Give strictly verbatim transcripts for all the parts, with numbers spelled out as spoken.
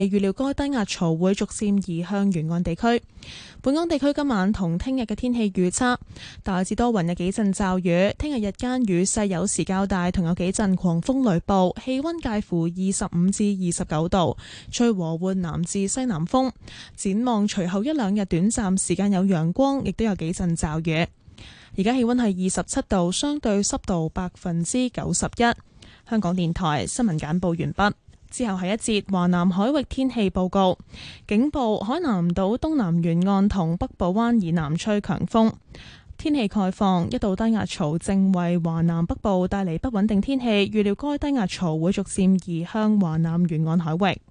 預料該低壓槽會逐漸移向沿岸地區。本港地區今晚同聽日嘅天氣預測，大致多雲，有幾陣驟雨。聽日日間雨勢有時較大，同有幾陣狂風雷暴。氣溫介乎二十五至二十九度，吹和緩南至西南風。展望隨後一兩日短暫時間有陽光，亦都有幾陣驟雨。而家氣溫係二十七度，相對濕度百分之九十一。香港電台新聞簡報完畢。之後係一節華南海域天氣報告，警報海南島東南沿岸同北部灣以南吹強風。天氣概況，一道低壓槽正為華南北部帶嚟不穩定天氣，預料該低壓槽會逐漸移向華南沿岸海域。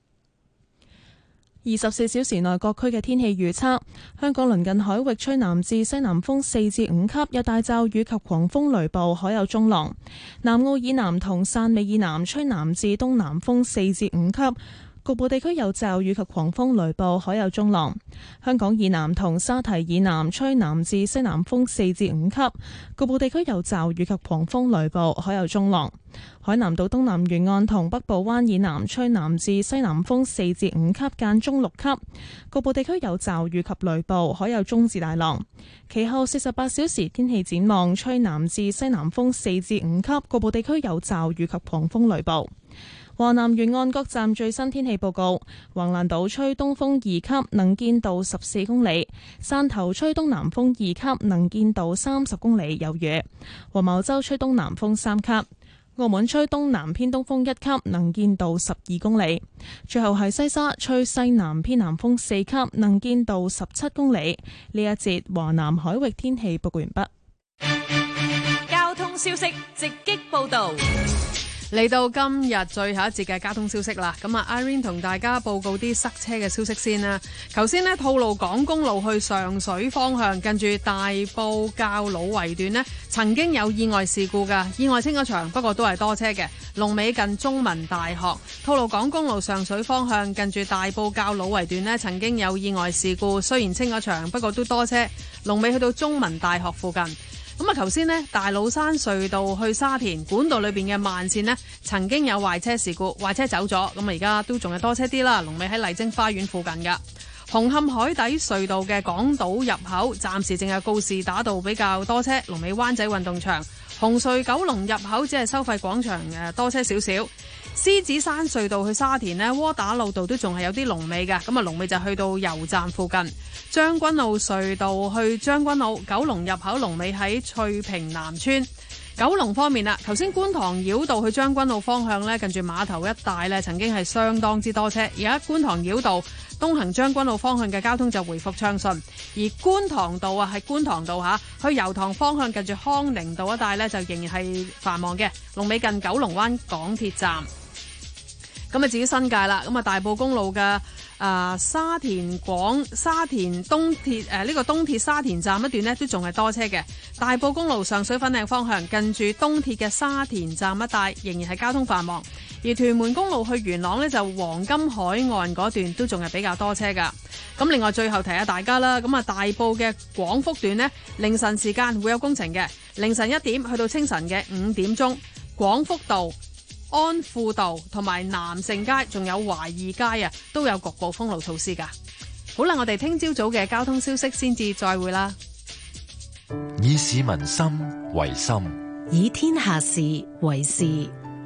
二十四小時內各區嘅天氣預測：香港鄰近海域吹南至西南風四至五級，有大驟雨及狂風雷暴，海有中浪；南澳以南同汕尾以南吹南至東南風四至五級。局部地區有驟雨及狂風雷暴，海有中浪。香港以南同沙堤以南吹南至西南風四至五級，局部地區有驟雨及狂風雷暴，海有中浪。海南島東南沿岸同北部灣以南吹南至西南風四至五級，間中六級，局部地區有驟雨及雷暴，海有中至大浪。其後四十八小時天氣展望，吹南至西南風四至五級，局部地區有驟雨及狂風雷暴。華南沿岸各站最新天氣報告：橫瀾島吹東風二級，能見度十四公里；汕頭吹東南風二級，能見度三十公里，有雨；黃茅洲吹東南風三級；澳門吹東南偏東風一級，能見度十二公里。最後係西沙吹西南偏南風四級，能見度十七公里。呢一節華南海域天氣報告完畢。 交通消息直擊報道。 嚟到今日最後一節嘅交通消息啦，咁啊 Irene 同大家報告啲塞車嘅消息先啦。頭先呢，吐露港公路去上水方向，近住大埔滘老圍段呢，曾經有意外事故㗎，意外清咗場，不過都係多車嘅。龍尾近中文大學，吐露港公路上水方向，近住大埔滘老圍段呢，曾經有意外事故，雖然清咗場，不過都多車。龍尾去到中文大學附近。咁啊，頭先呢，大老山隧道去沙田管道裏邊嘅慢線呢，曾經有壞車事故，壞車走咗，咁啊而家都仲係多車啲啦。龍尾喺麗晶花園附近噶。紅磡海底隧道嘅港島入口暫時淨係告士打道比較多車，龍尾灣仔運動場。紅隧九龍入口只係收費廣場誒多車少少。獅子山隧道去沙田呢，窩打老道都仲係有啲龍尾嘅，咁啊龍尾就去到油站附近。將軍澳隧道去將軍澳九龍入口龍尾喺翠屏南村。九龍方面啦，頭先觀塘繞道去將軍澳方向呢，近住碼頭一帶呢，曾經係相當之多車，而家觀塘繞道東行將軍澳方向嘅交通就回復暢順，而觀塘道啊係觀塘道吓，去油塘方向近住康寧道一帶呢，就仍然係繁忙嘅，龍尾近九龍灣港鐵站。咁啊，至於新界啦，咁啊大埔公路嘅啊、呃、沙田廣沙田東鐵誒呢個東鐵沙田站一段呢，都仲係多車嘅。大埔公路上水粉嶺方向近住東鐵嘅沙田站一帶仍然係交通繁忙，而屯門公路去元朗呢，就黃金海岸嗰段都仲係比較多車噶。咁另外最後提下大家啦，咁啊大埔嘅廣福段呢，凌晨時間會有工程嘅，凌晨一點去到清晨嘅五點鐘，廣福道、安富道同埋南盛街仲有華義街啊，都有局部封路措施噶。好啦，我哋聽朝早嘅交通消息先至再會啦。 以市民心為心， 以天下事為事。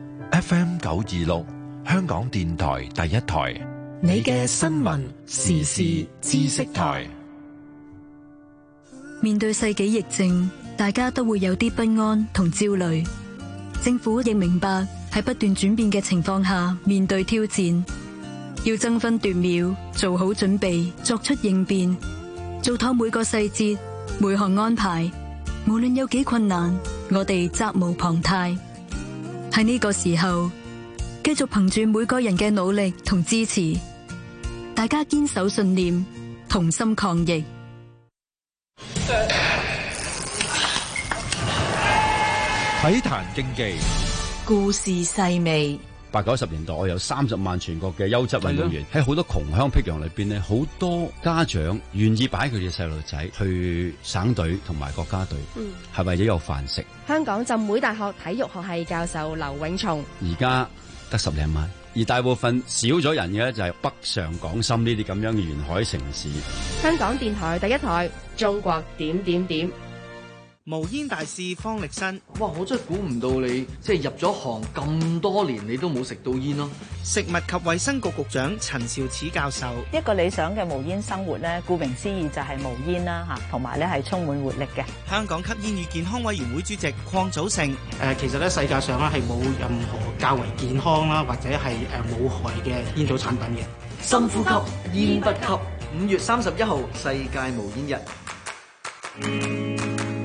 F M 九二六香港電台第一台， 你嘅新聞時事知識台。 面對世紀疫症，大家都會有啲不安同焦慮。政府亦明白喺不斷轉變嘅情況下面對挑戰，要爭分奪秒做好準備，作出應變，做妥每個細節每項安排。無論有幾困難，我哋責無旁貸。喺呢個時候，繼續憑住每個人嘅努力同支持，大家堅守信念，同心抗疫。 體壇競技， 故事細微。 八九十年代，我有三十萬全國嘅優質運動員，喺好多窮鄉僻壤裏邊咧，好多家長願意擺佢哋細路仔去省隊同埋國家隊，係、嗯、為咗有飯食。 香港浸會大學體育學系教授劉永松， 而家得十零萬， 而大部分少咗人嘅咧就係北上廣深呢啲咁樣嘅沿海城市。 香港電台第一台，中國點點點。 無煙大使方力申， 哇！我真係估唔到你即係入咗行咁多年，你都冇食到煙咯。 食物及衛生局局長陳肇始教授， 一個理想嘅無煙生活咧，顧名思義就係無煙啦嚇，同埋咧係充滿活力嘅。 香港吸煙與健康委員會主席鄺祖盛，誒、 呃、其實咧世界上咧係冇任何較為健康啦，或者係誒冇害嘅煙草產品嘅。 深呼吸，煙不吸。五月三十一號世界無煙日。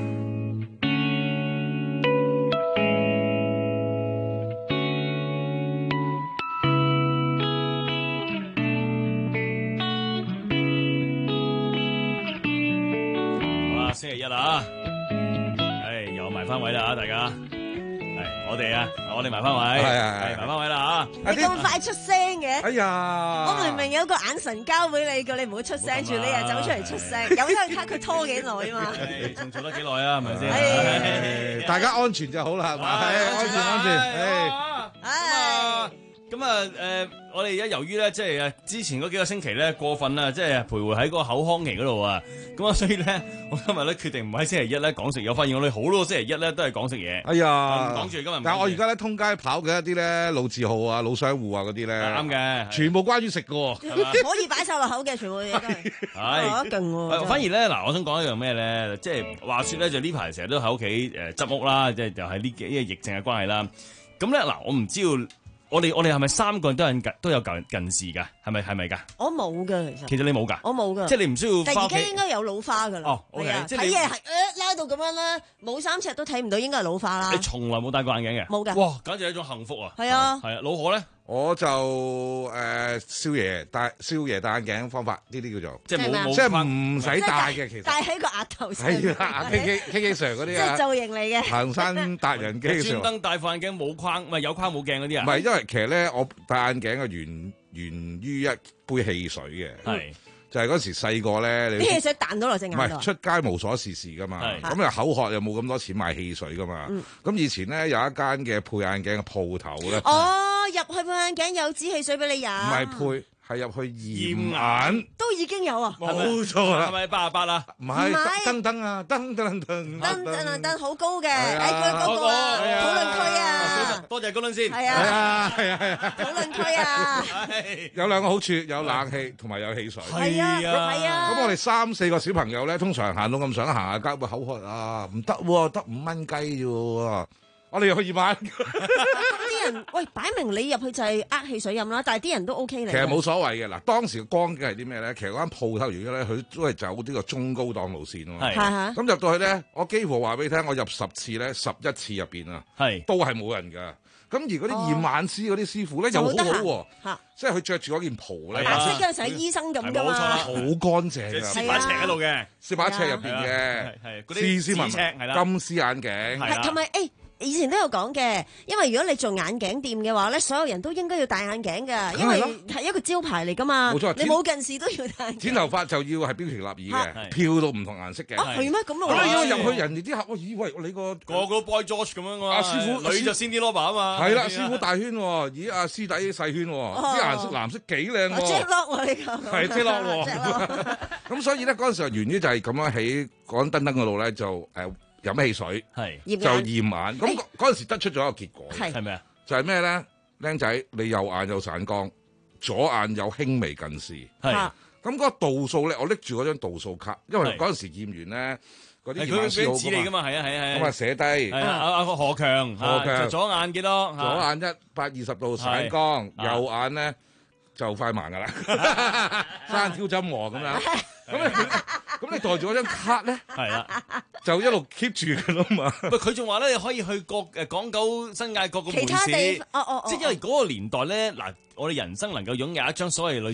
星期一啦，誒又埋翻位啦，大家，係我哋啊，我哋埋翻位，係係埋翻位啦嚇。 你咁快出聲嘅？ 哎呀！ 我明明有個眼神交俾你，叫你唔好出聲住，你又走出嚟出聲，有得睇佢拖幾耐啊嘛？ 仲做得幾耐啊？係咪先？ 大家安全就好啦，係嘛？安全安全， 係。 咁啊，誒、呃，我哋而家由於咧，即係誒之前嗰幾個星期咧過分啦，即係徘徊喺嗰個口腔期嗰度啊，咁啊，所以咧，我今日咧決定唔喺星期一咧講食嘢，我發現我哋好多星期一咧都係講食嘢。 哎呀， 講住今日。 但係我而家咧通街跑嘅一啲咧老字號啊、老商戶啊嗰啲咧， 啱嘅， 全部關於食嘅， 可以擺晒落口嘅，全部嘢都係。係，勁喎。 反而咧，嗱，我想講一樣咩咧，即係話説咧，就呢排成日都喺屋企誒執屋啦，即係就係呢幾因為疫症嘅關係啦。咁咧嗱，我唔知道。我哋我哋係咪三個人都有近都有近近視㗎？係咪係咪㗎？ 我冇㗎，其實。 其實你冇㗎？ 我冇㗎。 即係你唔需要。 但係而家應該有老花㗎啦。 哦，OK。 睇嘢係誒拉到咁樣啦，冇三尺都睇唔到，應該係老花啦。 你從來冇戴過眼鏡嘅？ 冇㗎。 哇，簡直係一種幸福啊！ 係啊。 係啊，老何咧？ 我就誒少爺戴少爺戴眼鏡方法呢啲叫做， 即係冇即係唔使戴嘅，其實戴喺個額頭上。 係啊，K K K K Sir 嗰啲啊， 即係造型嚟嘅。 行山達人機專登戴副眼鏡冇框，唔係有框冇鏡嗰啲啊？ 唔係，因為其實咧，我戴眼鏡嘅源源於一杯汽水嘅。係。就係嗰時細個咧， 啲汽水彈到落隻眼度。 唔係出街無所事事噶嘛，咁又口渴又冇咁多錢買汽水噶嘛。咁以前咧有一間嘅配眼鏡嘅鋪頭咧。 哦，入去配眼鏡有支汽水俾你飲。 唔係配，係入去驗眼。 都已經有啊。 冇錯啦。 係咪八十八啊？ 唔係，燈燈啊，燈燈燈。 燈燈燈好高嘅，喺佢嗰個討論區啊。 多謝高倫先。 係啊。係啊係啊係啊。 討論區啊。 有兩個好處，有冷氣同埋有汽水。 係啊，係啊。 咁我哋三四個小朋友咧，通常行到咁上下行下街，會口渴啊，唔得喎，得五蚊雞啫喎，我哋又去二萬。 啲人喂，擺明你入去就係呃汽水飲啦，但係啲人都 OK 嚟。 其實冇所謂嘅，嗱，當時嘅光景係啲咩咧？其實嗰間鋪頭如果咧，佢都係走呢個中高檔路線啊嘛。 係。咁入到去咧，我幾乎話俾你聽，我入十次咧，十一次入邊啊，係都係冇人㗎。咁而嗰啲驗眼師嗰啲師傅咧又好好喎，即係佢着住嗰件袍咧， 白色嘅成係醫生咁㗎嘛， 好乾淨㗎， 攝把尺喺度嘅， 攝把尺入邊嘅， 係嗰啲絲紋金絲眼鏡， 係同埋誒。以前都有講嘅，因為如果你做眼鏡店嘅話咧，所有人都應該要戴眼鏡㗎，因為係一個招牌嚟㗎嘛。冇錯，你冇近視都要戴。 剪頭髮就要係標奇立異嘅，漂到唔同顏色嘅。 啊，係咩？咁啊！你入去人哋啲客，我以為你個個個 Boy George 咁樣啊！師傅女就 Cindy Lauper 啊嘛。 係啦，師傅大圈喎，咦？阿師弟細圈喎，啲顏色藍色幾靚喎。 Jack Lock 喎呢個。 係 Jack Lock 喎。咁所以咧嗰陣時，源於就係咁樣喺講燈燈嗰度咧，就誒。飲汽水，係就驗眼，咁嗰陣時得出咗一個結果， 係咩啊？ 就係咩咧？僆仔，你右眼有散光，左眼有輕微近視，係咁嗰個度數咧，我拎住嗰張度數卡，因為嗰陣時驗完咧，嗰啲驗眼師好紙嚟噶嘛，係啊係啊係， 咁啊寫低， 阿阿何強，何強左眼幾多？ 左眼一百二十度散光，右眼咧就快盲噶啦，生挑針喎咁樣。咁你咁你袋住嗰張卡咧，係啦，就一路 keep 住噶啦嘛。 喂，佢仲話咧，你可以去各誒港九新界各個門市， 其他地，哦哦哦， 即係因為嗰個年代咧，嗱，我哋人生能夠擁有一張所謂類似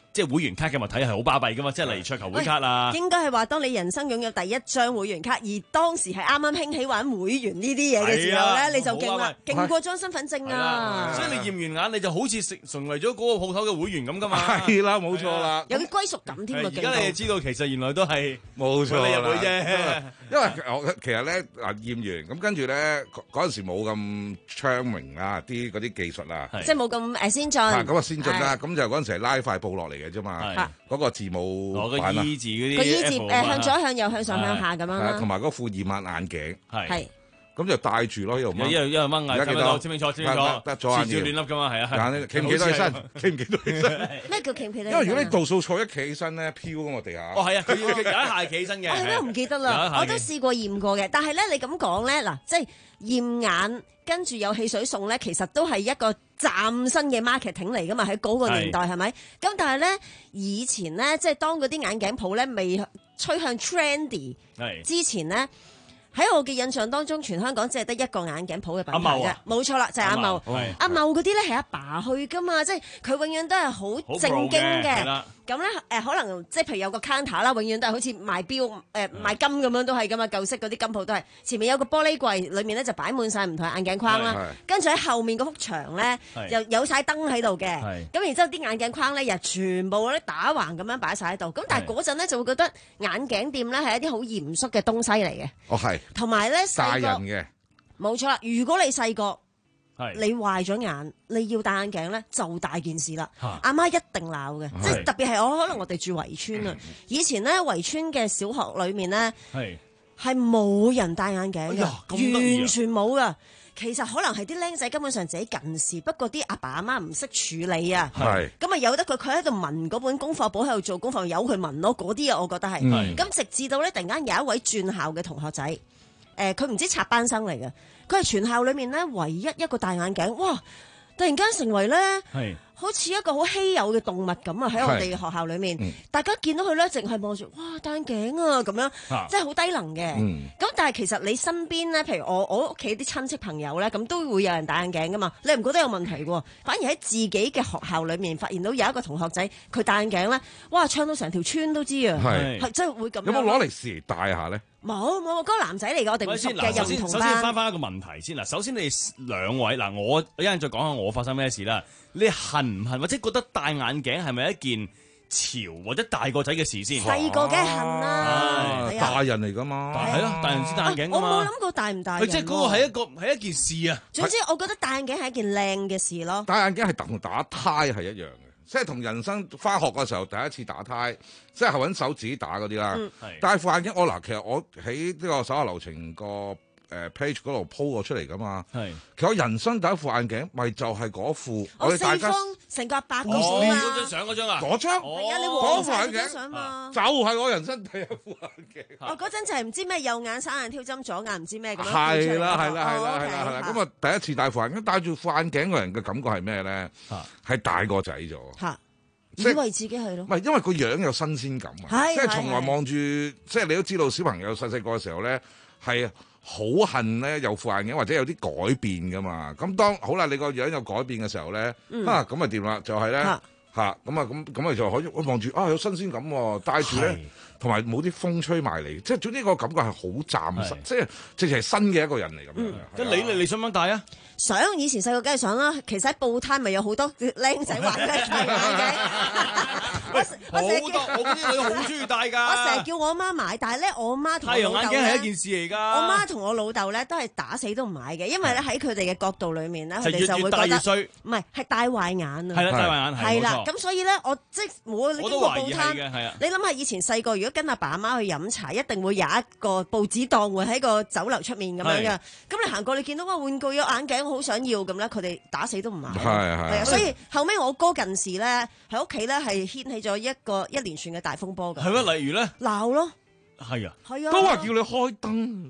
即係會員卡嘅物體係好巴閉噶嘛，即係例如桌球會卡啊。 應該係話當你人生擁有第一張會員卡，而當時係啱啱興起玩會員呢啲嘢嘅時候咧，你就勁啦，勁過張身份證啊！ 所以你驗完眼你就好似成成為咗嗰個鋪頭嘅會員咁噶嘛。 係啦，冇錯啦， 有啲歸屬感添啊！ 而家你就知道其實原來都係冇錯你入會啫。 因為我其實咧嗱驗完咁跟住咧嗰陣時冇咁昌明啊，啲嗰啲技術啊， 即係冇咁誒先進。 咁啊先進啦，咁就嗰陣時係拉塊布落嚟嘅啫嘛，嗰個字母版啊， 個 E 字嗰啲， 個 E 字誒向左向右向上向下咁樣啦， 同埋嗰副二萬眼鏡係。 咁就戴住咯，呢度掹， 一路一路掹啊！記得簽清楚，簽清楚， 得咗眼少亂粒噶嘛，係啊。 眼企唔企得起身？企唔企得起身？ 咩叫企唔企得起身？ 因為如果你度數錯一企起身咧，飄噶嘛地下。 哦，係啊，佢要有一下企起身嘅。 我都唔記得啦，我都試過驗過嘅。但係咧，你咁講咧，嗱，即係驗眼跟住有汽水送咧，其實都係一個嶄新嘅 marketing 嚟噶嘛，喺嗰個年代係咪？咁但係咧，以前咧，即係當嗰啲眼鏡鋪咧未趨向 trendy 之前咧。喺我嘅印象當中，全香港只係得一個眼鏡鋪嘅品牌啫，冇錯啦，就係阿茂。阿茂嗰啲咧係阿爸去噶嘛，即係佢永遠都係好正經嘅。咁咧誒，可能即係譬如有個 counter 啦，永遠都係好似賣錶誒、呃、賣金咁樣都係噶嘛，舊式嗰啲金鋪都係前面有個玻璃櫃，裏面咧就擺滿晒唔同眼鏡框啦。跟住喺後面嗰幅牆咧又有晒燈喺度嘅。咁然之後啲眼鏡框咧又全部嗰啲打橫咁樣擺晒喺度。咁但係嗰陣咧就會覺得眼鏡店咧係一啲好嚴肅嘅東西嚟嘅。 哦，係。 同埋咧細個嘅， 冇錯啦。如果你細個，你壞咗眼，你要戴眼鏡咧就大件事啦。阿媽一定鬧嘅，即係特別係我可能我哋住圍村啊。以前咧圍村嘅小學裏面咧係冇人戴眼鏡嘅，完全冇噶。其實可能係啲僆仔根本上自己近視，不過啲阿爸阿媽唔識處理啊。咁啊由得佢，佢喺度聞嗰本功課簿喺度做功課，由佢聞咯。嗰啲啊，我覺得係。咁、嗯、直至到咧，突然間有一位轉校嘅同學仔，誒佢唔知插班生嚟嘅，佢係全校裏面咧唯一一個戴眼鏡，哇！突然間成為咧，好似一個好稀有嘅動物咁啊！喺我哋嘅學校裏面，嗯、大家見到佢咧，淨係望住，哇！戴眼鏡啊咁樣，即係好低能嘅。咁、嗯、但係其實你身邊咧，譬如我我屋企啲親戚朋友咧，咁都會有人戴眼鏡噶嘛。你唔覺得有問題喎？反而喺自己嘅學校裏面，發現到有一個同學仔佢戴眼鏡咧，哇！唱到成條村都知啊！係係真係會咁。有冇攞嚟試戴下咧？ 冇冇，嗰個男仔嚟嘅，我哋唔熟嘅，又唔同班。 首先翻翻一個問題先嗱，首先你哋兩位嗱，我一陣再講下我發生咩事啦。你恨唔恨或者覺得戴眼鏡係咪一件潮或者大個仔嘅事先？ 細個梗係恨啦， 大人嚟噶嘛， 係咯，大人先戴眼鏡噶嘛。 我冇諗過戴唔戴。 即係嗰個係一個係一件事啊。 總之，我覺得戴眼鏡係一件靚嘅事咯。 戴眼鏡係同打呔係一樣嘅。即係同人生返學嘅時候第一次打呔，即係揾手指打嗰啲啦。嗯、戴副眼鏡，我嗱其實我喺呢個手下留情個誒 page 嗰度 po 過出嚟噶嘛。係，其實我人生第一副眼鏡咪就係嗰副。 我四方成個白個嗰張相嗰張啊， 嗰張。 係啊，你黃色嗰張相嘛。 就係我人生第一副眼鏡。 我嗰陣就係唔知咩右眼生眼挑針，左眼唔知咩咁樣。 係啦係啦係啦係啦係啦，咁啊第一次戴副眼鏡，戴住副眼鏡個人嘅感覺係咩咧？係大個仔咗。嚇！ 以為自己係咯， 唔係因為個樣有新鮮感啊！即係從來望住，即係你都知道小朋友細細個嘅時候咧，係好恨咧有副眼鏡或者有啲改變噶嘛。咁當好啦，你個樣有改變嘅時候咧，嗯、啊咁啊掂啦，就係、是、咧嚇咁啊咁咁啊就可以我望住啊有新鮮感喎，戴住咧同埋冇啲風吹埋嚟，即係總之個感覺係好嶄新，即係直情係新嘅一個人嚟咁樣。 即係你你你想唔想戴啊？ 想以前細個梗係想啦，其實喺報攤咪有好多僆仔玩嘅戴眼鏡。我我成日叫我嗰啲女好中意戴㗎。 我成日叫我阿媽買，但係咧我阿媽同我老豆咧， 太陽眼鏡係一件事嚟㗎。 我媽同我老豆咧都係打死都唔買嘅，因為咧喺佢哋嘅角度裏面咧，佢哋就會覺得越越衰， 唔係係戴壞眼啊。 係啦，戴壞眼係。 係啦，咁所以咧，我即係我經過報攤，你諗下以前細個如果跟阿爸阿媽去飲茶，一定會有一個報紙檔會喺個酒樓出面咁樣嘅。咁你行過你見到個玩具有眼鏡，好想要咁咧。佢哋打死都唔買，係係，所以後尾我哥近視咧，喺屋企咧係掀起咗一個一連串嘅大風波㗎。 係咩？例如咧， 鬧咯， 係啊， 係啊， 都話叫你開燈啦。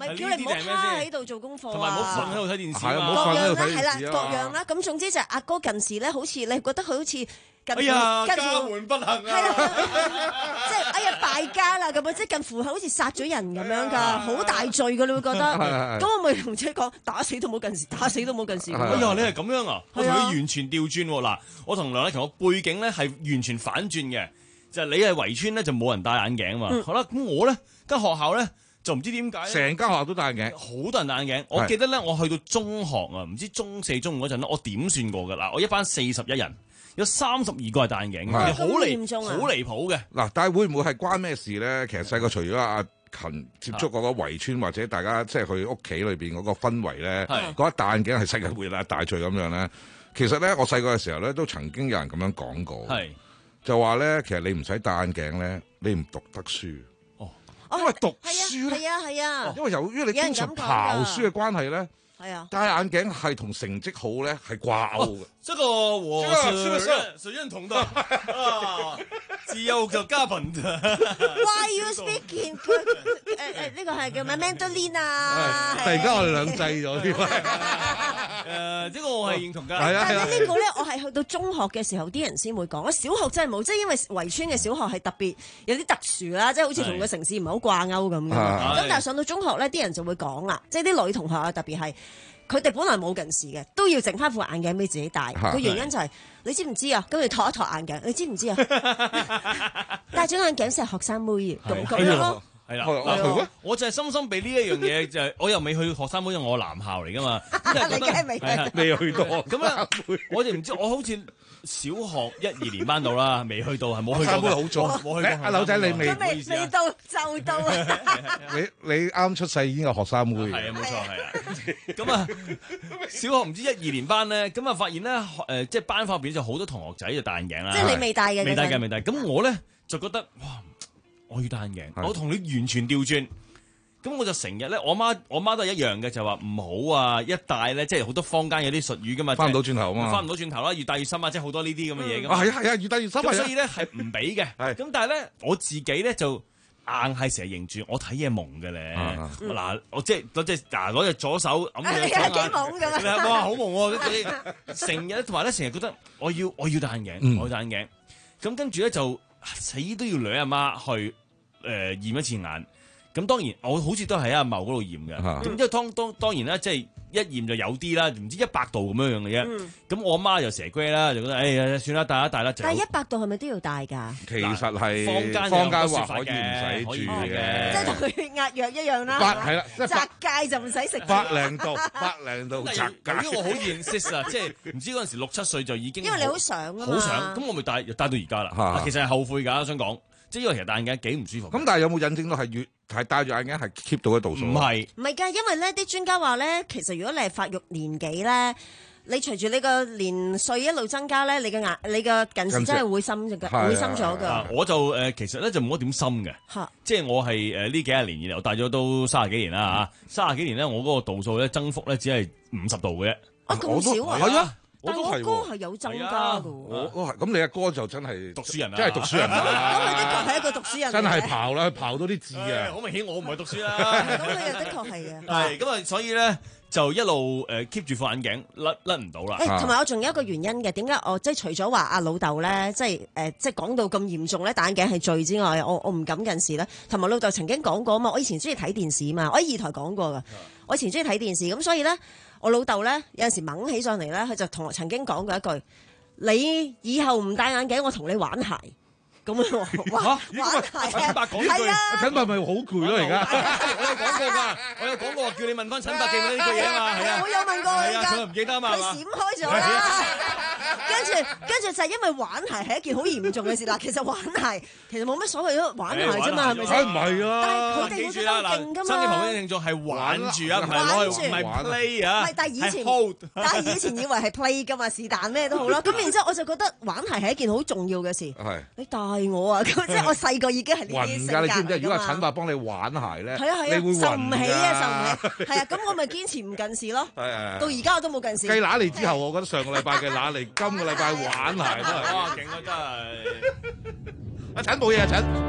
咪叫你唔好趴喺度做功課啊， 同埋唔好瞓喺度睇電視啊， 各樣啦，係啦， 各各樣啦。咁總之就係阿哥近視咧，好似你覺得佢好似近哎呀， 近家門不幸啊！ 係啦，即係哎呀敗家啦咁樣，即係近乎係好似殺咗人咁樣㗎，好大罪㗎，你會覺得。咁我咪同姐講，打死都冇近視，打死都冇近視。 哎呀，你係咁樣啊？我同你完全調轉喎。嗱，我同梁麗瓊個背景咧係完全反轉嘅，就係你係圍村咧就冇人戴眼鏡嘛。好啦，咁我咧間學校咧。就唔知點解， 成間學校都戴眼鏡， 好多人戴眼鏡。我記得咧，我去到中學啊，唔知中四、中五嗰陣咧，我點算過㗎啦？我一班四十一人，有三十二個係戴眼鏡嘅，好離好離譜嘅。 嗱，但係會唔會係關咩事咧？其實細個除咗阿勤接觸嗰個圍村，或者大家即係佢屋企裏邊嗰個氛圍咧，覺得戴眼鏡係世界會啦大罪咁樣咧。其實咧，我細個嘅時候咧，都曾經有人咁樣講過，就話咧，其實你唔使戴眼鏡咧，你唔讀得書。因為讀書咧， 係啊係啊， 因為由於你經常刨書嘅關係咧， 係啊， 戴眼鏡係同成績好咧係掛鈎嘅。 這個我是是認同的啊，只有個嘉賓的。 Why you speaking？ 誒誒，呢個係叫咩 Mandarin 啊？ 突然間我哋兩制咗啲。 誒，呢個我係認同㗎。 但係呢個咧，我係去到中學嘅時候，啲人先會講。小學真係冇，即係因為圍村嘅小學係特別有啲特殊啦，即係好似同個城市唔係好掛鈎咁嘅。咁但係上到中學咧，啲人就會講啦，即係啲女同學啊，特別係。佢哋本來冇近視嘅，都要整翻副眼鏡俾自己戴。個原因就係、是、你知唔知啊？跟住托一托眼鏡，你知唔知啊？戴咗眼鏡先係學生妹咁咁樣咯。 係啦，我就係深深俾呢一樣嘢，就係我又未去學生妹，因為我男校嚟噶嘛。 你梗係未未去到咁啊？我哋唔知，我好似小學一二年班到啦，未去到，係冇去過。 好早， 冇去過。 阿柳仔你未未未到就到啊！ 你你啱出世已經有學生妹。 係啊，冇錯係啊。咁啊，小學唔知一二年班咧，咁啊發現咧，誒，即係班房入邊就好多同學仔就戴眼鏡啦。 即係你未戴嘅， 未戴嘅，未戴。咁我咧就覺得哇！我要戴眼鏡，我同你完全調轉，咁我就成日咧，我媽我媽都係一樣嘅，就話唔好啊，一戴咧，即係好多坊間有啲術語噶嘛， 翻唔到轉頭啊嘛， 翻唔到轉頭啦，越戴越深啊，即係好多呢啲咁嘅嘢噶嘛。 啊係啊係啊，越戴越深啊。 所以咧係唔俾嘅，咁但係咧我自己咧就硬係成日認住，我睇嘢蒙嘅咧。嗱，我即係攞隻嗱攞隻左手咁樣， 幾蒙咁啊！ 哇，好蒙喎！成日同埋咧，成日覺得我要我要戴眼鏡，我要戴眼鏡，咁跟住咧就死都要女阿媽去。誒、呃、驗一次眼，咁當然我好似都喺阿茂嗰度驗嘅，咁因為當當當然啦，即係一驗就有啲啦，唔知一百度咁樣樣嘅啫。咁、嗯、我阿媽就蛇龜啦，就覺得誒、哎、算啦，戴啦戴啦。 但係一百度係咪都要戴㗎？ 其實係坊間坊間話可以唔使住嘅， 即係同佢壓藥一樣啦。 係啦， 摘戒就唔使食。 百零度，百零度摘戒。 因為我好認識啊，即係唔知嗰陣時六七歲就已經。 因為你好想啊嘛。 好想，咁我咪戴戴到而家啦。其實係後悔㗎，我想講。即係因為其實戴眼鏡幾唔舒服。咁但係有冇印證到係越係戴住眼鏡係 keep 到嘅度數？ 唔係， 唔係㗎，因為咧啲專家話咧，其實如果你係發育年紀咧，你隨住你個年歲一路增加咧，你嘅眼你嘅近視真係會深嘅，會深咗㗎。 我就誒其實咧就冇乜點深嘅，即係我係誒呢幾廿年以嚟，我戴咗都三十幾年啦嚇，三十幾年咧我嗰個度數咧增幅咧只係五十度嘅啫。 啊咁少啊！ 係啊。 但我哥係有增加㗎喎， 我我係咁，你阿哥就真係讀書人啦， 真係讀書人啦。 咁佢的確係一個讀書人， 真係刨啦，佢刨到啲字啊！ 好明顯我唔係讀書啦。 咁佢又的確係嘅。 係咁啊，所以咧就一路誒 keep 住副眼鏡，甩甩唔到啦。 誒，同埋我仲有一個原因嘅，點解我即係除咗話阿老豆咧，即係誒即係講到咁嚴重咧，戴眼鏡係罪之外，我我唔敢近視咧。同埋老豆曾經講過啊嘛，我以前中意睇電視嘛，我喺二台講過㗎。我以前中意睇電視，咁所以咧。我老豆咧有陣時掹起上嚟咧，佢就同我曾經講過一句：你以後唔戴眼鏡，我同你玩鞋。咁樣喎，哇！玩鞋陳伯講呢句，陳伯咪好攰咯而家。 我有講過㗎，我有講過叫你問翻陳伯記唔記得呢句嘢啊嘛？係啊， 我有問過係啊，佢唔記得啊嘛， 佢閃開咗啦。跟住跟住就係因為玩鞋係一件好嚴重嘅事嗱，其實玩鞋其實冇乜所謂咯，玩鞋啫嘛，係咪先？ 梗唔係啦。 但係佢哋好得勁㗎嘛。 身邊旁邊聽眾係玩住啊，唔係攞去唔係 play 啊。 唔係，但係以前但係以前以為係 play 㗎嘛，是但咩都好啦。咁然之後我就覺得玩鞋係一件好重要嘅事。 係。你帶我啊！即係我細個已經係呢啲性格㗎嘛。 你知唔知？如果阿陳伯幫你玩鞋咧， 係啊係啊， 你會受唔起啊受唔起。係啊，咁我咪堅持唔近視咯。 係係。 到而家我都冇近視。 繼乸嚟之後，我覺得上個禮拜嘅乸嚟，今個禮拜玩鞋都係。 哇！勁啊真係。 阿陳冇嘢啊陳。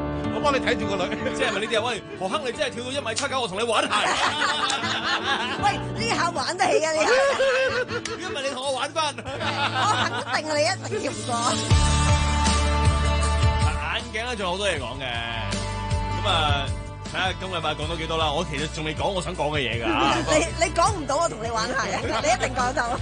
幫你睇住個女。 即係咪呢啲啊？喂，何亨你真係跳到一米七九，我同你玩下。 喂，呢下玩得起啊！呢下， 如果唔係你同我玩翻， 我肯定你一定跳唔過。 眼鏡咧仲有好多嘢講嘅，咁啊睇下今禮拜講到幾多啦。我其實仲未講我想講嘅嘢㗎。 你你講唔到，我同你玩下嘅，你一定講到。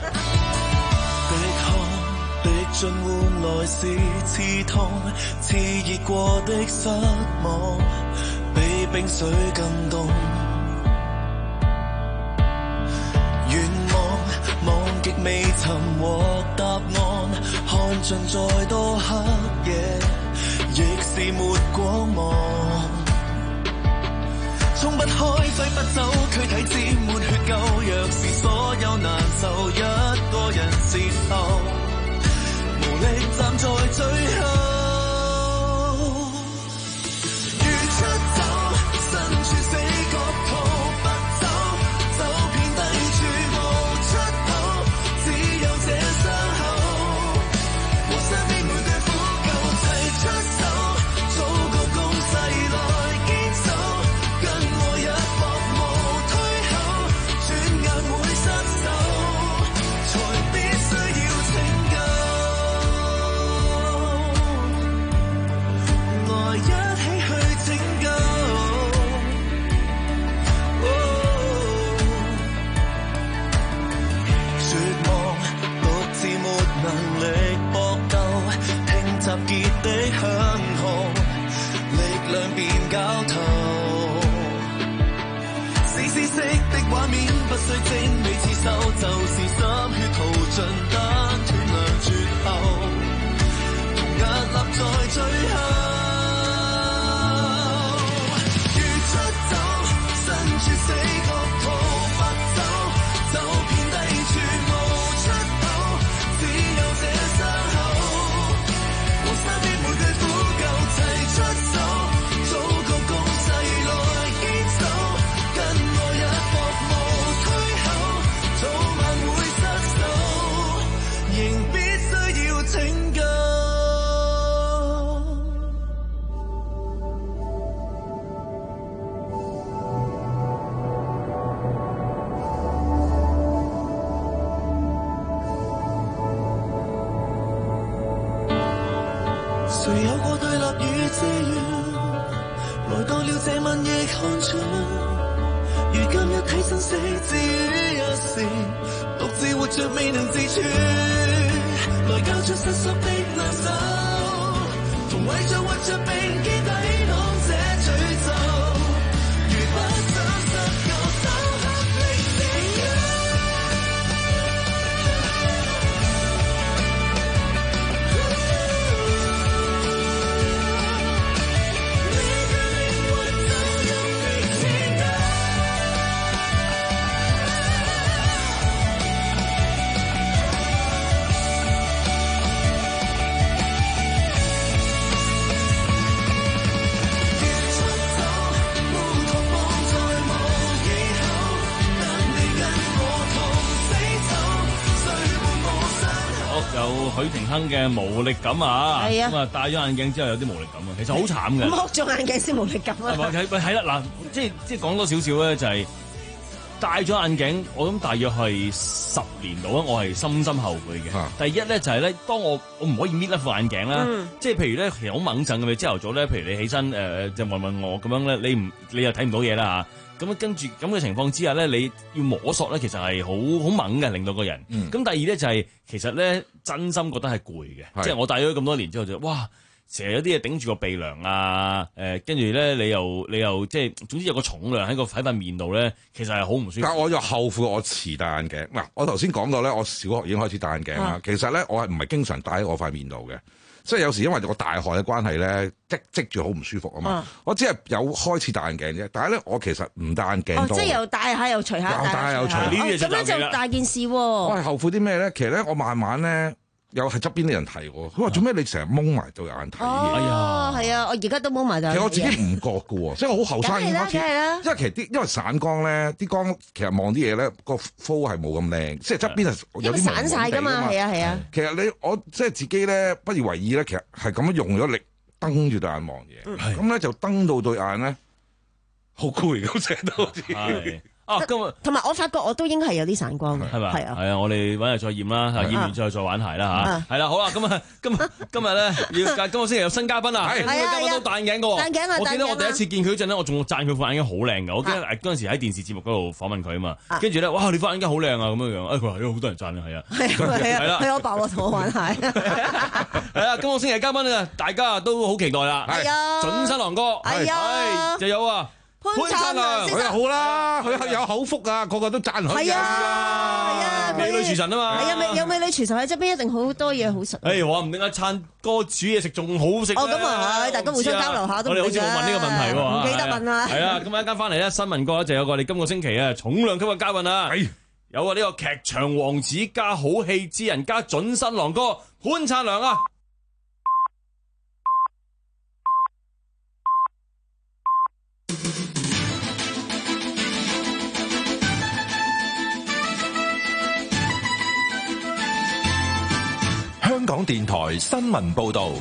逼盡換來是刺痛，熾熱過的失望，比冰水更凍。願望望極未曾獲答案，看盡再多黑夜，亦是沒光芒。衝不開，揮不走，軀體沾滿血垢。若是所有難受一個人接受，無力站在最後，如出走，身處死角逃不走，走遍低處無出口，只有這傷口，和身邊每對苦舊齊出手，早個攻勢來堅守，跟我一搏無退後，轉眼會失手，才必須要拯救。來一起去拯救，絕望獨自沒能力搏鬥，聽集結的響號，力量變絞頭。是紫色的畫面，不需精美刺繡，就是心血淘盡，單斷糧絕後，同屹立在最後。出走，身處死角逃不走，走遍低處無出口，只有這傷口，和身邊每句苦舊齊出手，早個攻勢來堅守，跟我一搏無退後，早晚會失手，仍必須要拯救。誰有過對立與自願，來到了這晚亦看穿，如今一體生死置於一線，獨自活着未能自處，來交出失縮的兩手，同為着活着並肩抵擋這詛咒，如不想失救，手合力自救。 有許廷鏗嘅無力感啊， 係啊， 咁啊戴咗眼鏡之後有啲無力感啊，其實好慘嘅。 剝咗眼鏡先無力感啊！ 係係啦，嗱，即係即係講多少少咧，就係戴咗眼鏡，我諗大約係十年度啊，我係深深後悔嘅。第一咧就係咧，當我我唔可以搣甩副眼鏡啦，嗯、即係譬如咧，其實好猛震咁嘅，朝頭早咧，譬如你起身誒、呃，就問問我咁樣咧，你唔你又睇唔到嘢啦嚇。咁跟住咁嘅情況之下咧，你要摸索咧，其實係好好猛嘅，令到個人。咁、嗯、第二咧就係、是、其實咧，真心覺得係攰嘅，即係我戴咗咁多年之後就哇，成日有啲嘢頂住個鼻梁啊，誒跟住咧你又你又即係總之有個重量喺個喺塊面度咧，其實係好唔舒服。 但我又後悔我遲戴眼鏡。嗱，我頭先講到咧，我小學已經開始戴眼鏡啦。啊、其實咧，我係唔係經常戴喺我塊面度嘅。即係有時因為我大汗嘅關係咧，積積住好唔舒服啊嘛。啊我只係有開始戴眼鏡啫，但係咧我其實唔戴眼鏡多。哦，即係又戴下又除下， 又戴又除。呢啲咁樣就大件事喎。 我係後悔啲咩咧？其實咧，我慢慢咧。又係側邊啲人提我，佢話做咩你成日蒙埋對眼睇嘢？ 哎呀，係啊，我而家都蒙埋對眼。 其實我自己唔覺嘅喎，即係我好後生已經開始。 梗係啦， 因為其實啲因為散光咧，啲光其實望啲嘢咧個 flow 係冇咁靚，即係側邊係有啲朦朦散晒㗎嘛，係啊係啊。 其實你我即係自己咧不以為意咧，其實係咁樣用咗力瞪住對眼望嘢，咁咧就瞪到對眼咧好攰咁成日都好似。 啊，今日同埋我發覺我都應該係有啲散光嘅， 係咪？ 係啊， 係啊，我哋揾日再驗啦，驗完之後再玩鞋啦嚇。係啦，好啦，咁啊，今日今日咧要今個星期有新嘉賓啊，呢個嘉賓都戴眼鏡嘅喎。 戴眼鏡啊！ 我記得我第一次見佢嗰陣咧，我仲讚佢副眼鏡好靚嘅。我記得嗰陣時喺電視節目嗰度訪問佢啊嘛，跟住咧，哇！你副眼鏡好靚啊咁樣樣。誒，佢話有好多人讚啊，係啊， 係啊，係我爸我同我玩鞋。 係啊，今個星期嘉賓啊，大家都好期待啦。 係啊， 準新郎哥， 係啊， 就有啊。 潘燦良佢又好啦，佢有口福啊，個個都讚佢。 係啊，係啊， 美女廚神啊嘛。 係啊，美有美女廚神喺側邊，一定好多嘢好食。 誒，話唔定阿燦哥煮嘢食仲好食。 哦，咁啊係，大家互相交流下都唔定嘅。 我哋好似冇問呢個問題喎， 唔記得問啦。 係啊，咁一陣間翻嚟咧，新聞過就有個我哋今個星期啊重量級嘅嘉賓啊，有啊呢個劇場王子加好戲之人加準新郎哥潘燦良啊。 香港電台新聞報道，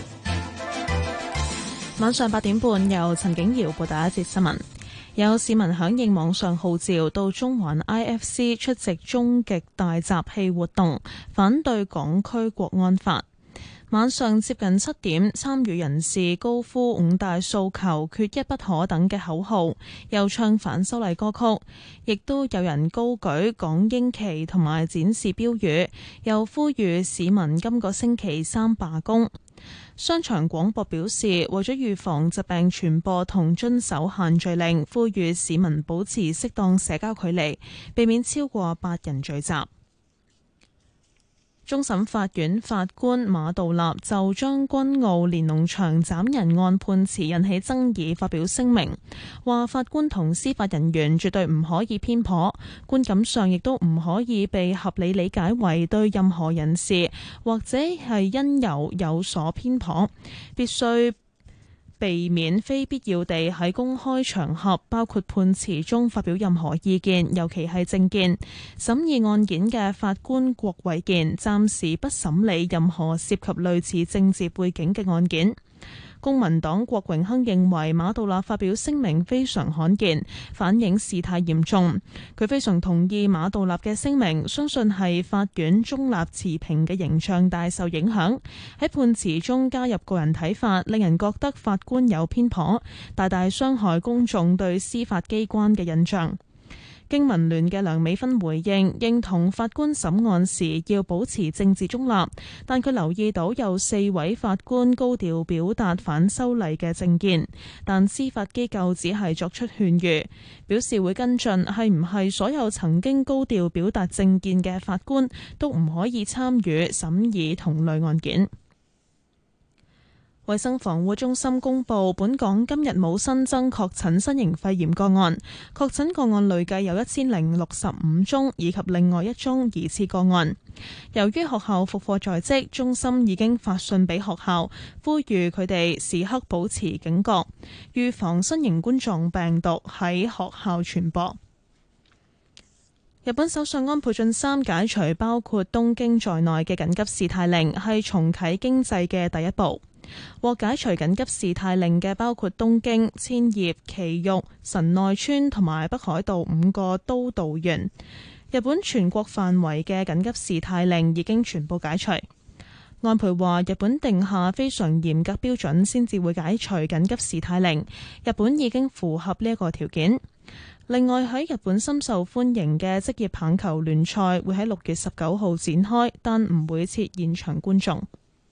晚上八點半由陳景瑤報道一節新聞。有市民響應網上號召到中環 I F C 出席終極大集氣活動，反對港區國安法。晚上接近七點，參與人士高呼五大訴求缺一不可等嘅口號，又唱反修例歌曲，亦都有人高舉港英旗同埋展示標語，又呼籲市民今個星期三罷工。商場廣播表示，為咗預防疾病傳播同遵守限聚令，呼籲市民保持適當社交距離，避免超過八人聚集。終審法院法官馬道立就將軍澳連儂牆斬人案判詞引起爭議發表聲明，話法官同司法人員絕對唔可以偏頗，觀感上亦都唔可以被合理理解為對任何人士或者係因由有所偏頗，必須避免非必要地喺公開場合，包括判詞中發表任何意見，尤其係政見。審議案件嘅法官郭偉健暫時不審理任何涉及類似政治背景嘅案件。公民黨郭榮鏗認為馬道立發表聲明非常罕見，反映事態嚴重。佢非常同意馬道立嘅聲明，相信係法院中立持平嘅形象大受影響。喺判詞中加入個人睇法，令人覺得法官有偏頗，大大傷害公眾對司法機關嘅印象。經民聯嘅梁美芬回應，認同法官審案時要保持政治中立，但佢留意到有四位法官高調表達反修例嘅政見，但司法機構只係作出勸喻，表示會跟進係唔係所有曾經高調表達政見嘅法官都唔可以參與審議同類案件。衛生防護中心公布，本港今日冇新增確診新型肺炎個案，確診個案累計有一千零六十五宗，以及另外一宗疑似個案。由於學校復課在即，中心已經發信俾學校，呼籲佢哋時刻保持警覺，預防新型冠狀病毒喺學校傳播。日本首相安倍晉三解除包括東京在內嘅緊急事態令，係重啟經濟嘅第一步。獲解除緊急事態令嘅包括東京、千葉、埼玉、神奈川同埋北海道五個都道縣。日本全國範圍嘅緊急事態令已經全部解除。安倍話：日本定下非常嚴格標準先至會解除緊急事態令，日本已經符合呢一個條件。另外喺日本深受歡迎嘅職業棒球聯賽會喺六月十九號展開，但唔會設現場觀眾。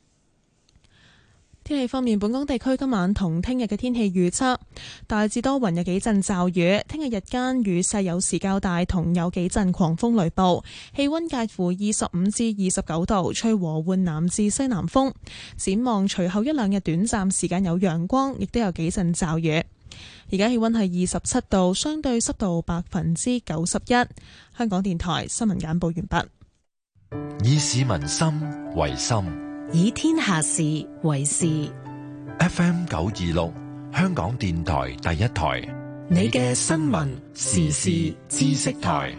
天氣方面，本港地區今晚同聽日嘅天氣預測大致多雲，有幾陣驟雨。聽日日間雨勢有時較大，同有幾陣狂風雷暴。氣溫介乎二十五至二十九度，吹和緩南至西南風。展望隨後一兩日短暫時間有陽光，亦都有幾陣驟雨。而家氣溫係二十七度，相對濕度百分之九十一。香港電台新聞簡報完畢。 以市民心為心， 以天下事為事。 F M 九二六，香港電台第一台， 你嘅新聞時事知識台。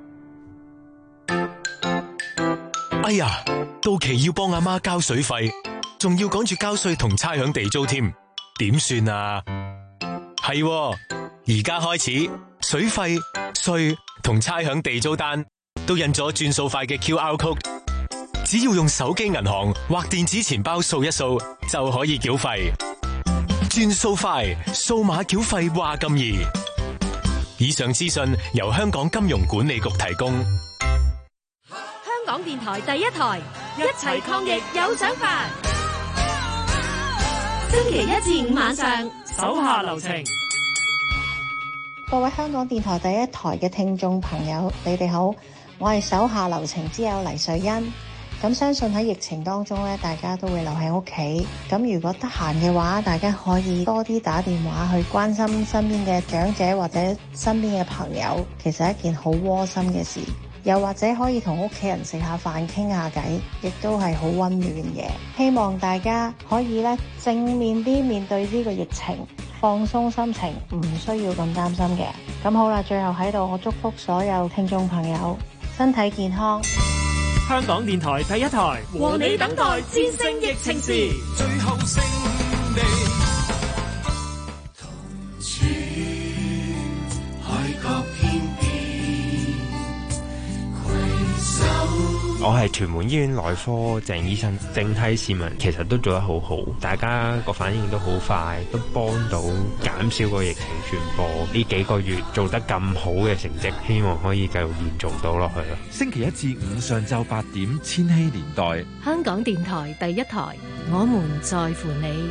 哎呀，到期要幫阿媽交水費，仲要趕住交稅同差餉地租添， 點算啊？係喎，而家開始水費、稅同差餉地租單都印咗轉數快嘅 Q R code， 只要用手機銀行或電子錢包掃一掃就可以繳費。轉數快，數碼繳費話咁易。以上資訊由香港金融管理局提供。 香港電台第一台，一齊抗疫有獎發。星期一至五晚上， 手下留情。 各位香港電台第一台嘅聽眾朋友，你哋好，我係手下留情之友黎瑞欣。咁相信喺疫情當中咧，大家都會留喺屋企。咁如果得閒嘅話，大家可以多啲打電話去關心身邊嘅長者或者身邊嘅朋友，其實係一件好窩心嘅事。又或者可以同屋企人食下飯傾下偈，亦都係好溫暖嘅。希望大家可以咧正面啲面對呢個疫情，放鬆心情，唔需要咁擔心嘅。咁好啦，最後喺度我祝福所有聽眾朋友身體健康。 香港電台第一台， 和你等待戰勝疫情時， 最後勝利。 我係屯門醫院內科鄭醫生，整體市民其實都做得好好，大家個反應都好快，都幫到減少個疫情傳播。呢幾個月做得咁好嘅成績，希望可以繼續延續到落去咯。 星期一至五上晝八點，千禧年代， 香港電台第一台，我們在乎你。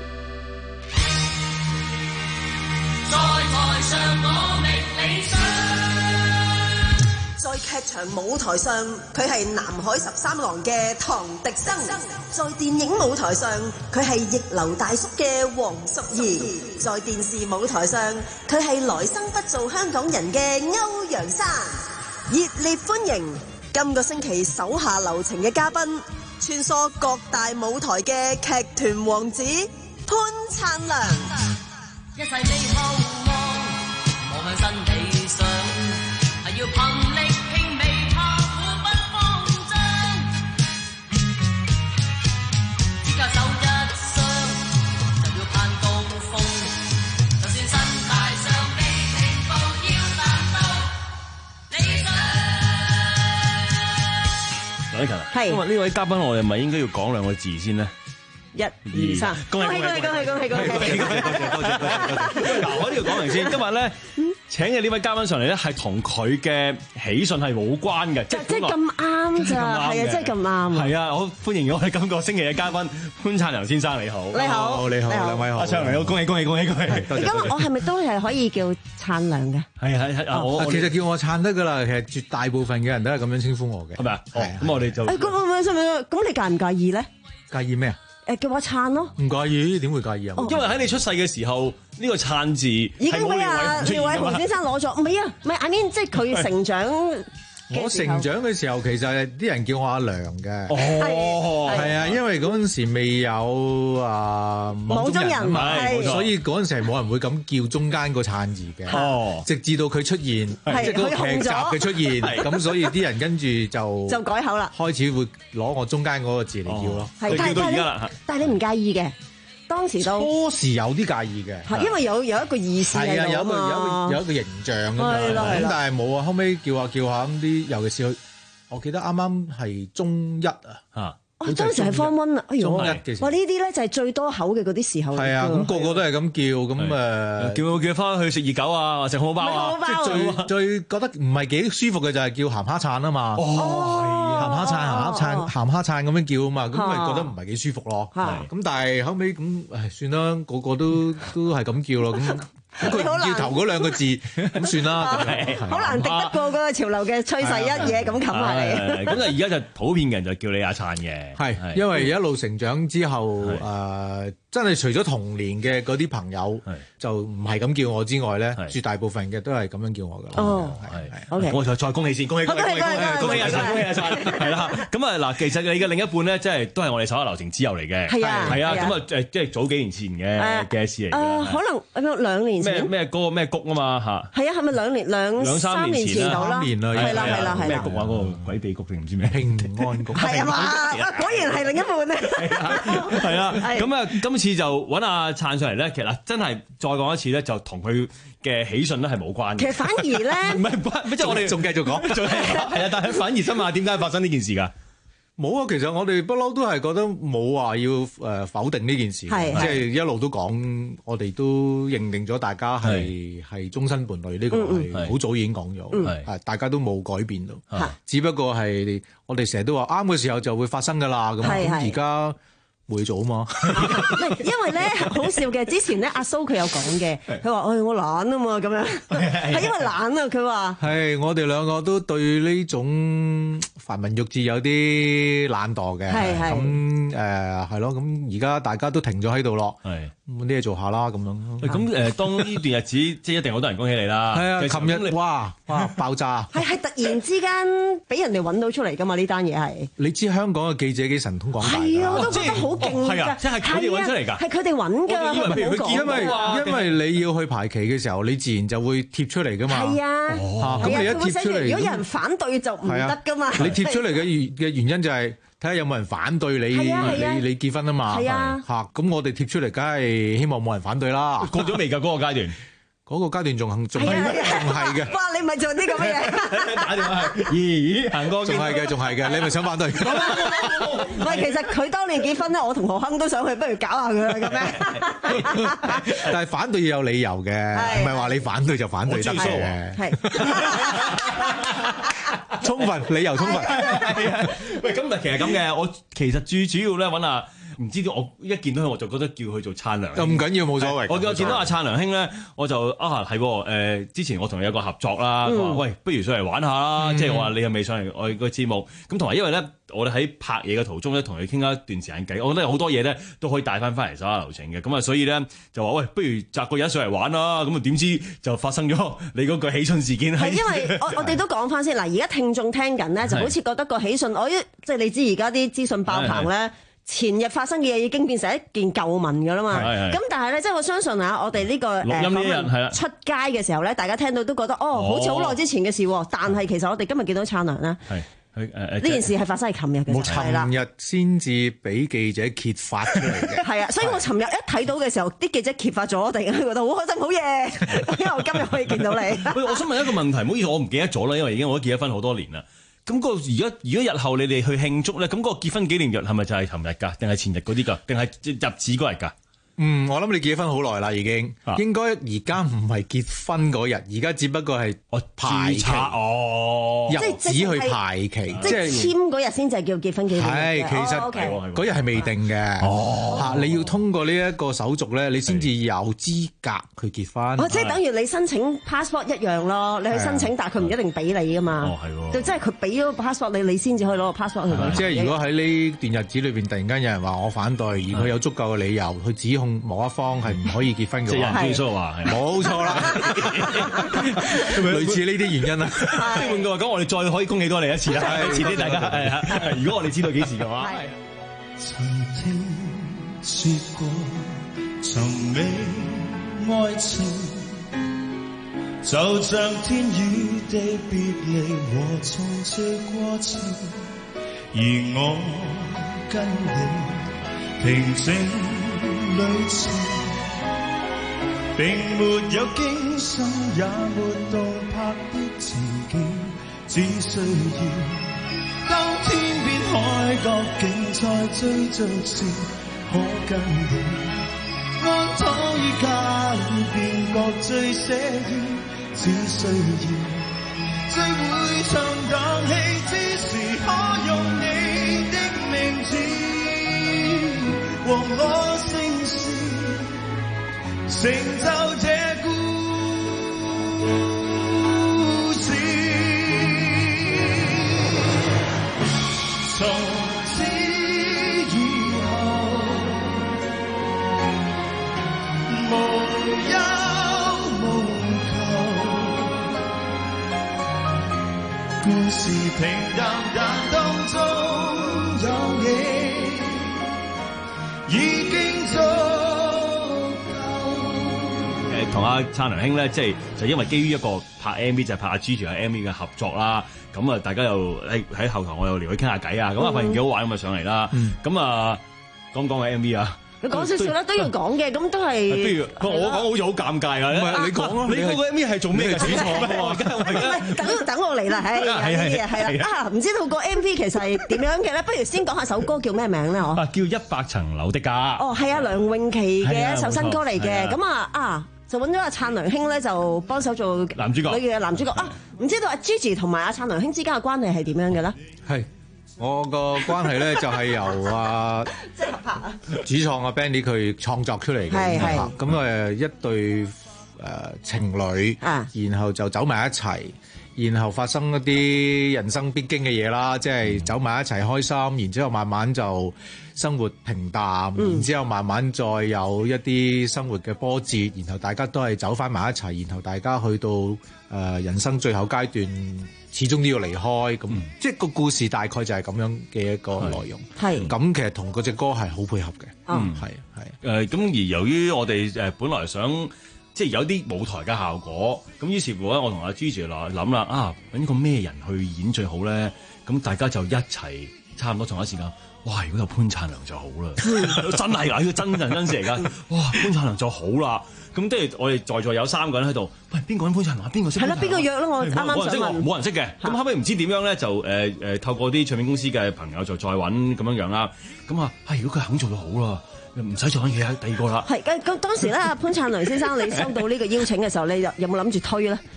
在台上我覓理想。 在劇場舞台上，佢係南海十三郎嘅唐迪生；在電影舞台上，佢係逆流大叔嘅黃淑儀；在電視舞台上，佢係來生不做香港人嘅歐陽珊。熱烈歡迎今個星期手下留情嘅嘉賓，穿梭各大舞台嘅劇團王子潘燦良。 一世未後望，望向新理想，係要憑力拼未怕苦不慌張，只教手一雙，就要攀高峰，就算身大上未平步，要達到理想。 梁禮勤啊，係，因為呢位嘉賓我哋咪應該要講兩個字先咧。 一二三，恭喜恭喜恭喜恭喜恭喜恭喜！ 多謝多謝多謝。嗱，我呢度講明先，今日咧請嘅呢位嘉賓上嚟咧，係同佢嘅喜訊係冇關嘅， 即係咁啱咋，係啊，真係咁啱。 係啊，我歡迎我哋今個星期嘅嘉賓潘燦良先生，你好。 你好， 你好，兩位好。阿燦良，恭喜恭喜恭喜恭喜！多謝。 今日我係咪都係可以叫燦良嘅？ 係係係，我其實叫我燦得噶啦，其實絕大部分嘅人都係咁樣稱呼我嘅， 係咪啊？咁我哋就誒，咁咁咁，你介唔介意咧？ 介意咩啊？ 誒，叫我燦咯， 唔介意，點會介意啊？ 因為喺你出世嘅時候，呢個燦字已經俾阿廖偉雄先生攞咗，唔係啊，唔係 I mean，即係佢成長。 我成長嘅時候，其實啲人叫我阿良嘅。 哦， 係啊，因為嗰陣時未有啊網中人啊嘛，所以嗰陣時係冇人會咁叫中間個燦字嘅。哦，直至到佢出現，即係嗰個劇集嘅出現，咁所以啲人跟住就就改口啦， 開始會攞我中間嗰個字嚟叫咯。 係，但係但係你唔介意嘅。當時都初時有啲介意嘅， 係因為有有一個意思喺度啊嘛， 有一個有一個有一個形象咁樣，咁但係冇啊。後尾叫下叫下咁啲，尤其是佢，我記得啱啱係中一啊嚇。 哦，當時係 Form One 啊，哎呦，哇！呢啲啲咧就係最多口嘅嗰啲時候。 係啊，咁個個都係咁叫，咁誒叫叫翻去食熱狗啊，食漢堡包啊， 即係最最覺得唔係幾舒服嘅就係叫鹹蝦燦啊嘛。哦，鹹蝦燦、鹹蝦燦、鹹蝦燦咁樣叫啊嘛，咁咪覺得唔係幾舒服咯。咁但係後尾咁，唉，算啦，個個都都係咁叫咯。咁佢唔叫頭嗰兩個字，咁算啦。 好難敵得過嗰個潮流嘅趨勢，一嘢咁冚埋嚟。 咁就而家就普遍嘅人就叫你阿燦嘅。 係，因為一路成長之後，誒真係除咗童年嘅嗰啲朋友，就唔係咁叫我之外咧，絕大部分嘅都係咁樣叫我噶啦。 哦， 係 ，OK， 我再再恭喜先，恭喜恭喜恭喜恭喜阿燦，恭喜阿燦，係啦。咁啊嗱，其實你嘅另一半咧，即係都係我哋手下留情之友嚟嘅。係啊，係啊。咁啊誒，即係早幾年前嘅嘅事嚟嘅。 可能兩年前。 咩咩嗰個咩谷啊嘛嚇？ 係啊，係咪兩年兩兩三年前到啦？係啦係啦係啦。 咩谷啊？嗰個鬼秘谷定唔知咩？ 平安谷。 係啊嘛，果然係另一半咧。 係啊，咁啊，今次次就揾阿燦上嚟咧，其實真係再講一次咧，就同佢嘅喜訊咧係冇關嘅。 其實反而咧， 唔係關，即係我哋仲繼續講，仲係係啊！但係反而心下點解發生呢件事㗎？ 冇啊，其實我哋不嬲都係覺得冇話要誒否定呢件事，即係一路都講，我哋都認定咗大家係係終身伴侶，呢個係好早已經講咗，係大家都冇改變到，只不過係我哋成日都話啱嘅時候就會發生㗎啦，咁而家冇嘢做啊嘛。 因為咧好笑嘅，之前咧阿蘇佢有講嘅，佢話：誒我懶啊嘛，咁樣係因為懶啊，佢話係我哋兩個都對呢種繁文縟字有啲懶惰嘅，咁誒係咯，咁而家大家都停咗喺度咯，咁啲嘢做下啦，咁樣。 咁誒，當呢段日子即係一定好多人恭喜你啦。 係啊，琴日哇哇爆炸， 係係突然之間俾人哋揾到出嚟㗎嘛？呢單嘢係你知香港嘅記者幾神通廣大㗎？ 係啊，我都覺得好勁㗎， 係啊，即係佢哋揾出嚟㗎， 係佢哋揾㗎， 因為因為你要去排期嘅時候，你自然就會貼出嚟㗎嘛。 係啊， 咁你一貼出嚟， 如果有人反對就唔得㗎嘛。 你貼出嚟嘅原嘅原因就係睇下有冇人反對你你你結婚啊嘛。 係啊， 嚇咁我哋貼出嚟，梗係希望冇人反對啦。 過咗未㗎嗰個階段？ 嗰個階段仲仲仲係嘅。 哇！你咪做啲咁嘅嘢。 打電話係，咦？行過仲係嘅，仲係嘅。你咪想反對？ 唔係，其實佢當年結婚咧，我同何鏗都想去，不如搞下佢啦咁樣。 但係反對要有理由嘅，唔係話你反對就反對得嘅。係。充分理由充分。 喂，今日其實咁嘅，我其實最主要咧揾下。唔知道我一見到佢我就覺得叫佢做燦良。 咁緊要冇所謂。 我我見到阿燦良兄咧，我就啊係誒，之前我同你有個合作啦，佢話喂，不如上嚟玩下啦，即係我話你又未上嚟我個節目，咁同埋因為咧，我哋喺拍嘢嘅途中咧，同佢傾咗一段時間偈，我覺得有好多嘢咧都可以帶翻翻嚟手下留情嘅，咁啊，所以咧就話喂，不如擇個人上嚟玩啦，咁啊點知就發生咗你嗰個喜訊事件。 係因為我我哋都講翻先嗱，而家聽眾聽緊咧，就好似覺得個喜訊，我即係你知而家啲資訊爆棚咧。前日發生嘅嘢已經變成一件舊聞㗎啦嘛，咁但係咧，即係我相信啊，我哋呢個錄音呢日係啦， 出街嘅時候咧，大家聽到都覺得哦，好似好耐之前嘅事喎，但係其實我哋今日見到燦良咧，係呢件事係發生喺琴日嘅， 冇尋日先至俾記者揭發出嚟嘅， 係啊，所以我尋日一睇到嘅時候，啲記者揭發咗，突然間覺得好開心，好嘢，因為我今日可以見到你。 喂，我想問一個問題，唔好意思，我唔記得咗啦，因為已經我都結咗婚好多年啦。咁個而家如果日後你哋去慶祝咧，咁嗰個結婚紀念日係咪就係尋日㗎，定係前日嗰啲㗎，定係入紙嗰日㗎？ 嗯，我諗你結咗婚好耐啦，已經、啊、應該而家唔係結婚嗰日，而家只不過係我排期哦，入紙去排期， 即係簽嗰日先就係叫結婚紀念日。 係，其實嗰日係未定嘅。哦，嚇你要通過呢一個手續咧，你先至有資格去結婚。 哦，即係等於你申請 passport 一樣咯，你去申請，但係佢唔一定俾你㗎嘛。 哦，係喎。 就即係佢俾咗個 passport 你，你先至可以攞個 passport 去。 即係如果喺呢段日子裏邊，突然間有人話我反對，而佢有足夠嘅理由去指控某一方係唔可以結婚嘅話， 即係人追訴話係冇錯啦，類似呢啲原因啦。 換句話講，我哋再可以恭喜多你一次啦，遲啲大家係啊。如果我哋知道幾時嘅話， 曾聽說過尋覓愛情，就像天與地別離和重聚過程，而我跟你平靜旅程，並沒有驚心也沒動魄的情景，只需要當天邊海角競賽追逐時，可跟你安躺於家裏便覺最寫意，只需要聚會唱檔戲之時，可用你的名字和我姓氏，成就這故事。從此以後，無憂無求，故事平淡但當中有你，已經足夠。 同阿燦良兄咧，即係就因為基於一個拍 M V 就係拍阿 Gigi 嘅 M V 嘅合作啦，咁啊大家又喺喺後台我又聊佢傾下偈啊，咁啊發現幾好玩咁啊上嚟啦，咁啊講講嘅 M V 啊。 你講少少啦，都要講嘅，咁都係。 不如我講好似好尷尬啊！ 唔係你講咯， 你嗰個 M V 係做咩嘅主創？ 等等我嚟啦，係係係啦啊！唔知道個 M V 其實係點樣嘅咧？不如先講下首歌叫咩名咧？嗬， 叫一百層樓的家。 哦，係啊，梁詠琪嘅一首新歌嚟嘅。咁啊啊，就揾咗阿燦良兄咧，就幫手做男主角。 佢嘅男主角啊，唔知道阿 Gigi 同埋阿燦良兄之間嘅關係係點樣嘅咧？ 係。我個關係咧就係由啊主創阿 Benny 佢創作出嚟嘅， 係係咁誒一對誒情侶， 啊、 然後就走埋一齊，然後發生一啲人生必經嘅嘢啦，即係走埋一齊開心，然之後慢慢就生活平淡，嗯、然之後慢慢再有一啲生活嘅波折，然後大家都係走翻埋一齊，然後大家去到誒、呃、人生最後階段。始終都要離開，咁、嗯、即係個故事大概就係咁樣嘅一個內容。 係咁，其實同嗰隻歌係好配合嘅。 嗯，係係誒咁而由於我哋誒本來想即係有啲舞台嘅效果，咁於是乎咧，我同阿 Gigi 來諗啦，啊揾個咩人去演最好咧？咁大家就一齊差唔多同一時間。哇！如果有潘燦良就好啦，真係㗎，呢個真人真事嚟㗎。哇！潘燦良就好啦。咁即係我哋在座有三個人喺度，喂，邊個揾潘燦良？邊個識？係啦，邊個約咧？我啱啱想問。 冇人識嘅。咁後尾唔知點樣咧，就誒誒、呃、透過啲唱片公司嘅朋友就再揾咁樣樣啦。咁啊，係如果佢肯做就好啦，唔使再揾其他第二個啦。 係咁當時咧，潘燦良先生，你收到呢個邀請嘅時候，你有有冇諗住推咧？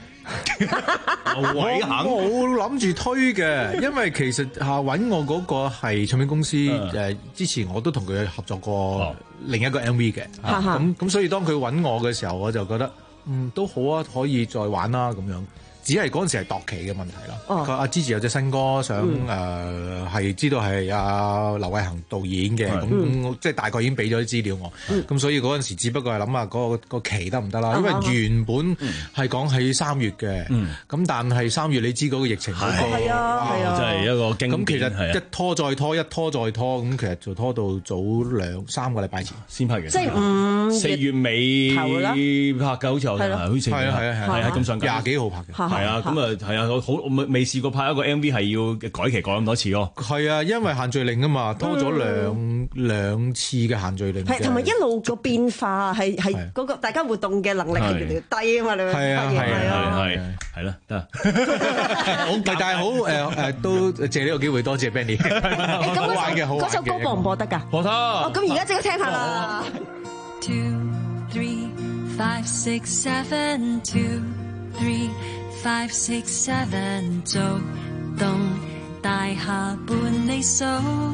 我冇諗住推嘅，因為其實嚇揾我嗰個係唱片公司誒，之前我都同佢合作過另一個 M V 嘅，咁咁所以當佢揾我嘅時候，我就覺得嗯都好啊，可以再玩啦咁樣。只係嗰陣時係度期嘅問題咯。阿 Gigi 有隻新歌想誒係知道係阿劉偉恒導演嘅，咁即係大概已經俾咗啲資料我。咁所以嗰陣時只不過係諗下嗰個個期得唔得啦？因為原本係講喺三月嘅，咁但係三月你知嗰個疫情嗰個係啊係啊， 真係一個經典。 咁其實一拖再拖，一拖再拖，咁其實就拖到早兩三個禮拜前先拍嘅。 即係五四月尾拍嘅，好似係好似係啊係啊係係咁上廿幾號拍嘅。 係啊，咁啊係啊，好未未試過拍一個 M V 係要改期改咁多次咯。 係啊，因為限聚令啊嘛，拖咗兩、嗯、兩次嘅限聚令。 係同埋一路個變化係係嗰個大家活動嘅能力係越嚟越低啊嘛，你會發現係啊係係啦得。 好，但係好誒誒，都借呢個機會多謝 Benny。 好玩嘅好玩嘅。嗰首歌播唔播得㗎？ 播得。 哦，咁而家即刻聽下啦。 Two, three, five, six, seven, two, three. Five six seven 逐棟大廈伴你數，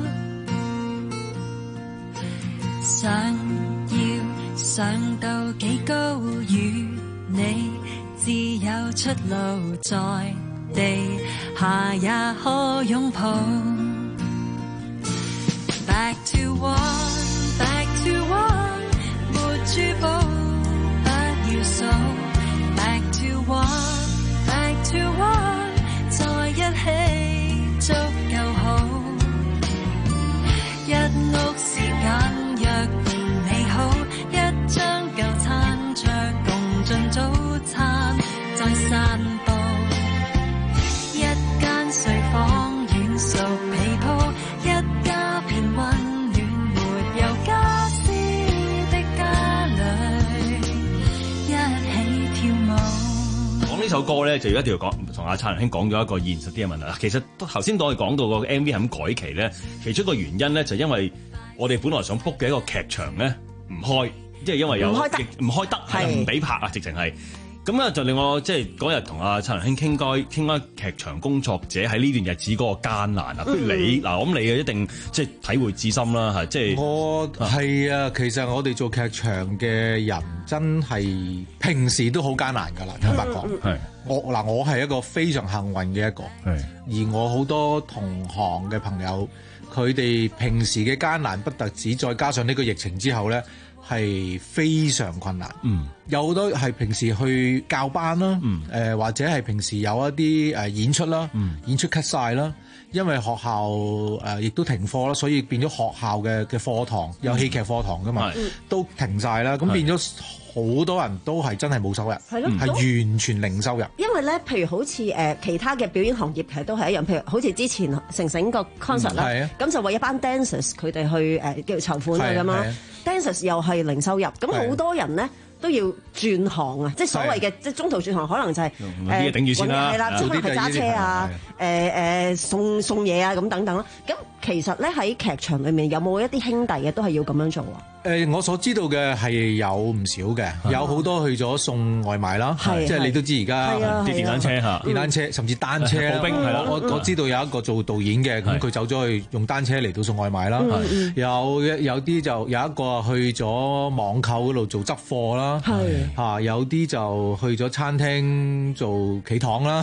想要上到幾高與你自有出路，在地下也可擁抱。Back to one, back to one， 沒珠寶不要數。Back to one。Back to one， 在一起足夠好，一屋時間若然美好，一張舊餐桌共進早餐，再散步，一間睡房軟熟被鋪，一家片溫暖沒有家私的家裏，一起跳舞。 講呢首歌咧，就一定要講同阿燦良兄講咗一個現實啲嘅問題啦。其實頭先我哋講到個 M V 係咁改期咧，其中一個原因咧就因為我哋本來想 book 嘅一個劇場咧唔開，即係因為有唔開得，唔開得係唔俾拍啊，直情係。咁咧就令我即係嗰日同阿燦良兄傾開傾開劇場工作者喺呢段日子嗰個艱難啊。不如你嗱，我諗你一定即係體會至深啦，係即係。我係啊，其實我哋做劇場嘅人真係平時都好艱難㗎啦，坦白講。係我嗱，我係一個非常幸運嘅一個，而我好多同行嘅朋友，佢哋平時嘅艱難不特止，再加上呢個疫情之後咧，係非常困難。嗯。 有好多係平時去教班啦，誒、 嗯呃、或者係平時有一啲誒演出啦， 嗯、 演出 cut 晒啦，因為學校誒亦、呃、都停課啦，所以變咗學校嘅嘅課堂有戲劇課堂噶嘛， 嗯、 都停晒啦，咁變咗好多人都係真係冇收入，係咯，係完全零收入。 因為咧，譬如好似誒、呃、其他嘅表演行業其實都係一樣，譬如好似之前成成個 concert 啦，咁、嗯、就為一班 dancers 佢哋去誒、呃、叫籌款啊咁啦 ，dancers 又係零收入，咁好多人咧。都要轉行啊！即係所謂嘅，即係中途轉行，可能就係誒頂住先啦， 係啦，即係可能係揸車啊，誒誒送送嘢啊咁等等啦。咁其實咧喺劇場裏面有冇一啲兄弟嘅都係要咁樣做啊？ 誒，我所知道嘅係有唔少嘅，有好多去咗送外賣啦，即係你都知而家啲電單車嚇， 電單車甚至單車啦。我我知道有一個做導演嘅，咁佢走咗去用單車嚟到送外賣啦。有有啲就有一個去咗網購嗰度做執貨啦。係嚇，有啲就去咗餐廳做企堂啦，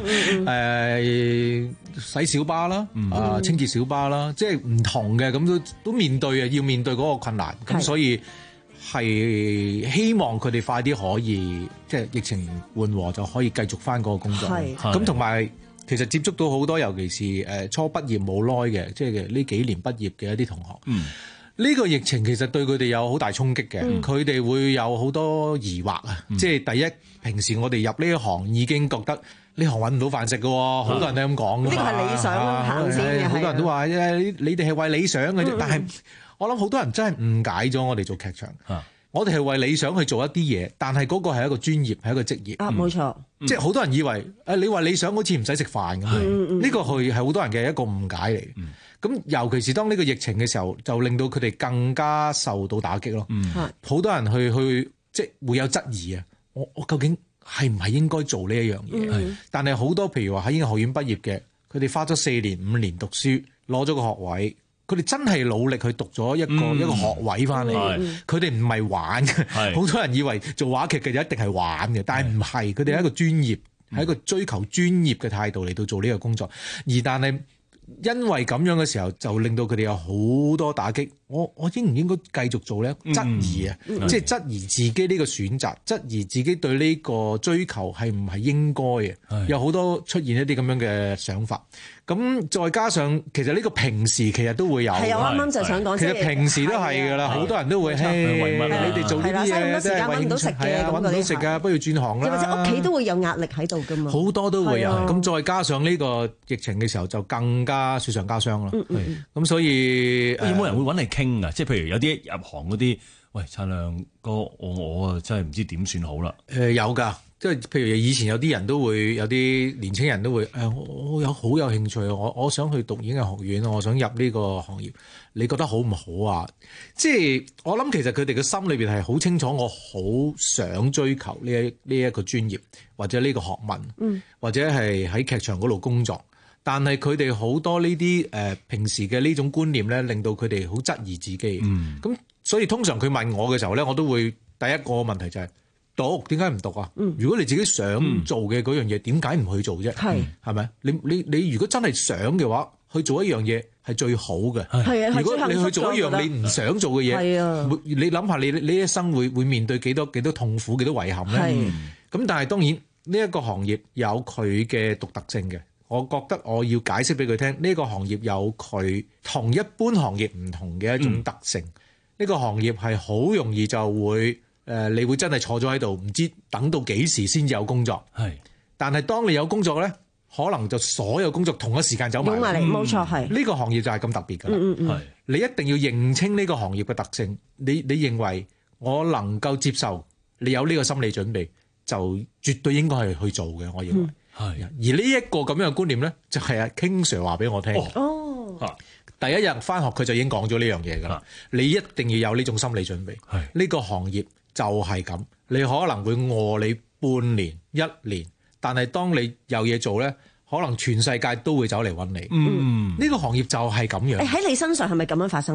誒洗小巴啦，啊清潔小巴啦，即係唔同嘅，咁都都面對啊，要面對嗰個困難。咁所以係希望佢哋快啲可以即係疫情緩和就可以繼續翻嗰個工作。咁同埋其實接觸到好多，尤其是誒初畢業冇耐嘅，即係呢幾年畢業嘅一啲同學。嗯呢個疫情其實對佢哋有好大衝擊嘅，佢哋、嗯、會有好多疑惑啊！嗯、即係第一，平時我哋入呢一行已經覺得呢行揾唔到飯食嘅，好、嗯、多人都咁講。呢個係理想行先嘅，好多人都話誒，你哋係為理想嘅啫。嗯、但係我諗好多人真係誤解咗我哋做劇場。嗯、我哋係為理想去做一啲嘢，但係嗰個係一個專業，係一個職業。啊，冇錯。嗯、即係好多人以為誒，你話理想好似唔使食飯咁，呢、嗯嗯、個係係好多人嘅一個誤解嚟。嗯咁尤其是當呢個疫情嘅時候，就令到佢哋更加受到打擊咯。好、嗯、多人去去即係會有質疑啊！我我究竟係唔係應該做呢一樣嘢？嗯、但係好多譬如話喺英國學院畢業嘅，佢哋花咗四年五年讀書，攞咗個學位，佢哋真係努力去讀咗一個、嗯、一個學位翻嚟。佢哋唔係玩嘅，好多人以為做話劇嘅就一定係玩嘅，但係唔係。佢哋係一個專業，係、嗯、一個追求專業嘅態度嚟到做呢個工作，而但係。因為咁樣嘅時候，就令到佢哋有好多打擊。我我應唔應該繼續做咧？質疑啊，嗯、即係質疑自己呢個選擇，質疑自己對呢個追求係唔係應該嘅。是有好多出現一啲咁樣嘅想法。咁再加上，其實呢個平時其實都會有。係啊，我啱啱就想講。其實平時都係㗎啦，好多人都會，為乜你哋做呢啲嘢真係揾唔到食嘅，揾唔到食㗎，不如轉行啦。又或者屋企都會有壓力喺度㗎嘛。好多都會有。咁再加上呢個疫情嘅時候，就更加雪上加霜啦。咁所以有冇人會揾你傾啊？即係譬如有啲入行嗰啲，喂，燦亮哥，我我啊真係唔知點算好啦。誒有㗎。即係譬如以前有啲人都會有啲年青人都會誒、哎，我有好有興趣，我我想去讀演藝學院，我想入呢個行業，你覺得好唔好啊？即係我諗其實佢哋嘅心裏邊係好清楚，我好想追求呢一呢一個專業或者呢個學問，嗯、或者係喺劇場嗰度工作。但係佢哋好多呢啲誒平時嘅呢種觀念咧，令到佢哋好質疑自己。咁、嗯、所以通常佢問我嘅時候咧，我都會第一個問題就係、是。讀點解唔讀啊？嗯、如果你自己想做嘅嗰樣嘢，點解唔去做啫？係係咪？你你你如果真係想嘅話，去做一樣嘢係最好嘅。係啊，如果你去做一樣你唔想做嘅嘢，係啊，你諗下你呢一生會會面對幾多幾多痛苦、幾多遺憾咧？係。咁但係當然呢一個行業有佢嘅獨特性嘅。我覺得我要解釋俾佢聽，呢個行業有佢同一般行業唔同嘅一種特性。呢、嗯、個行業係好容易就會。誒、呃，你會真係坐咗喺度，唔知等到幾時先至有工作。係是，但係當你有工作咧，可能就所有工作同一時間走埋嚟。冇錯，係呢個行業就係咁特別㗎啦。嗯嗯係，你一定要認清呢個行業嘅特性。你你認為我能夠接受，你有呢個心理準備，就絕對應該係去做嘅。我認為係。嗯、而呢一個咁樣嘅觀念咧，就係阿 King Sir 話俾我聽。哦。嚇！第一日返學佢就已經講咗呢樣嘢㗎啦。是你一定要有呢種心理準備。係呢是個行業。就係咁，你可能會餓你半年一年，但係當你有嘢做咧，可能全世界都會走嚟揾你。嗯，呢個行業就係咁樣。喺你身上係咪咁樣發生咧？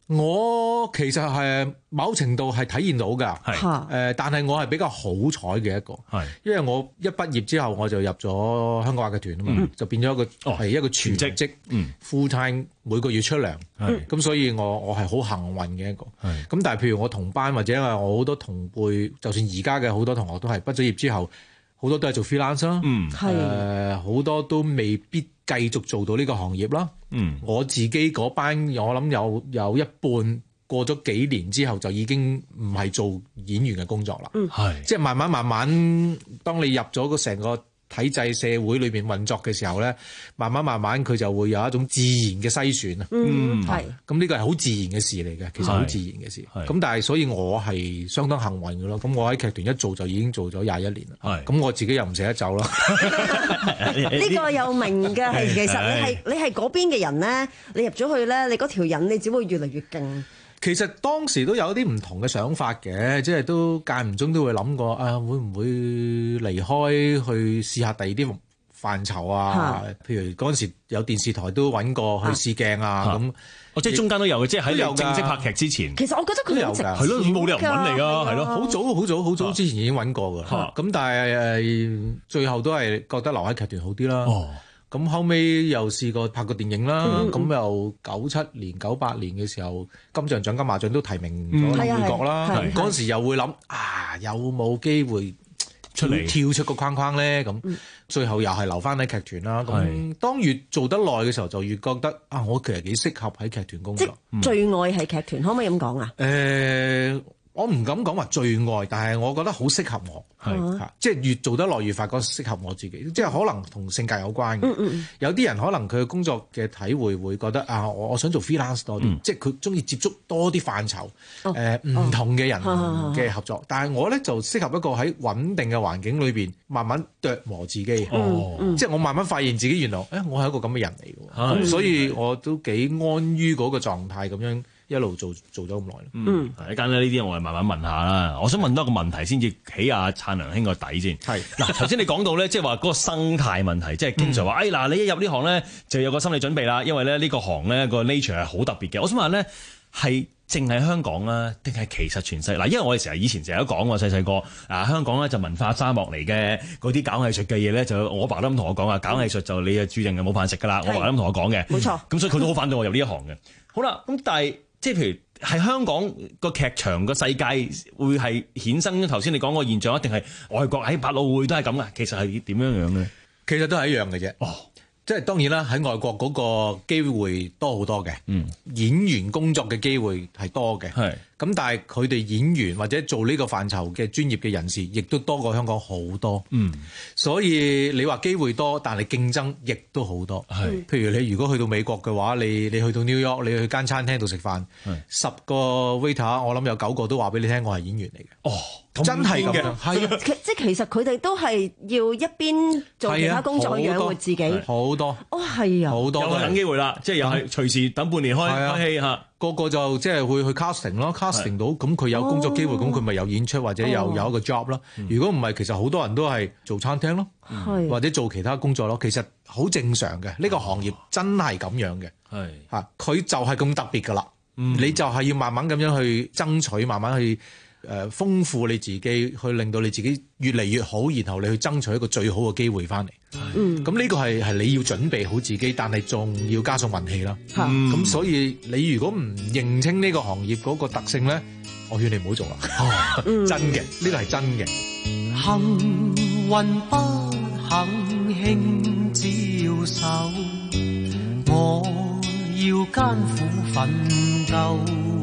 我其實係某程度係體驗到㗎，係誒、呃，但係我係比較好彩嘅一個，係因為我一畢業之後我就入咗香港話劇團啊嘛，嗯、就變咗一個係、哦、一個全職、嗯、full time 每個月出糧，咁、嗯、所以我我係好幸運嘅一個，咁但係譬如我同班或者係我好多同輩，就算而家嘅好多同學都係畢咗業之後，好多都係做 freelance 啦，嗯，係誒好多都未必繼續做到呢個行業啦。嗯，我自己嗰班我諗有有一半過咗幾年之後就已經唔係做演員嘅工作啦。嗯，係即係慢慢慢慢，當你入咗個成個體制社會裏邊運作嘅時候咧，慢慢慢慢佢就會有一種自然嘅篩選啊。嗯，係。咁呢個係好自然嘅事嚟嘅，其實好自然嘅事。咁但係所以我係相當幸運嘅咯。咁我喺劇團一做就已經做咗廿一年啦。係。咁我自己又唔捨得走啦。 呢個又明嘅係，其實你係你係嗰邊嘅人咧，你入咗去咧，你嗰條癮你只會越嚟越勁。 其實當時都有啲唔同嘅想法嘅，即係都間唔中都會諗過啊，會唔會離開去試下第二啲範疇啊？譬如嗰陣時有電視台都揾過去試鏡啊，咁哦，即係中間都有嘅，即係喺你正式拍劇之前。 其實我覺得佢有㗎， 係咯， 冇理由唔揾你㗎，係咯， 好早好早好早之前已經揾過㗎，咁但係誒最後都係覺得留喺劇團好啲啦。咁後尾又試過拍過電影啦，咁、嗯、又九七年、九八年嘅時候，金像獎、金馬獎都提名咗男配角啦。嗰陣、嗯、時又會諗啊，有冇機會出嚟跳出個框框咧？咁、嗯、最後又係留翻喺劇團啦。咁、嗯、當越做得耐嘅時候，就越覺得啊，我其實幾適合喺劇團工作。 即最愛係劇團，可唔可以咁講啊？ 誒、呃。我唔敢講話最愛，但係我覺得好適合我，係嚇，即係越做得耐越發覺適合我自己，即係可能同性格有關嘅。嗯嗯、有啲人可能佢嘅工作嘅體會會覺得啊，我我想做 freelance 多啲，嗯、即係佢中意接觸多啲範疇，誒唔、哦呃、同嘅人嘅合作。哦、但係我咧就適合一個喺穩定嘅環境裏邊慢慢琢磨自己，哦嗯、即係我慢慢發現自己原來誒、哎、我係一個咁嘅人嚟嘅，咁、嗯、所以我都幾安於嗰個狀態咁樣。一路做做咗咁耐， 嗯，一間咧呢啲我哋慢慢問下啦。我想問多一個問題先至起阿燦良兄個底先。係嗱，頭先你講到咧，即係話嗰個生態問題，即係經常話，誒嗱、嗯，你一入呢行咧就有個心理準備啦，因為咧呢個行咧個 nature 係好特別嘅。我想問咧，係淨係香港啊，定係其實全世界？嗱，因為我哋成日以前成日都講過細細個啊，香港咧就文化沙漠嚟嘅，嗰啲搞藝術嘅嘢咧，就我爸都咁同我講啊，搞藝術就你啊注定係冇飯食㗎啦。我爸都咁同我講嘅，冇錯。咁所以佢都好反對我入呢一行嘅。好啦，咁但係。即係譬如係香港個劇場個世界會係衍生咗頭先你講個現象，一定係外國喺百老匯都係咁噶？其實係點樣樣嘅？ 其實都係一樣嘅啫。哦，即係當然啦，喺外國嗰個機會多好多嘅。嗯，演員工作嘅機會係多嘅。係。咁但係佢哋演員或者做呢個範疇嘅專業嘅人士，亦都多過香港好多。嗯，所以你話機會多，但係競爭亦都好多。係是，譬如你如果去到美國嘅話，你你去到 New York，你去間餐廳度食飯，是十個 waiter，我諗有九個都話俾你聽，我係演員嚟嘅。哦，真係咁樣，係啊， 即係其實佢哋都係要一邊做其他工作去養活自己。 好多哦，係啊， 好多有等機會啦，即係又係隨時等半年開開戲嚇。 個個就即係會去 casting 咯，casting 到咁佢有工作機會，咁佢咪有演出或者有有一個 job 咯。如果唔係，其實好多人都係做餐廳咯，或者做其他工作咯。其實好正常嘅，呢個行業真係咁樣嘅。係嚇，佢就係咁特別噶啦。你就係要慢慢咁樣去爭取，慢慢去誒豐富你自己，去令到你自己越嚟越好，然後你去爭取一個最好嘅機會翻嚟。嗯，咁呢個係係你要準備好自己，但係仲要加上運氣啦。咁、嗯、所以你如果唔認清呢個行業嗰個特性咧，我勸你唔好做啦。哦、真嘅，呢個係真嘅。 幸運不肯輕招手，我要艱苦奮鬥，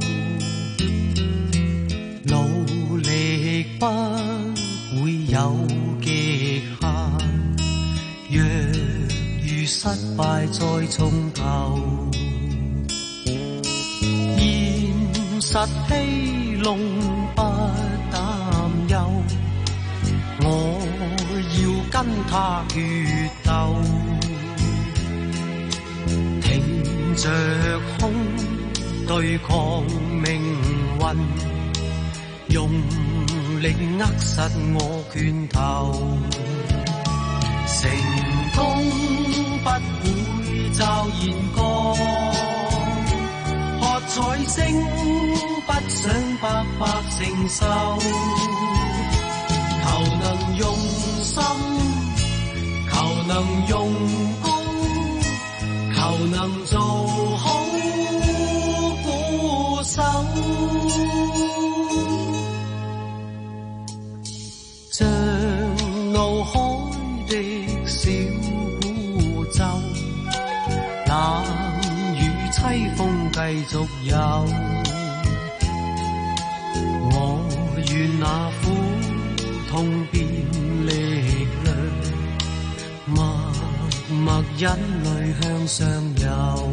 努力不會有極限。若遇失敗再從頭，現實欺弄不擔憂，我要跟他決鬥，挺着胸對抗命運，用力握實我拳頭。成功不會驟然降，喝彩星不想白白承受，求能用心，求能用功，求能做好鼓手，像怒海的小孤舟，冷雨凄風繼續有，我願那苦痛變力量，默默忍淚向上游。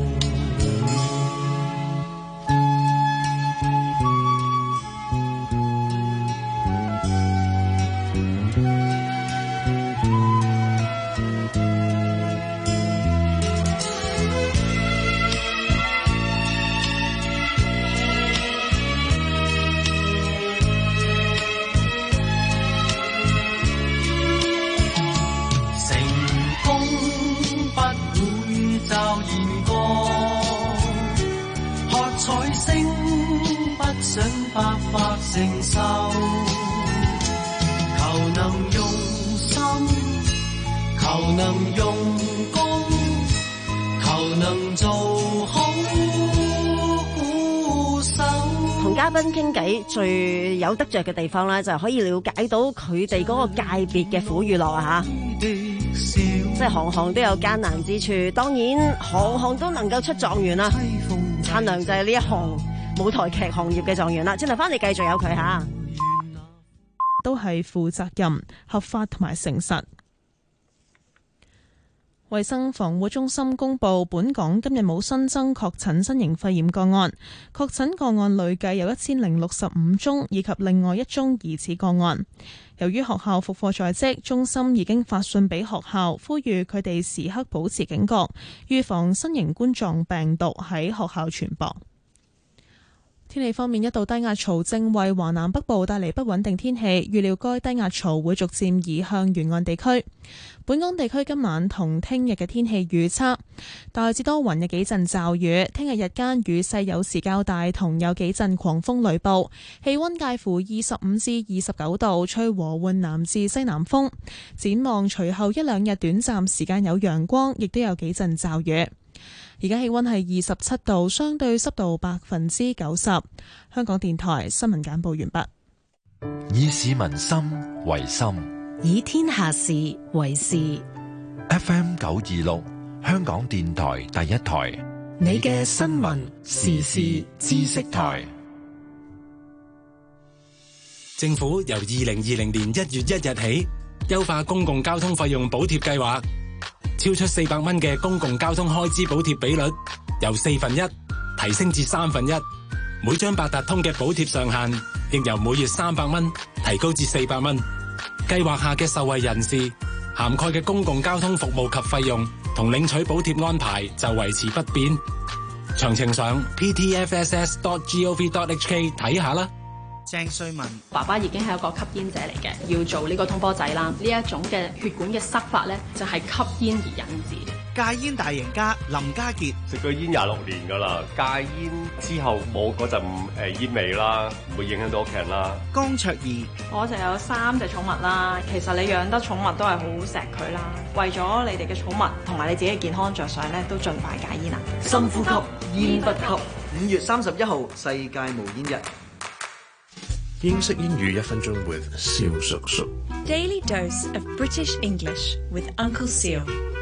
白髮承受，求能用心，求能用功，求能做好鼓手。 同嘉賓傾偈最有得着嘅地方咧，就係可以了解到佢哋嗰個界別嘅苦與樂啊！嚇，即係行行都有艱難之處，當然行行都能夠出狀元啦。燦良就係呢一行舞台劇行業嘅狀元啦，轉頭翻嚟繼續有佢吓， 都係負責任、合法同埋誠實。衛生防護中心公布，本港今日冇新增確診新型肺炎個案，確診個案累計有一千零六十五宗，以及另外一宗疑似個案。由於學校復課在即，中心已經發信俾學校，呼籲佢哋時刻保持警覺，預防新型冠狀病毒喺學校傳播。天氣方面，一道低壓槽正為華南北部帶嚟不穩定天氣，預料該低壓槽會逐漸移向沿岸地區。本港地區今晚同聽日嘅天氣預測，大致多雲，有幾陣驟雨。聽日日間雨勢有時較大，同有幾陣狂風雷暴。氣溫介乎二十五至二十九度，吹和緩南至西南風。展望隨後一兩日短暫時間有陽光，亦都有幾陣驟雨。而家氣溫係二十七度，相對濕度百分之九十。香港電台新聞簡報完畢。 以市民心為心， 以天下事為事。 F M 九二六，香港電台第一台， 你嘅新聞時事知識台。 政府由二零二零年一月一日起，優化公共交通費用補貼計劃。超出四百蚊嘅公共交通開支補貼比率由四分一提升至三分一，每張八達通嘅補貼上限亦由每月三百蚊提高至四百蚊。計劃下嘅受惠人士涵蓋嘅公共交通服務及費用同領取補貼安排就維持不變。詳情上 p t f s s dot gov dot h k 睇下啦。 鄭瑞文爸爸已經係一個吸煙者嚟嘅，要做呢個通波仔啦。呢一種嘅血管嘅塞法咧，就係吸煙而引致。 戒煙大贏家林家傑食咗煙廿六年㗎啦，戒煙之後冇嗰陣誒煙味啦，唔會影響到屋企人啦。 江卓儀我就有三隻寵物啦，其實你養得寵物都係好錫佢啦，為咗你哋嘅寵物同埋你自己嘅健康着想咧，都盡快戒煙啦。 深呼吸，煙不吸。五月三十一號世界無煙日。 英式英語一分鐘 with 蕭叔叔。 Daily dose of British English with Uncle Seal。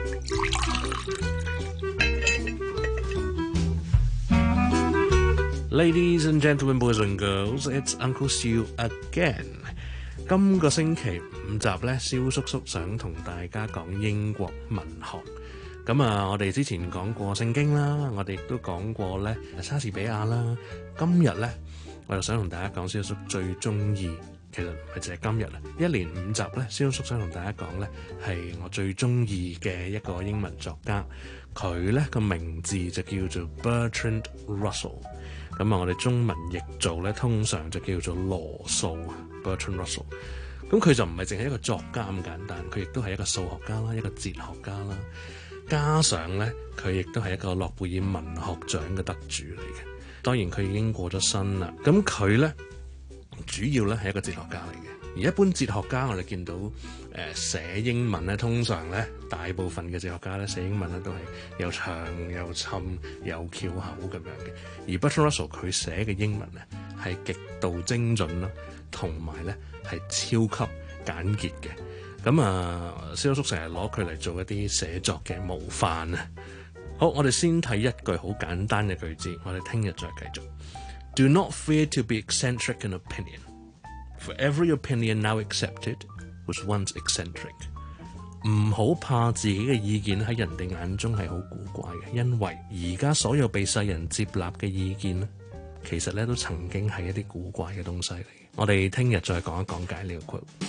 Ladies and gentlemen, boys and girls, it's Uncle Seal again。 今個星期五集咧，蕭叔叔想同大家講英國文學。咁啊，我哋之前講過聖經啦，我哋亦都講過咧莎士比亞啦。今日咧，我就想同大家講蕭叔最中意，其實唔係淨係今日啊，一連五集咧，蕭叔想同大家講咧係我最中意嘅一個英文作家，佢咧個名字就叫做 Bertrand Russell。咁啊，我哋中文譯做咧，通常就叫做羅素 Bertrand Russell。咁佢就唔係淨係一個作家咁簡單，佢亦都係一個數學家啦，一個哲學家啦，加上咧佢亦都係一個諾貝爾文學獎嘅得主嚟嘅。 當然佢已經過咗身啦。咁佢咧主要咧係一個哲學家嚟嘅。而一般哲學家我哋見到誒、呃、寫英文咧，通常咧大部分嘅哲學家咧寫英文咧都係又長又深又翹口咁樣嘅。而 Bertrand Russell 佢寫嘅英文咧係極度精準啦，同埋咧係超級簡潔嘅。咁啊，蕭叔成日攞佢嚟做一啲寫作嘅模範啊。好，我哋先睇一句好簡單嘅句子，我哋聽日再繼續。Do not fear to be eccentric in opinion. For every opinion now accepted was once eccentric. 唔好怕自己嘅意見喺人哋眼中係好古怪嘅，因為而家所有被世人接納嘅意見咧，其實咧都曾經係一啲古怪嘅東西嚟。我哋聽日再講一講解呢個 quote。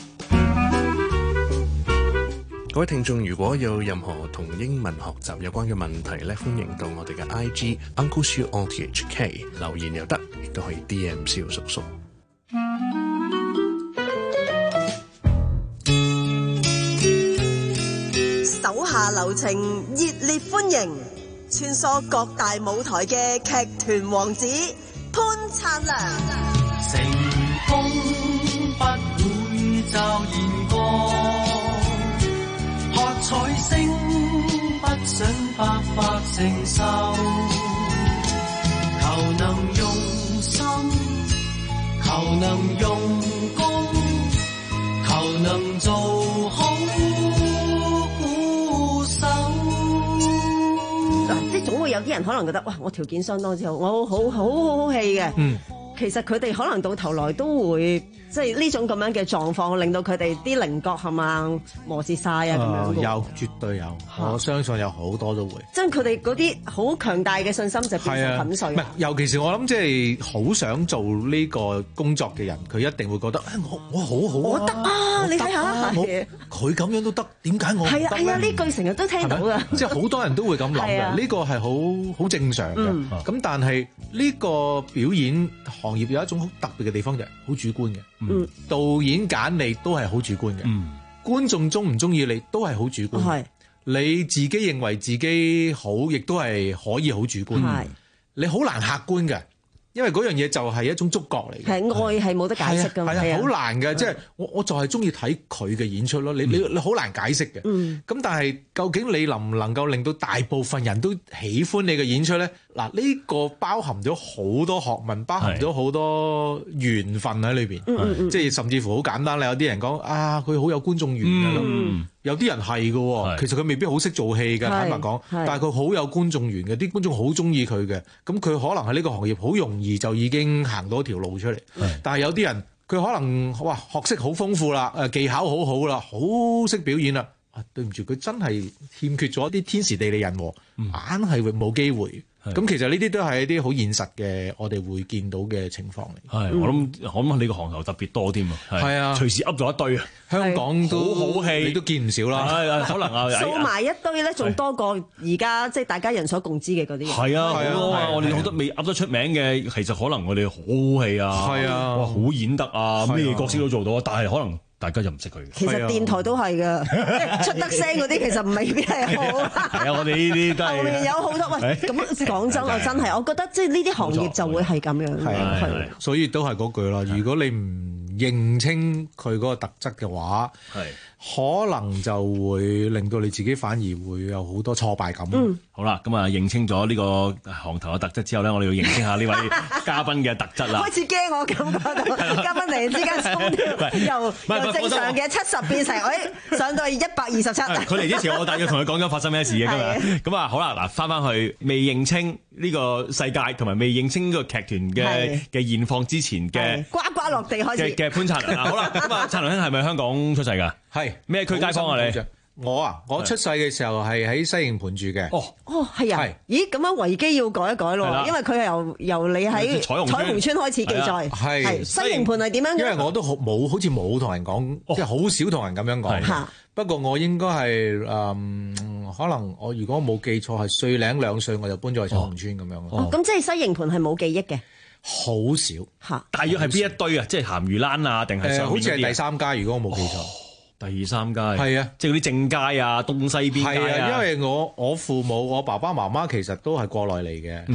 各位聽眾，如果有任何同英文學習有關嘅問題咧，歡迎到我哋嘅 I G Uncle Siu O T H K 留言又得，亦都可以 D M 蕭叔叔。 手下留情，熱烈歡迎穿梭各大舞台嘅劇團王子潘燦良。 成功不會驟然過，喝彩聲不想白髮承受，求能用心，求能用功，求能做好鼓手。 嗱，即係總會有啲人可能覺得，哇！我條件相當之好，我好好好好戲嘅。嗯。其實佢哋可能到頭來都會即係呢種咁樣嘅狀況，令到佢哋啲稜角係嘛磨蝕晒啊咁樣。 有，絕對有，我相信有好多都會。 即係佢哋嗰啲好強大嘅信心就變成粉碎。 唔係，尤其是我諗，即係好想做呢個工作嘅人，佢一定會覺得，我我好好啊， 我得啊！你睇下， 佢咁樣都得，點解我唔得咧？ 係啊係啊，呢句成日都聽到㗎。 即係好多人都會咁諗嘅，呢個係好好正常嘅。咁但係呢個表演行業有一種好特別嘅地方，就係好主觀嘅。嗯，導演揀你都係好主觀嘅。嗯，觀眾中唔中意你都係好主觀。係你自己認為自己好，亦都係可以好主觀。係你好難客觀嘅，因為嗰樣嘢就係一種觸覺嚟嘅。係愛係冇得解釋㗎嘛。係啊，好難嘅，即係我我就係中意睇佢嘅演出咯。你你你好難解釋嘅。嗯。咁但係究竟你能唔能夠令到大部分人都喜歡你嘅演出咧？嗱，呢個包含咗好多學問，包含咗好多緣分喺裏邊。嗯嗯嗯。即係甚至乎好簡單啦，有啲人講啊，佢好有觀眾緣㗎。嗯。有啲人係嘅，其實佢未必好識做戲㗎，坦白講。但係佢好有觀眾緣嘅，啲觀眾好中意佢嘅。咁佢可能喺呢個行業好容易就已經行到一條路出嚟。但係有啲人佢可能哇學識好豐富啦，誒技巧好好啦，好識表演啦。啊，對唔住，佢真係欠缺咗啲天時地利人和，硬係會冇機會。咁其實呢啲都係一啲好現實嘅，我哋會見到嘅情況嚟。 係，我諗我諗你個行頭特別多添啊。係啊，隨時噏咗一堆啊。 香港都好好戲， 你都見唔少啦。 係可能啊， 數埋一堆咧，仲多過而家即係大家人所共知嘅嗰啲。 係啊，係啊，我哋好多未噏得出名嘅，其實可能我哋好好戲啊，係啊，哇，好演得啊，咩角色都做到啊，但係可能大家就唔識佢。 其實電台都係㗎，出得聲嗰啲其實未必係好。 係啊，我哋呢啲都係。後面有好多喂，咁講真啊，真係，我覺得即係呢啲行業就會係咁樣。係啊，係。所以都係嗰句啦，如果你唔認清佢嗰個特質嘅話，係可能就會令到你自己反而會有好多挫敗感。嗯，好啦，咁啊認清咗呢個行頭嘅特質之後咧，我哋要認清下呢位嘉賓嘅特質啦。開始驚我感覺到嘉賓突然之間衝跳，由由正常嘅七十變成誒上到一百二十七。佢嚟之前，我大約同佢講緊發生咩事嘅今日。咁啊，好啦，嗱，翻翻去未認清呢個世界同埋未認清呢個劇團嘅嘅現況之前嘅呱呱落地開始嘅潘燦良。好啦，咁啊，燦良兄係咪香港出世㗎？係咩區街坊啊？你我啊，我出世嘅時候係喺西營盤住嘅。哦哦，係啊。係。咦，咁樣維基要改一改咯，因為佢係由由你喺彩虹彩虹村開始記載。係。西營盤係點樣？因為我都好冇，好似冇同人講，即係好少同人咁樣講。係。不過我應該係誒，可能我如果冇記錯係歲零兩歲我就搬咗去彩虹村咁樣咯。哦，咁即係西營盤係冇記憶嘅。好少嚇。大約係邊一堆啊？即係鹹魚欄啊，定係上面嗰啲？誒，好似係第三街，如果我冇記錯。第三街係啊，即係嗰啲正街啊，東西邊街啊。係啊，因為我我父母我爸爸媽媽其實都係過來嚟嘅。係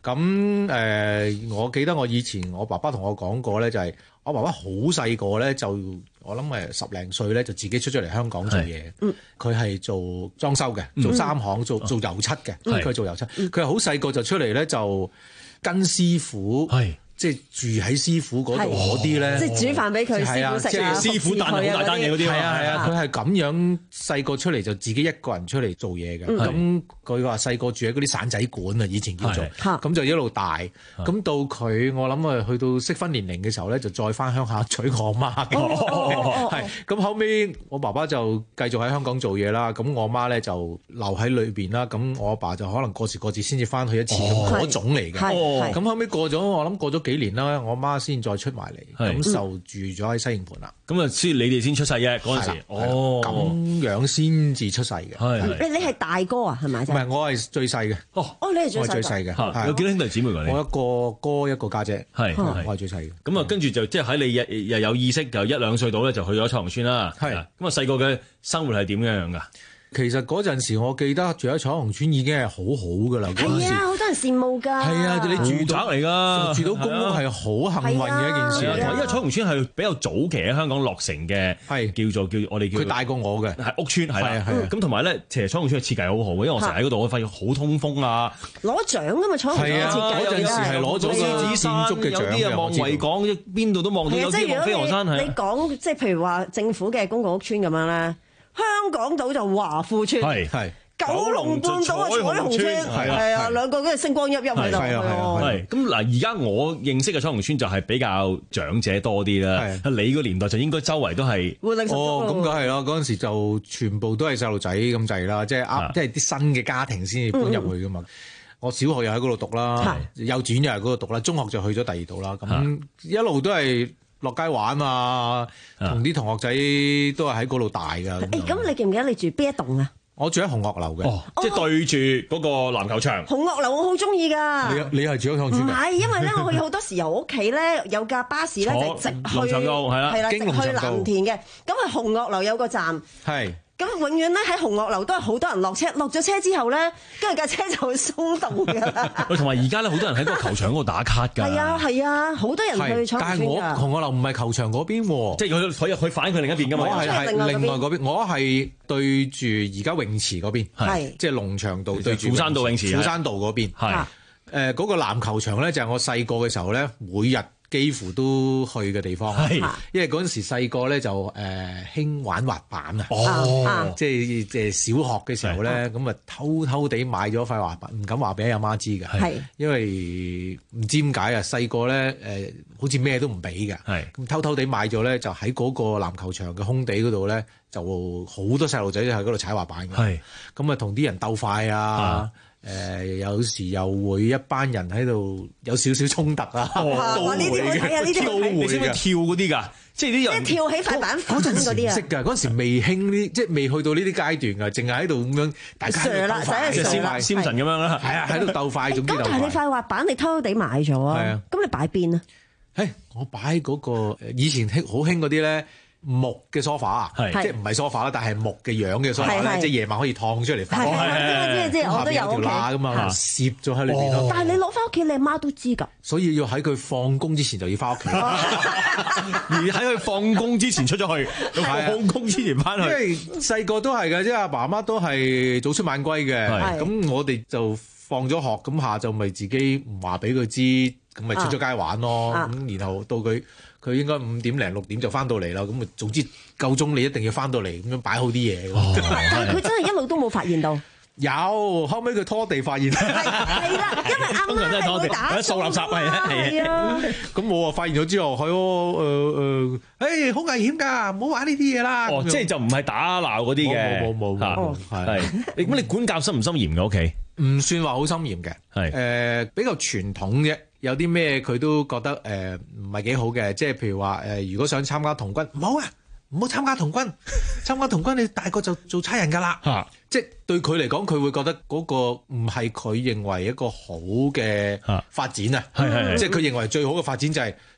咁誒、呃，我記得我以前我爸爸同我講過咧，就係、是、我爸爸好細個咧，就我諗誒十零歲咧，就自己出咗嚟香港做嘢。佢係做裝修嘅，做三行，做做油漆嘅。佢、嗯、做油漆，佢係好細個就出嚟咧，就跟師傅。即係住喺師傅嗰度嗰啲咧， 即係煮飯俾佢師傅食啊， 即係師傅帶好大單嘢嗰啲。 係啊係啊，佢係咁樣細個出嚟就自己一個人出嚟做嘢嘅。咁佢話細個住喺嗰啲散仔館啊，以前叫做，咁就一路大。咁到佢我諗啊，去到適婚年齡嘅時候咧，就再翻鄉下娶我媽嘅。係咁後尾我爸爸就繼續喺香港做嘢啦。咁我媽咧就留喺裏邊啦。咁我阿爸就可能過時過節先至翻去一次咁嗰種嚟嘅。咁後尾過咗我諗過咗幾年啦，我媽先再出埋嚟，咁就住咗喺西營盤啦。 咁啊，先你哋先出世嘅嗰陣時，哦， 咁樣先至出世嘅。 係你係大哥啊，係咪？ 唔係，我係最細嘅。 哦，哦，你係最細嘅。 有幾多兄弟姊妹㗎？ 我一個哥，一個家姐。 係， 我係最細嘅。 咁啊，跟住就即係喺你日日有意識，就一兩歲到咧，就去咗彩虹村啦。係。咁啊，細個嘅生活係點樣樣㗎？ 其實嗰陣時，我記得住喺彩虹村已經係好好㗎啦。 係啊，好多人羨慕㗎。 係啊，你住宅嚟㗎，住到公屋係好幸運嘅一件事。 因為彩虹村係比較早期喺香港落成嘅，係叫做叫我哋叫佢大過我嘅， 係屋村係啦。咁同埋咧，其實彩虹村嘅設計好好，因為我成日喺嗰度，我發現好通風啊， 攞獎㗎嘛，彩虹村嘅設計。 嗰陣時係攞咗獅子山嘅獎， 有啲啊望維港，邊度都望到，有啲望飛鵝山係。 你講即係譬如話政府嘅公共屋村咁樣咧。香港島就華富村，係係九龍半島嘅彩虹村，係啊，兩個都係星光熠熠喺度。 係咁嗱，而家我認識嘅彩虹村就係比較長者多啲啦。你個年代就應該周圍都係哦，咁梗係啦，嗰陣時就全部都係細路仔咁滯啦，即係啱，即係啲新嘅家庭先至搬入去噶嘛。我小學又喺嗰度讀啦，幼稚園又喺嗰度讀啦，中學就去咗第二度啦。咁一路都係落街玩啊，同啲同學仔都係喺嗰度大㗎。 誒，咁你記唔記得你住邊一棟啊？ 我住喺紅鶴樓嘅， 哦，即係對住嗰個籃球場。 紅鶴樓我好中意㗎。 你你係住喺香村㗎？ 唔係，因為咧我去好多時由屋企咧有架巴士咧就直去龍翔道係啦， 係啦，直去藍田嘅。咁啊紅鶴樓有個站。係。咁永遠咧喺紅鶴樓都係好多人落車，落咗車之後咧，跟住架車就會鬆動㗎啦。 喂，同埋而家咧好多人喺個球場嗰度打卡㗎。係啊係啊，好多人去彩虹村㗎。 但係我紅鶴樓唔係球場嗰邊喎， 即係佢佢佢反佢另一邊㗎嘛。 我係係另外嗰邊，我係對住而家泳池嗰邊，係即係龍翔道對住虎山道泳池， 虎山道嗰邊。係誒嗰個籃球場咧，就係我細個嘅時候咧，每日幾乎都去嘅地方，因為嗰陣時細個咧就誒興玩滑板啊，哦，即係即係小學嘅時候咧，咁啊偷偷地買咗塊滑板，唔敢話俾阿媽知嘅，係因為唔知點解啊，細個咧誒好似咩都唔俾嘅，係咁偷偷地買咗咧，就喺嗰個籃球場嘅空地嗰度咧，就好多細路仔喺嗰度踩滑板嘅，係咁啊同啲人鬥快啊。誒、呃、有時又會一班人喺度有少少衝突啊， 哦、都會嘅， 都會嘅， 跳嗰啲㗎，即係啲人即係跳起塊板嗰陣時唔識㗎，嗰陣時未興呢，即係未去到呢啲階段㗎，淨係喺度咁樣大家喺度鬥快， 即係先先神咁樣啦， 係啊，喺度鬥快，總之鬥快。 咁但係你塊滑板你偷偷地買咗啊？係啊，咁你擺邊啊？ 誒，我擺嗰個以前興好興嗰啲咧。木嘅 sofa 啊，即係唔係 sofa 啦，但係木嘅樣嘅 sofa 咧，即係夜晚可以燙出嚟翻。 係即係我都有條罅㗎嘛，攝咗喺裏邊咯。 但係你攞翻屋企，你阿媽都知㗎。 所以要喺佢放工之前就要翻屋企， 而喺佢放工之前出咗去，放工之前翻去。 因為細個都係嘅，即係阿爸阿媽都係早出晚歸嘅。咁我哋就放咗學，咁下晝咪自己唔話俾佢知，咁咪出咗街玩咯。咁然後到佢。佢應該五點零六點就翻到嚟啦，咁啊總之夠鐘你一定要翻到嚟，咁樣擺好啲嘢。 但係佢真係一路都冇發現到。 有，後尾佢拖地發現。 係啦，因為阿媽係會打掃垃圾係啊。係啊。 咁我啊發現咗之後，係喎誒誒，誒好危險㗎，唔好玩呢啲嘢啦。 哦，即係就唔係打鬧嗰啲嘅。冇冇冇。係。咁你管教深唔深嚴嘅屋企？ 唔算話好森嚴嘅，係誒、呃、比較傳統啫。有啲咩佢都覺得誒唔係幾好嘅，即係譬如話誒、呃，如果想參加童軍，唔好啊，唔好參加童軍。參加童軍你大個就做差人㗎啦。嚇，即係對佢嚟講，佢會覺得嗰個唔係佢認為一個好嘅發展啊。係係，即係佢認為最好嘅發展就係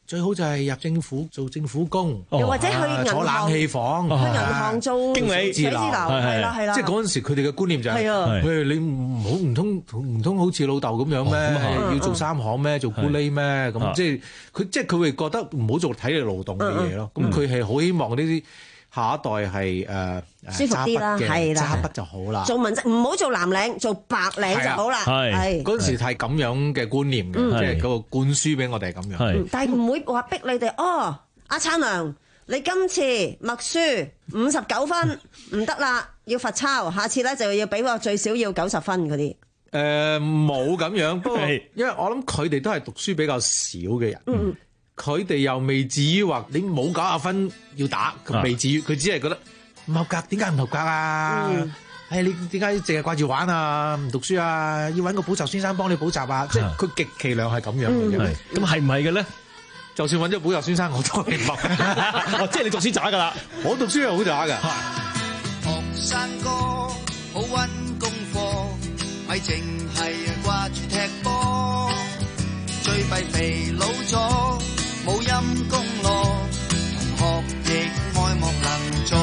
最好就係入政府做政府工， 又或者去銀行坐冷氣房， 去銀行做經理、 寫字樓，係啦係啦。 即係嗰陣時佢哋嘅觀念就係，喂你唔好唔通唔通好似老豆咁樣咩？要做三行咩？做咕喱咩？咁即係佢即係佢會覺得唔好做體力勞動嘅嘢咯。咁佢係好希望呢啲下一代係誒舒服啲啦，係啦， 揸筆就好啦。 做文職唔好做藍領，做白領就好啦。係嗰陣時係咁樣嘅觀念嘅，即係嗰個灌輸俾我哋係咁樣。 但係唔會話逼你哋哦，阿燦良，你今次默書五十九分唔得啦，要罰抄，下次咧就要俾我最少要九十分嗰啲。 誒冇咁樣，不過因為我諗佢哋都係讀書比較少嘅人。嗯佢哋又未至於話你冇九十分要打，佢未至於，佢只係覺得唔合格，點解唔合格啊？誒、嗯哎，你點解淨係掛住玩啊？唔讀書啊？要揾個補習先生幫你補習啊？即係佢極其量係咁樣嘅。 咁係唔係嘅咧？ 就算揾咗補習先生，我都係唔合格。 哦，即係你讀書渣㗎啦！ 我讀書係好渣㗎。 學生哥好溫功課，咪淨係掛住踢波，最弊肥佬咗。冇陰功咯，同學亦愛莫能助。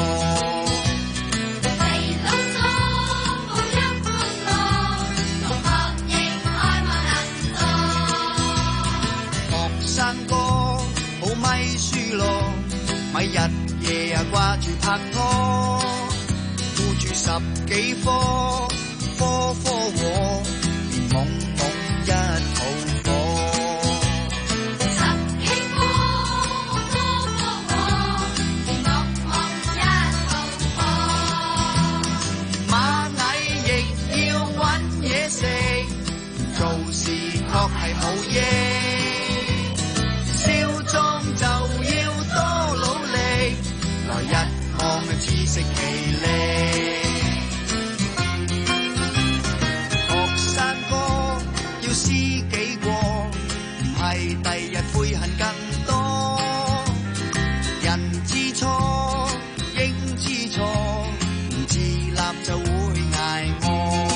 肥佬咗冇陰功咯，同學亦愛莫能助。學生哥好咪書咯，咪日夜啊掛住拍拖，顧住十幾科，科科和，連懵懵一肚火。做事確係冇益，少壯就要多努力，來日望自食其力。學生哥要知己過，唔係第日悔恨更多。人知錯應知錯，唔自立就會捱餓。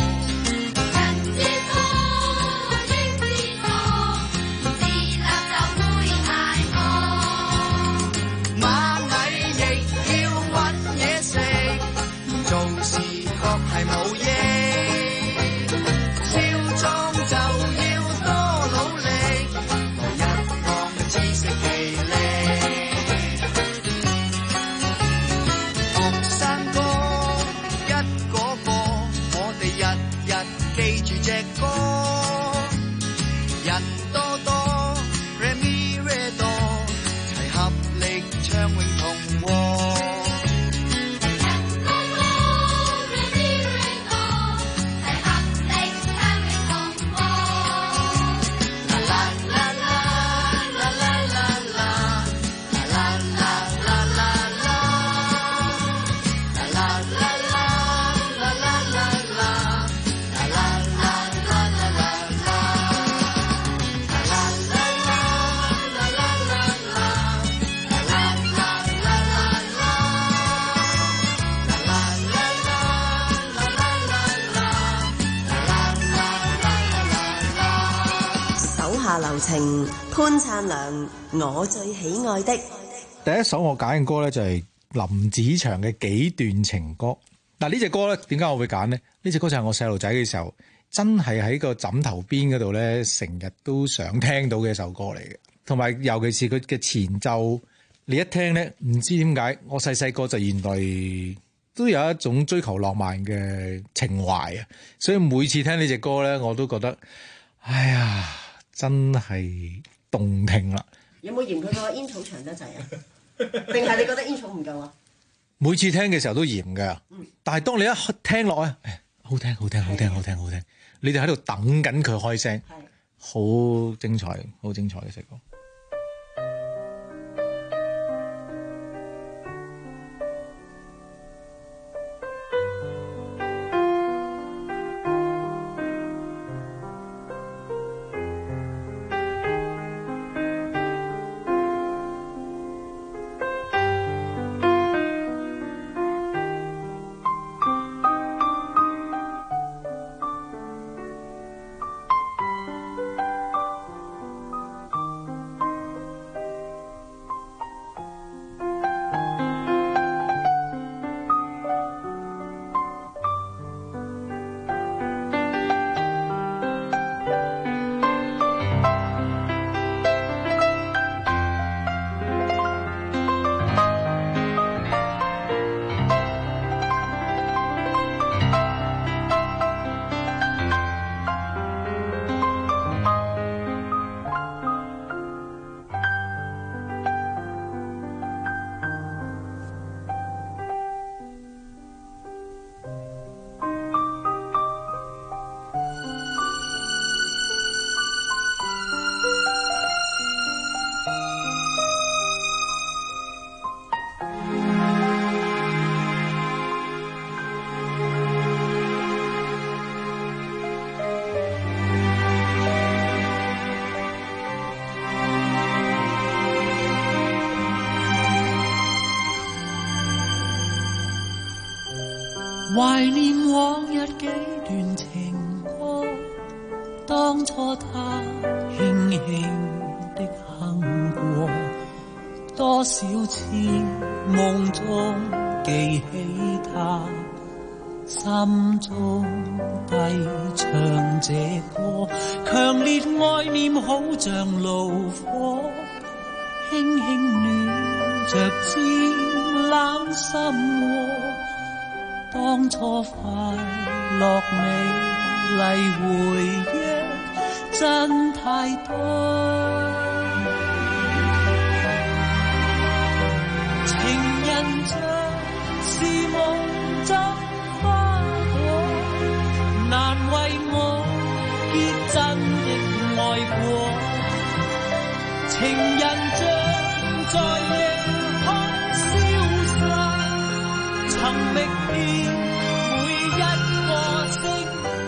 係冇益，少壯就要多努力，來日望自食其力。學生哥一個個，我哋日日記住隻歌，人多多 re mi re do， 齊合力唱永同和。 流程潘燦良，我最喜愛的第一首我揀嘅歌咧就係林子祥嘅幾段情歌。嗱呢隻歌咧點解我會揀呢？呢隻歌就係我細路仔嘅時候真係喺個枕頭邊嗰度咧成日都想聽到嘅一首歌嚟嘅，同埋尤其是佢嘅前奏，你一聽咧唔知點解我細細個就原來都有一種追求浪漫嘅情懷啊，所以每次聽呢隻歌咧我都覺得哎呀真係動聽啦！ 有冇嫌佢個煙草長得滯啊？定係你覺得煙草唔夠啊？ 每次聽嘅時候都嫌㗎，嗯、但係當你一聽落咧，好聽好聽好聽好聽好聽，你哋喺度等緊佢開聲，好精彩好精彩嘅隻歌。 懷念往日幾段情歌，當初他輕輕的哼過，多少次夢中記起他，心中低唱這歌，強烈愛念好像爐火，輕輕暖着漸冷心窩，當初快樂美麗回憶真太多，情人像是夢中花朵，難為我結真的愛過，情人像在夜空消失，尋覓遍每一個星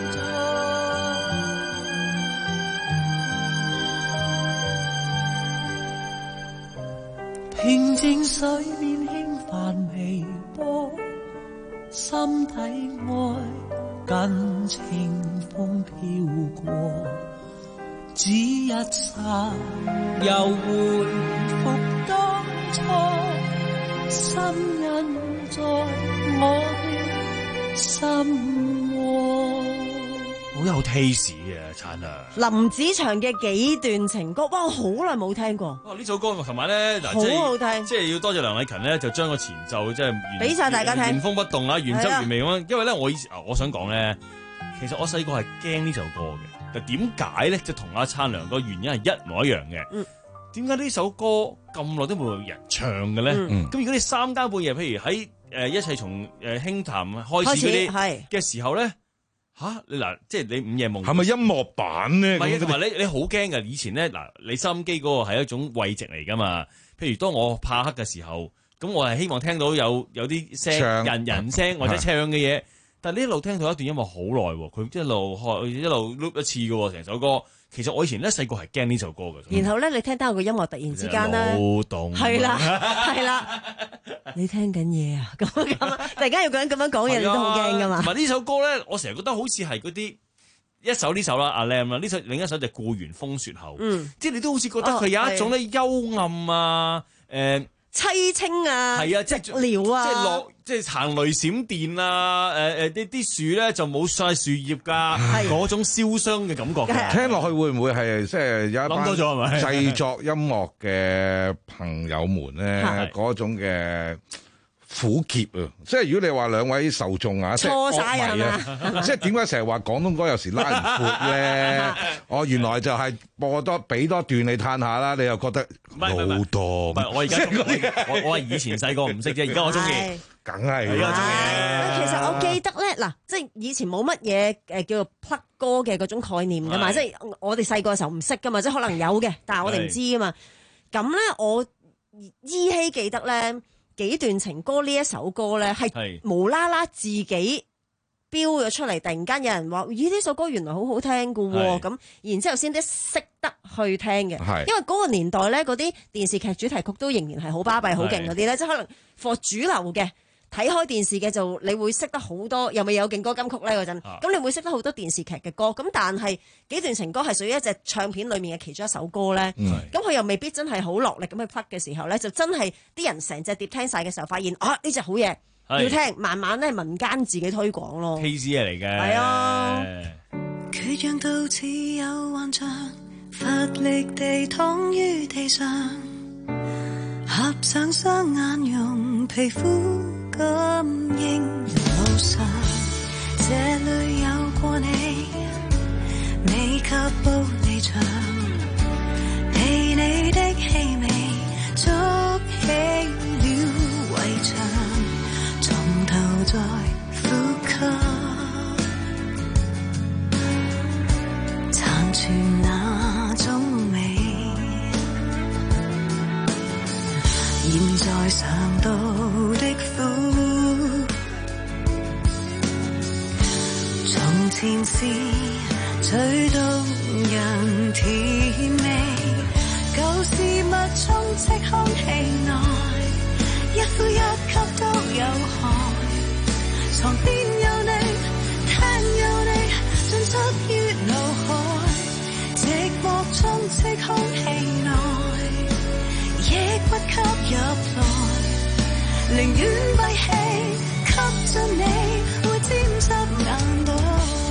座，平靜水面輕泛微波，心底愛跟清風飄過，只一剎又回復當初，心印在我的心窩。 好有 taste 嘅燦良。 林子祥嘅幾段情歌，哇！我好耐冇聽過。 哇！呢首歌我琴晚咧嗱， 好好聽， 即係要多謝梁禮勤咧，就將個前奏即係俾晒大家聽， 原封不動啊，原汁原味咁樣。因為咧，我以前我想講咧，其實我細個係驚呢首歌嘅。但點解咧？就同阿燦良個原因係一模一樣嘅。嗯。點解呢首歌咁耐都冇人唱嘅咧？咁、嗯、如果你三更半夜，譬如喺誒、呃、一切從誒輕談開始嗰啲嘅時候咧，吓你嗱，即係你午夜夢係咪音樂版咧？ 唔係，同埋你你好驚㗎。以前咧嗱，你收音機嗰個係一種慰藉嚟㗎嘛。譬如當我怕黑嘅時候，咁我係希望聽到有有啲聲唱人人聲或者唱嘅嘢。但係呢一路聽到一段音樂好耐喎，佢一路開一路 loop 一次㗎喎，成首歌。其實我以前咧細個係驚呢首歌嘅。 然後咧，你聽到個音樂突然之間咧， 腦洞係啦係啦，你聽緊嘢啊咁咁啊！突然間有個人咁樣講嘢，你都好驚噶嘛。 同埋呢首歌咧，我成日覺得好似係嗰啲一首呢首啦，阿 Lam 啦，呢首另一首就係《故園風雪後》。嗯，即係你都好似覺得佢有一種咧幽暗啊，誒。 凄清啊， 係啊，即係撩啊， 即係落，即係行雷閃電啊，誒誒啲啲樹咧就冇晒樹葉㗎，嗰種燒傷嘅感覺。 聽落去會唔會係即係有一班多咗係咪製作音樂嘅朋友們咧嗰種嘅苦澀啊！即係如果你話兩位受眾啊， 錯晒係嘛？ 即係點解成日話廣東歌有時拉唔闊咧？哦，原來就係播多俾多段你嘆下啦，你又覺得好多。 唔係我而家我我係以前細個唔識啫，而家我中意， 梗係而家中意。 其實我記得咧，嗱，即係以前冇乜嘢誒叫做 plug 歌嘅嗰種概念噶嘛，即係我哋細個嘅時候唔識噶嘛，即係可能有嘅，但係我哋唔知噶嘛。咁咧，我依稀記得咧。幾段情歌呢一首歌咧，係無啦啦自己飆咗出嚟，突然間有人話：咦，呢首歌原來好好聽噶喎！咁然之後先至識得去聽嘅，因為嗰個年代咧，嗰啲電視劇主題曲都仍然係好巴閉、好勁嗰啲咧，即係可能 for 主流嘅。睇開電視嘅就你會識得好多，又未有勁歌金曲咧嗰陣，咁、啊、你會識得好多電視劇嘅歌。咁但係幾段情歌係屬於一隻唱片裏面嘅其中一首歌咧。咁佢、嗯、又未必真係好落力咁去 plug 嘅時候咧，就真係啲人成隻碟聽晒嘅時候，發現啊呢隻好嘢要聽，慢慢咧民間自己推廣咯。 K C 嚟嘅， 係啊。 缺氧到似有幻象，乏力地躺於地上，合上雙眼用皮膚感應路上，這裏有過你，未及步離場，被你的氣味築起了圍牆，從頭再呼吸，殘存那種美，現在嘗到的苦，從前是最動人甜味，舊事物充斥空氣內，一呼一吸都有害，床邊寧願閉氣，吸進你會沾濕眼淚。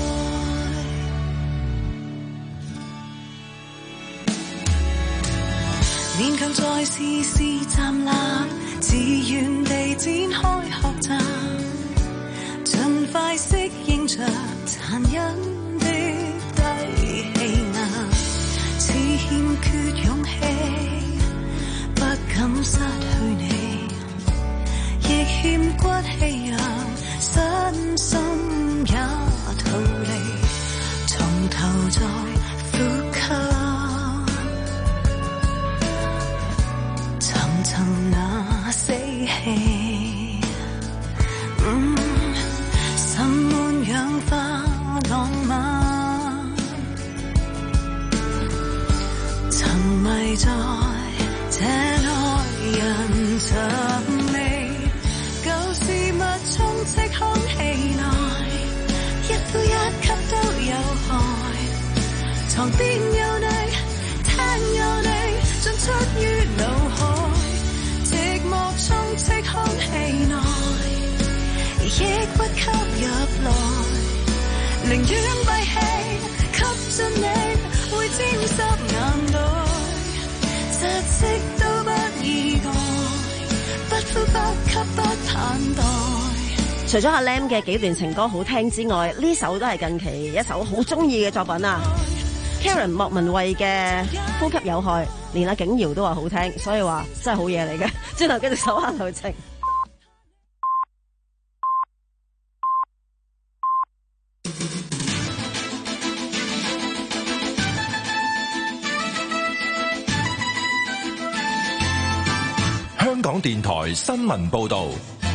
勉強再試試站立，自願地展開學習，盡快適應着殘忍的低氣壓，似欠缺勇氣，不敢失去你，亦欠骨氣啊，身心也逃離，從頭再呼吸。尋那死氣，嗯，滲滿氧化浪漫，沉迷在這內人尋味，舊事物充斥空氣內，一呼一吸都有害，床邊有你，聽有你，進出於腦海。充斥空氣內，亦不吸入來，寧願閉氣，吸進你會沾濕眼淚，窒息都不意外，不呼不吸不盼待。 除咗阿 Lam 嘅幾段情歌好聽之外，呢首都係近期一首好中意嘅作品啊。Karen 莫文蔚嘅《呼吸有害》，連阿景瑤都話好聽，所以話真係好嘢嚟嘅。轉頭繼續手下留情。 香港電台新聞報導，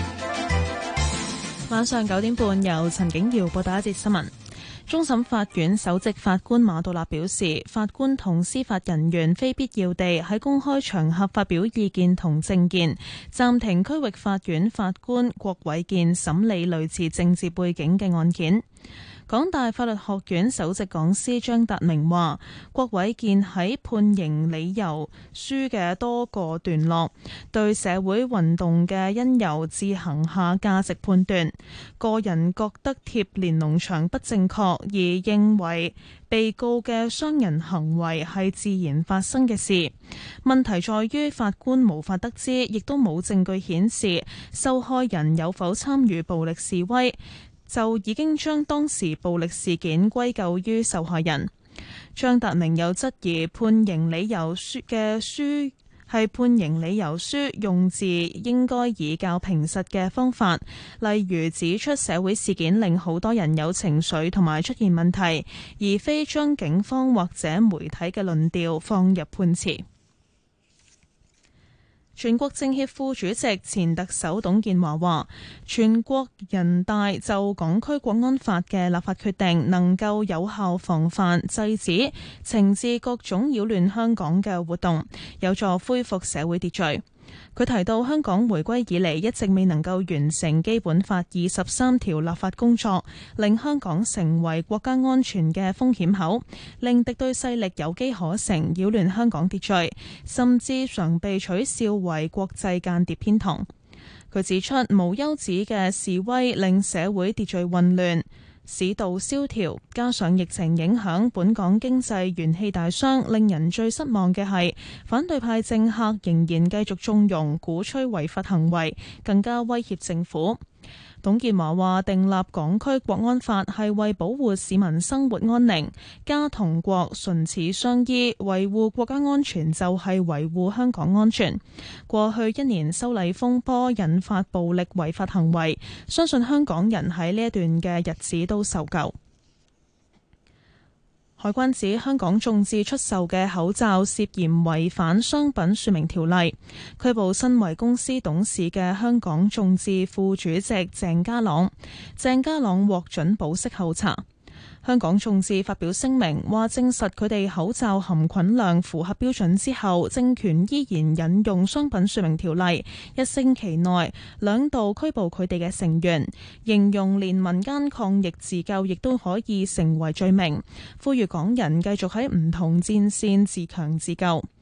晚上九點半由陳景瑤報道一節新聞。終審法院首席法官馬道立表示，法官同司法人員非必要地喺公開場合發表意見同政見，暫停區域法院法官郭偉健審理類似政治背景嘅案件。港大法律學院首席講師張達明話，郭偉健喺判刑理由書嘅多個段落對社會運動嘅因由自行下價值判斷，個人覺得貼連儂牆不正確，而認為被告嘅傷人行為係自然發生嘅事。問題在於法官無法得知，亦都冇證據顯示受害人有否參與暴力示威，就已經將當時暴力事件歸咎於受害人。張達明又質疑判刑理由書嘅書係判刑理由書用字應該以較平實嘅方法，例如指出社會事件令好多人有情緒同埋出現問題，而非將警方或者媒體嘅論調放入判詞。全國政協副主席、前特首董建華話，全國人大就港區國安法嘅立法決定能夠有效防範、制止、懲治各種擾亂香港嘅活動，有助恢復社會秩序。佢提到，香港回歸以嚟一直未能夠完成基本法二十三條立法工作，令香港成為國家安全嘅風險口，令敵對勢力有機可乘，擾亂香港秩序，甚至常被取笑為國際間諜天堂。佢指出，無休止嘅示威令社會秩序混亂，市道蕭條，加上疫情影響，本港經濟元氣大傷，令人最失望嘅係反對派政客仍然繼續縱容、鼓吹違法行為，更加威脅政府。董建華話，訂立港區國安法係為保護市民生活安寧，家同國唇齒相依，維護國家安全就係維護香港安全。過去一年修例風波引發暴力違法行為，相信香港人喺呢一段嘅日子都受夠。海關指香港眾志出售嘅口罩涉嫌違反商品說明條例，拘捕身為公司董事嘅香港眾志副主席鄭家朗。鄭家朗獲准保釋候查。香港眾志發表聲明話，證實佢哋口罩含菌量符合標準之後，政權依然引用商品說明條例，一星期內兩度拘捕佢哋嘅成員，形容連民間抗疫自救亦都可以成為罪名，呼籲港人繼續喺唔同戰線自強自救。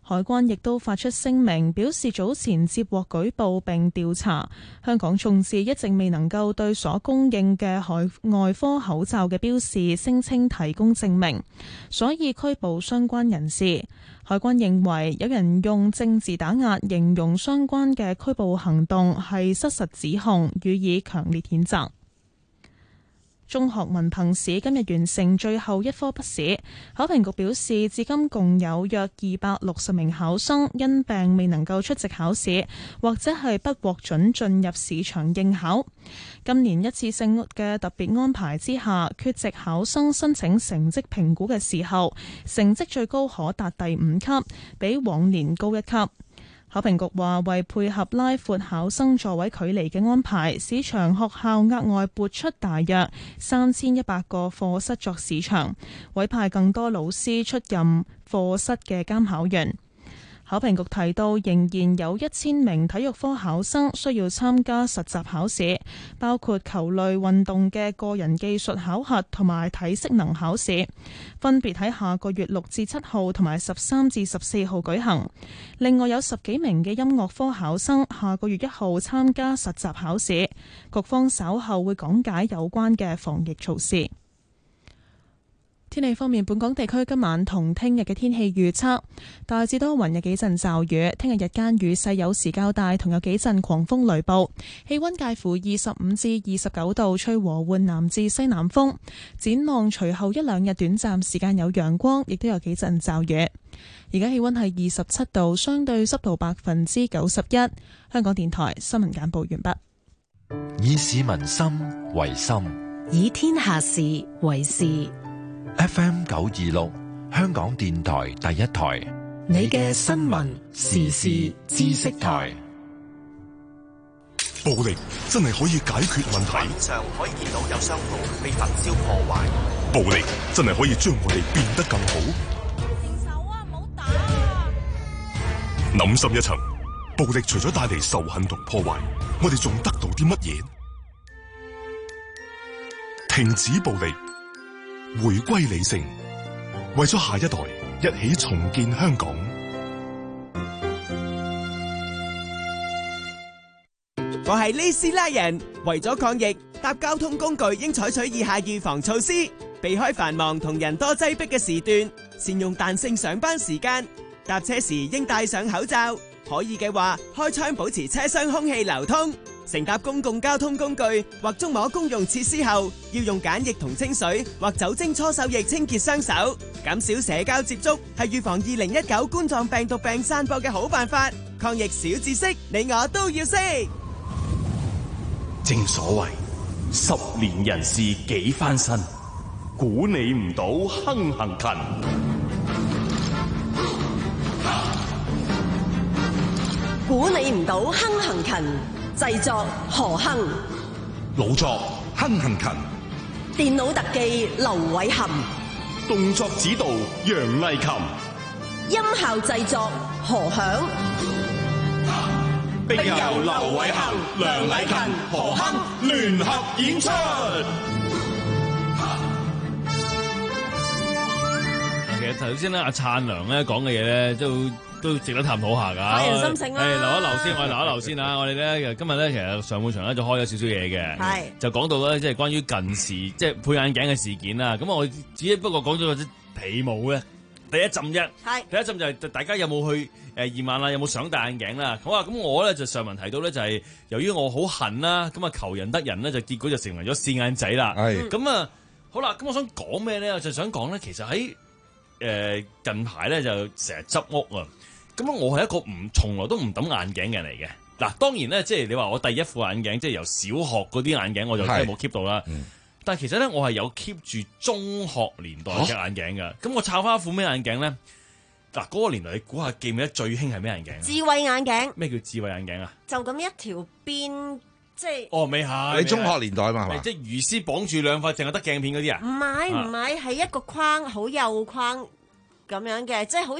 海關亦都發出聲明，表示早前接獲舉報並調查，香港眾志一直未能夠對所供應嘅海外科口罩嘅標示聲稱提供證明，所以拘捕相關人士。海關認為有人用政治打壓形容相關嘅拘捕行動係失實指控，予以強烈譴責。中學文憑試今日完成最後一科筆試，考評局表示，至今共有約二百六十名考生因病未能夠出席考試，或者係不獲准進入試場應考。今年一次性嘅特別安排之下，缺席考生申請成績評估嘅時候，成績最高可達第五級，比往年高一級。考評局話，為配合拉闊考生座位距離嘅安排，試場學校額外撥出大約三千一百個課室作試場，委派更多老師出任課室嘅監考員。考評局提到，仍然有一千名體育科考生需要參加實習考試，包括球類運動嘅個人技術考核同埋體適能考試，分別喺下個月六至七號同埋十三至十四號舉行。另外有十幾名嘅音樂科考生下個月一號參加實習考試，局方稍後會講解有關嘅防疫措施。天氣方面，本港地區今晚同聽日嘅天氣預測大致多雲，有幾陣驟雨。聽日日間雨勢有時較大，同有幾陣狂風雷暴。氣溫介乎二十五至二十九度，吹和緩南至西南風。展望隨後一兩日短暫時間有陽光，亦都有幾陣驟雨。而家氣溫係二十七度，相對濕度百分之九十一。香港電台新聞簡報完畢。 以市民心為心， 以天下事為事。 F M 九二六，香港電台第一台， 你嘅新聞時事知識台。 暴力真係可以解決問題。 畫面上可以見到有商鋪被焚燒破壞。 暴力真係可以將我哋變得更好。 停手啊！唔好打啊！ 諗深一層，暴力除咗帶嚟仇恨同破壞，我哋仲得到啲乜嘢？停止暴力。回歸理性，為咗下一代，一起重建香港。 我係呢斯拉人，為咗抗疫，搭交通工具應採取以下預防措施：避開繁忙同人多擠迫嘅時段，善用彈性上班時間，搭車時應戴上口罩，可以嘅話開窗保持車廂空氣流通。乘搭公共交通工具或觸摸公用設施後，要用梘液同清水或酒精搓手液清潔雙手，減少社交接觸，係預防二零一九冠狀病毒病散播嘅好辦法。抗疫小知識，你我都要識。 正所謂十年人事幾翻身，估你唔到亨行勤。 估你唔到亨行勤。製作何亨， 老作亨行勤， 電腦特技劉偉含， 動作指導楊麗琴， 音效製作何響， 並由劉偉含、梁麗琴、何亨聯合演出。 其實頭先咧，阿燦良咧講嘅嘢咧都。都值得探討下㗎， 發人心聲啦。 誒，留一留先，我哋留一留先啊！我哋咧今日咧其實上半場咧就開咗少少嘢嘅， 係就講到咧即係關於近視即係配眼鏡嘅事件啦。咁我只不過講咗個皮毛嘅第一浸啫， 係第一浸就係大家有冇去誒驗眼啦，有冇想戴眼鏡啦？好啊，咁我咧就上文提到咧就係由於我好恨啦，咁啊求人得人咧就結果就成為咗試眼仔啦。 係咁啊好啦，咁我想講咩咧？我就想講咧，其實喺誒近排咧就成日執屋啊。咁我係一個唔從來都唔抌眼鏡嘅人嚟嘅。嗱，當然咧，即係你話我第一副眼鏡，即係由小學嗰啲眼鏡，我就真係冇 keep 到啦。嗯、但係其實咧，我係有 keep 住中學年代嘅眼鏡㗎。咁、啊、我抄翻一副咩眼鏡咧？嗱，嗰個年代你估下記唔記得最興係咩眼鏡？ 智慧眼鏡。咩叫智慧眼鏡啊？ 就咁一條邊，即係。 哦，未係。 你中學年代嘛係嘛？ 即係魚絲綁住兩塊，淨係得鏡片嗰啲啊？ 唔係唔係，係一個框，好幼框。咁樣嘅，即係好似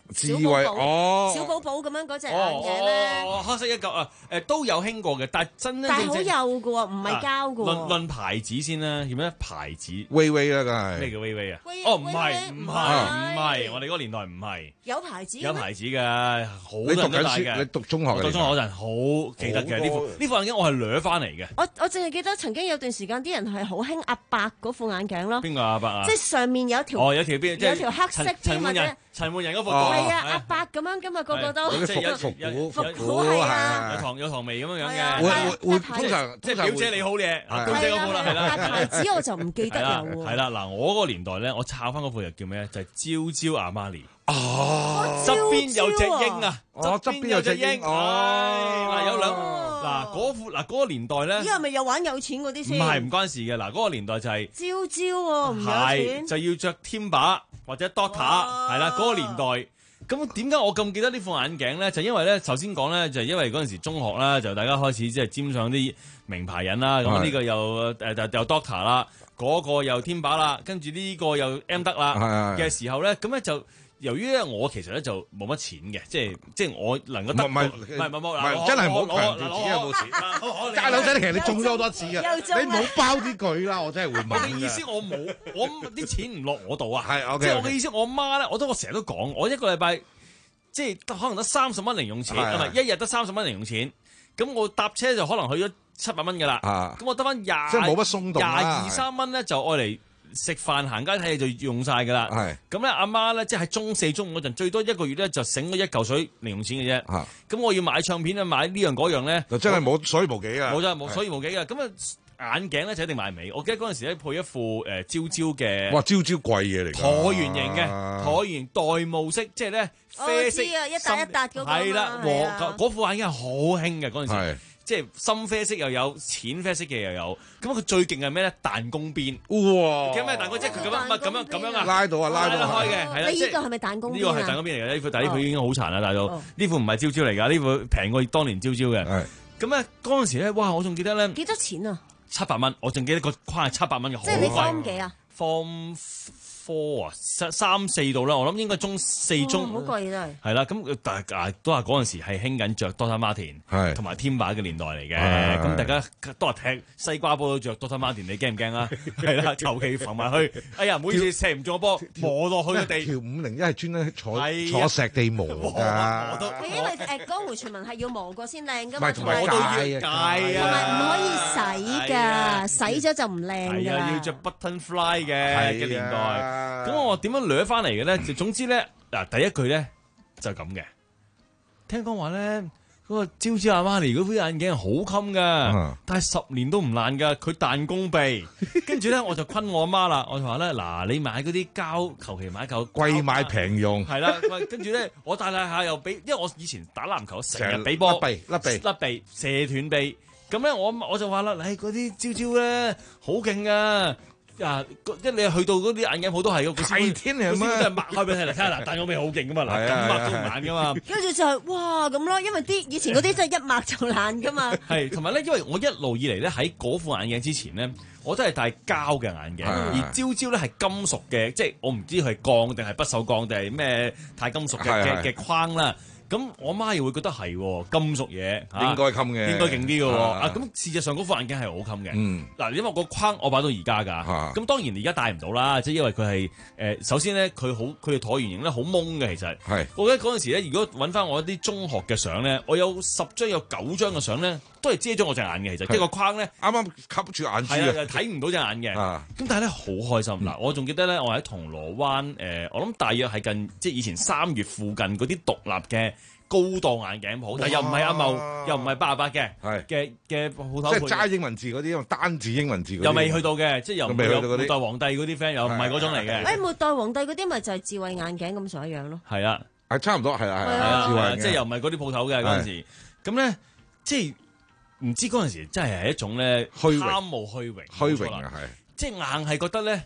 智慧哦， 小寶寶咁樣嗰隻眼鏡咧， 哦，黑色一嚿啊，誒都有興過嘅，但係真真但係好正正幼嘅喎，唔係膠嘅論喎。 論牌子先啦，叫咩牌子？ 威威啦，梗係咩叫威威啊？ 威哦，唔係威唔係唔係唔係，我哋嗰個年代唔係。 有牌子嘅咩有牌子嘅，好多你讀緊人都戴嘅。 書，你讀中學嘅我讀中學嗰陣好記得嘅呢副呢副眼鏡，我係掠翻嚟嘅。 我我淨係記得曾經有段時間啲人係好興阿伯嗰副眼鏡咯。 邊個阿伯啊？ 即係上面有一條哦，有條邊，即係有條黑色陳陳邊或者滿人，陳滿人嗰副。 係啊，阿伯咁樣㗎嘛，個個都即係有復古復古係啊， 有糖有糖味咁樣樣嘅。 會會會通常即係表姐你好嘢，表姐嗰副啦，係啦。 但牌子我就唔記得有喎。 係啦，嗱，我嗰個年代咧，我抄翻嗰副又叫咩咧？就係朝朝阿瑪尼。 哦， 側邊有隻鷹啊！ 哦，側邊有隻鷹。 哦，嗱有兩嗱嗰副嗱嗰個年代咧， 依係咪又玩有錢嗰啲唔先？ 係唔關事嘅。嗱嗰個年代就係朝朝喎，唔有係錢。 就要着 Timber 或者 Doctor 係啦，嗰個年代。咁點解我咁記得呢副眼鏡咧？就因為咧，首先講咧，就因為嗰陣時中學啦，就大家開始即係沾上啲名牌人啦。咁呢個又誒又 Doctor 啦，嗰個又 Timber 啦，跟住呢個又 M 得啦嘅時候咧，咁咧就。由於咧，我其實咧就冇乜錢嘅，即係即係我能夠得唔係唔係唔係真係唔好強調自己有冇錢。街佬仔，其實你中咗好多次啊！你唔好包啲句啦，我真係會問。 我嘅意思我冇，我啲錢唔落我度啊！ 係，OK， 即係我嘅意思，我媽咧，我都我成日都講，我一個禮拜即係可能得三十蚊零用錢，唔係一日得三十蚊零用錢。咁我搭車就可能去咗七百蚊㗎啦。咁我得翻廿即係冇乜鬆動啦。 廿二三蚊咧就愛嚟。食飯行街睇戲就用晒㗎啦，咁咧阿媽咧即係喺中四中五嗰陣，最多一個月咧就醒咗一嚿水零用錢嘅啫。咁我要買唱片啊，買呢樣嗰樣咧， 就真係冇所以無幾啊！ 冇真係冇所以無幾嘅。咁啊眼鏡咧就一定買唔起。我記得嗰陣時咧配一副誒朝朝嘅， 哇朝朝貴嘢嚟㗎， 橢圓形嘅橢圓形玳瑁式，即係咧啡色， 一笪一笪嗰個係啦，嗰副眼鏡係好興嘅嗰陣時。即係深啡色又有，淺啡色嘅又有。咁佢最勁係咩咧？彈弓邊。 哇！ 叫咩彈弓？即係佢咁樣，唔係咁樣咁樣啊！ 拉到啊，拉到開嘅，係啦。 你呢個係咪彈弓邊啊？ 呢個係彈弓邊嚟嘅，呢副但係呢副已經好殘啦，大佬。呢副唔係朝朝嚟㗎，呢副平過當年朝朝嘅。係。咁咧嗰陣時咧，哇！我仲記得咧。 幾多錢啊？ 七百蚊，我仲記得個框係七百蚊嘅，好貴。 即係你 form 幾啊 ？form four 啊，三三四度啦，我諗應該中四中。 好貴真係。係啦，咁大家都話嗰陣時係興緊着 Doctor Martin 同埋 Timber 嘅年代嚟嘅，咁大家都話踢西瓜波都着 Doctor Martin，你驚唔驚啊？係啦，求其浮埋去，哎呀，每次射唔中個波，磨落去個地。 條五零一係專登坐坐石地磨㗎。 係因為誒江湖傳聞係要磨過先靚㗎嘛， 同埋戒啊， 戒啊， 同埋唔可以洗㗎，洗咗就唔靚㗎。 係啊，要着 button fly 嘅嘅年代。咁我點樣掠翻嚟嘅咧？就總之咧，嗱第一句咧就係咁嘅。聽講話咧，嗰個朝朝阿瑪尼嗰副眼鏡係好襟噶，但係十年都唔爛噶。佢彈弓鼻，跟住咧我就昆我阿媽啦。我就話咧，嗱你買嗰啲膠，求其買嚿貴買平用。 係啦，跟住咧我戴戴下又俾，因為我以前打籃球成日俾波甩鼻甩鼻甩鼻射斷鼻。咁咧我我就話啦，你嗰啲朝朝咧好勁噶。啊！一你去到嗰啲眼鏡鋪都係個， 係天嚟咩？ 都係擘開俾你睇，睇下嗱，但我味好勁噶嘛，嗱咁擘都唔爛噶嘛。 跟住就係哇咁咯，因為啲以前嗰啲真係一擘就爛噶嘛。 係同埋咧，因為我一路以嚟咧喺嗰副眼鏡之前咧，我都係戴膠嘅眼鏡，而朝朝咧係金屬嘅，即係我唔知佢係鋼定係不鏽鋼定係咩鈦金屬嘅嘅嘅框啦。咁我媽又會覺得係金屬嘢， 應該襟嘅， 應該勁啲嘅喎。啊，咁事實上嗰副眼鏡係好襟嘅。嗱，因為個框我擺到而家㗎。咁當然而家戴唔到啦，即係因為佢係誒首先咧，佢好佢嘅橢圓形咧好蒙嘅，其實。係。我覺得嗰陣時咧，如果揾翻我一啲中學嘅相咧，我有十張有九張嘅相咧，都係遮咗我隻眼嘅，其實。即係個框咧， 啱啱吸住眼珠啊！ 係啊，睇唔到隻眼嘅。咁但係咧好開心。嗱，我仲記得咧，我喺銅鑼灣誒，我諗大約係近即係以前三月附近嗰啲獨立嘅高檔眼鏡鋪，但又唔係阿茂，又唔係八十八嘅，嘅嘅鋪頭。 即係齋英文字嗰啲，用單字英文字嗰啲。 又未去到嘅，即係又未去到嗰啲。 末代皇帝嗰啲 friend 又唔係嗰種嚟嘅。 誒，末代皇帝嗰啲咪就係智慧眼鏡咁上一樣咯。 係啊， 係差唔多，係啊，係啊， 智慧即係又唔係嗰啲鋪頭嘅嗰陣時。咁咧，即係唔知嗰陣時真係係一種咧貪慕虛榮， 虛榮啊，係。 即係硬係覺得咧。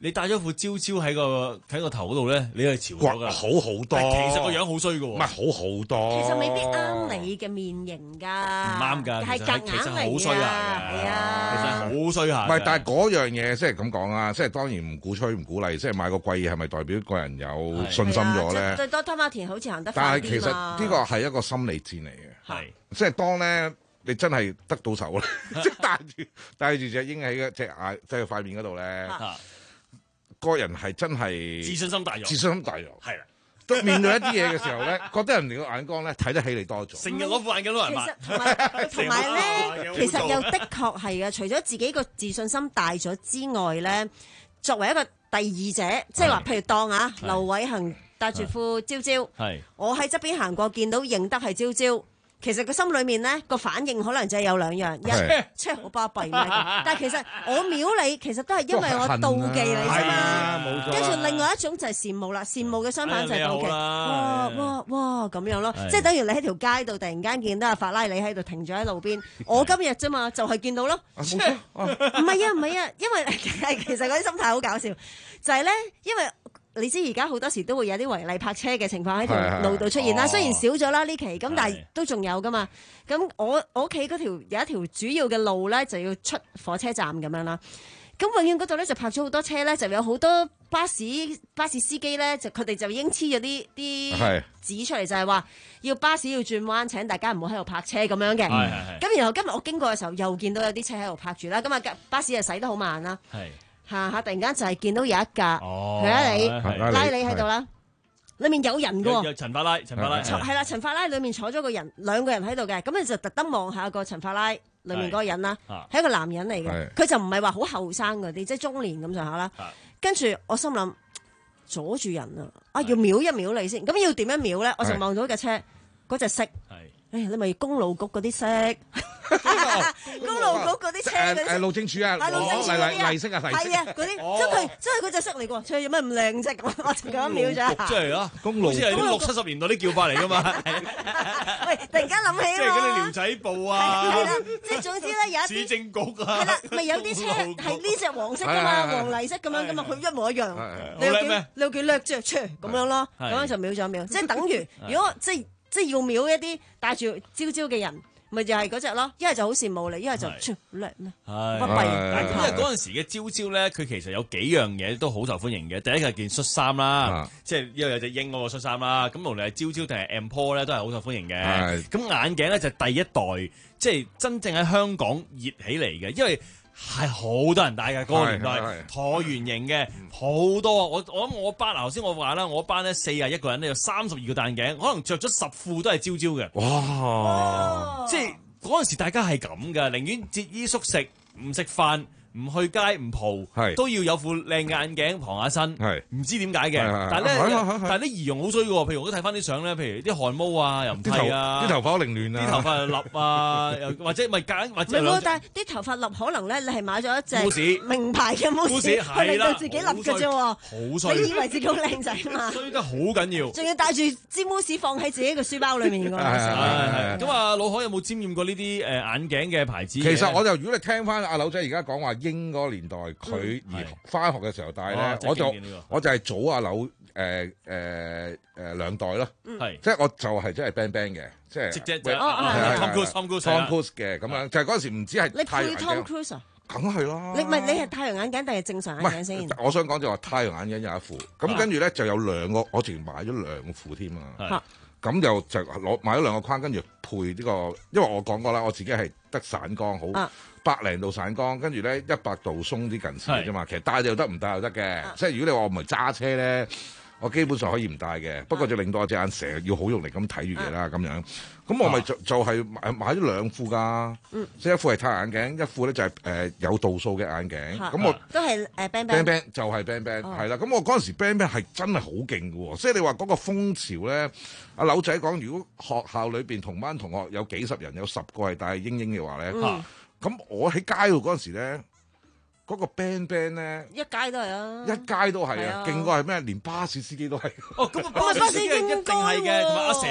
你戴咗副招招喺個喺個頭嗰度咧，你係潮咗㗎， 好好多。 其實個樣好衰㗎喎， 唔係好好多。 其實未必啱你嘅面型㗎， 唔啱㗎， 係夾硬嚟㗎，係啊， 其實好衰下。 唔係，但係嗰樣嘢即係咁講啊，即係當然唔鼓吹唔鼓勵，即係買個貴嘢係咪代表個人有信心咗咧？ 最多湯馬田好似行得快啲嘛。 但係其實呢個係一個心理戰嚟嘅， 係即係當咧。你真係得到手咧，即係戴住戴住隻鷹喺隻眼即係塊面嗰度咧，個人係真係自信心大咗， 自信心大咗， 係啦。 都面對一啲嘢嘅時候咧，覺得人哋個眼光咧睇得起你多咗， 成日攞副眼鏡攞人抹。 同埋同埋咧，其實又的確係嘅。除咗自己個自信心大咗之外咧，作為一個第二者，即係話譬如當啊劉偉恒戴住副招招，我喺側邊行過見到認得係招招。其實個心裏面咧個反應可能就係有兩樣，一即係好巴閉咩？但係其實我秒你，其實都係因為我妒忌你啫嘛。跟住另外一種就係羨慕啦，羨慕嘅相反就係妒忌。哇哇哇咁樣咯，即係等於你喺條街度突然間見到阿法拉利喺度停咗喺路邊，我今日啫嘛就係見到咯。唔係啊唔係啊，因為其實嗰啲心態好搞笑，就係咧因為。你知而家好多時都會有啲違例泊車嘅情況喺條路度出現啦，雖然少咗啦呢期，咁但係都仲有噶嘛。咁我我屋企嗰條有一條主要嘅路咧，就要出火車站咁樣啦。咁永遠嗰度咧就泊咗好多車咧，就有好多巴士巴士司機咧，就佢哋就已經黐咗啲啲紙出嚟，就係話要巴士要轉彎，請大家唔好喺度泊車咁樣嘅。咁然後今日我經過嘅時候，又見到有啲車喺度泊住啦。咁啊巴士就駛得好慢啦。下下突然間就係見到有一架係啊你拉你喺度啦，裏面有人㗎喎。 陳法拉，陳法拉係啦，陳法拉裏面坐咗個人，兩個人喺度嘅，咁你就特登望下個陳法拉裏面嗰個人啦，係一個男人嚟嘅，佢就唔係話好後生嗰啲，即係中年咁上下啦。跟住我心諗阻住人啊，啊要秒一秒你先，咁要點樣秒咧？我就望到架車嗰隻色。誒，你咪公路局嗰啲色，公路局嗰啲車嗰啲， 誒路政署啊， 路政署嗰啲麗色啊，麗色， 係啊，嗰啲真係真係嗰隻色嚟㗎，車有咩咁靚啫？咁我就咁秒咗下， 即係咯，公路，好似係啲六七十年代啲叫法嚟㗎嘛。 喂，突然間諗起即係嗰啲寮仔部啊， 係啦，即係總之咧有一啲市政局啊， 係啦，咪有啲車係呢隻黃色㗎嘛，黃麗色咁樣㗎嘛，佢一模一樣。你有幾你有幾叻啫？車咁樣咯，咁樣就秒咗秒，即係等於如果即係。即係要秒一啲帶住招招嘅人，咪就係嗰隻咯。一係就好羨慕你，一係就超叻咩？ 係不閉。 因為嗰陣時嘅招招咧，佢其實有幾樣嘢都好受歡迎嘅。第一個係件恤衫啦，即係因為有隻鷹嗰個恤衫啦。咁無論係招招定係 M P O 咧，都係好受歡迎嘅。咁眼鏡咧就係第一代，即係真正喺香港熱起嚟嘅，因為。係好多人戴嘅嗰個年代，橢圓形嘅好多。我我諗我班，頭先我話啦，我班咧四十一個人咧有三十二個戴眼鏡，可能着咗十副都係招招嘅。哇！即係嗰陣時大家係咁噶，寧願節衣縮食，唔食飯。唔去街唔蒲，都要有副靚眼鏡傍下身，唔知點解嘅。但係咧，但係啲儀容好衰嘅喎。譬如我都睇翻啲相咧，譬如啲汗毛啊，又唔剃啊， 啲頭髮好凌亂啊， 啲頭髮又立啊，又或者咪揀或者。 唔係喎，但係啲頭髮立可能咧，你係買咗一隻名牌嘅慕士，佢令到自己立嘅啫喎。 好衰！ 你以為自己好靚仔嘛？ 衰得好緊要。 仲要帶住支慕士放喺自己嘅書包裡面㗎。 係係。咁啊，老海有冇沾染過呢啲誒眼鏡嘅牌子？ 其實我就如果你聽翻阿柳仔而家講話。英嗰個年代，佢而翻學嘅時候戴咧，我就我就係早阿柳誒誒誒兩代咯，係即係我就係真係 band band 嘅，即係即係 Tom Cruise Tom Cruise Tom Cruise 嘅咁樣，就係嗰陣時唔知係你配 Tom Cruise 啊？ 梗係啦， 你唔係你係太陽眼鏡定係正常眼鏡先？ 我想講就話太陽眼鏡有一副，咁跟住咧就有兩個，我直情買咗兩副添啊！咁就就攞買咗兩個框，跟住配呢個，因為我講過啦，我自己係得散光好。百零度散光，跟住咧一百度鬆啲近視嘅啫嘛。其實戴又得，唔戴又得嘅。即係如果你話我唔係揸車咧，我基本上可以唔戴嘅。不過就令到我隻眼成日要好用力咁睇住嘢啦咁樣。咁我咪就就係買買咗兩副㗎。即係一副係太陽眼鏡，一副咧就係誒有度數嘅眼鏡。咁我都係誒 band band band 就係 band band 係啦。咁我嗰陣時 band band 係真係好勁嘅喎。即係你話嗰個風潮咧，阿柳仔講，如果學校裏邊同班同學有幾十人，有十個係戴鷹鷹嘅話咧。咁我喺街度嗰陣時咧，嗰個 band band 咧， 一街都係啊， 一街都係啊，勁過係咩？連巴士司機都係。 哦，咁巴士司機一定係嘅，同埋阿蛇咯，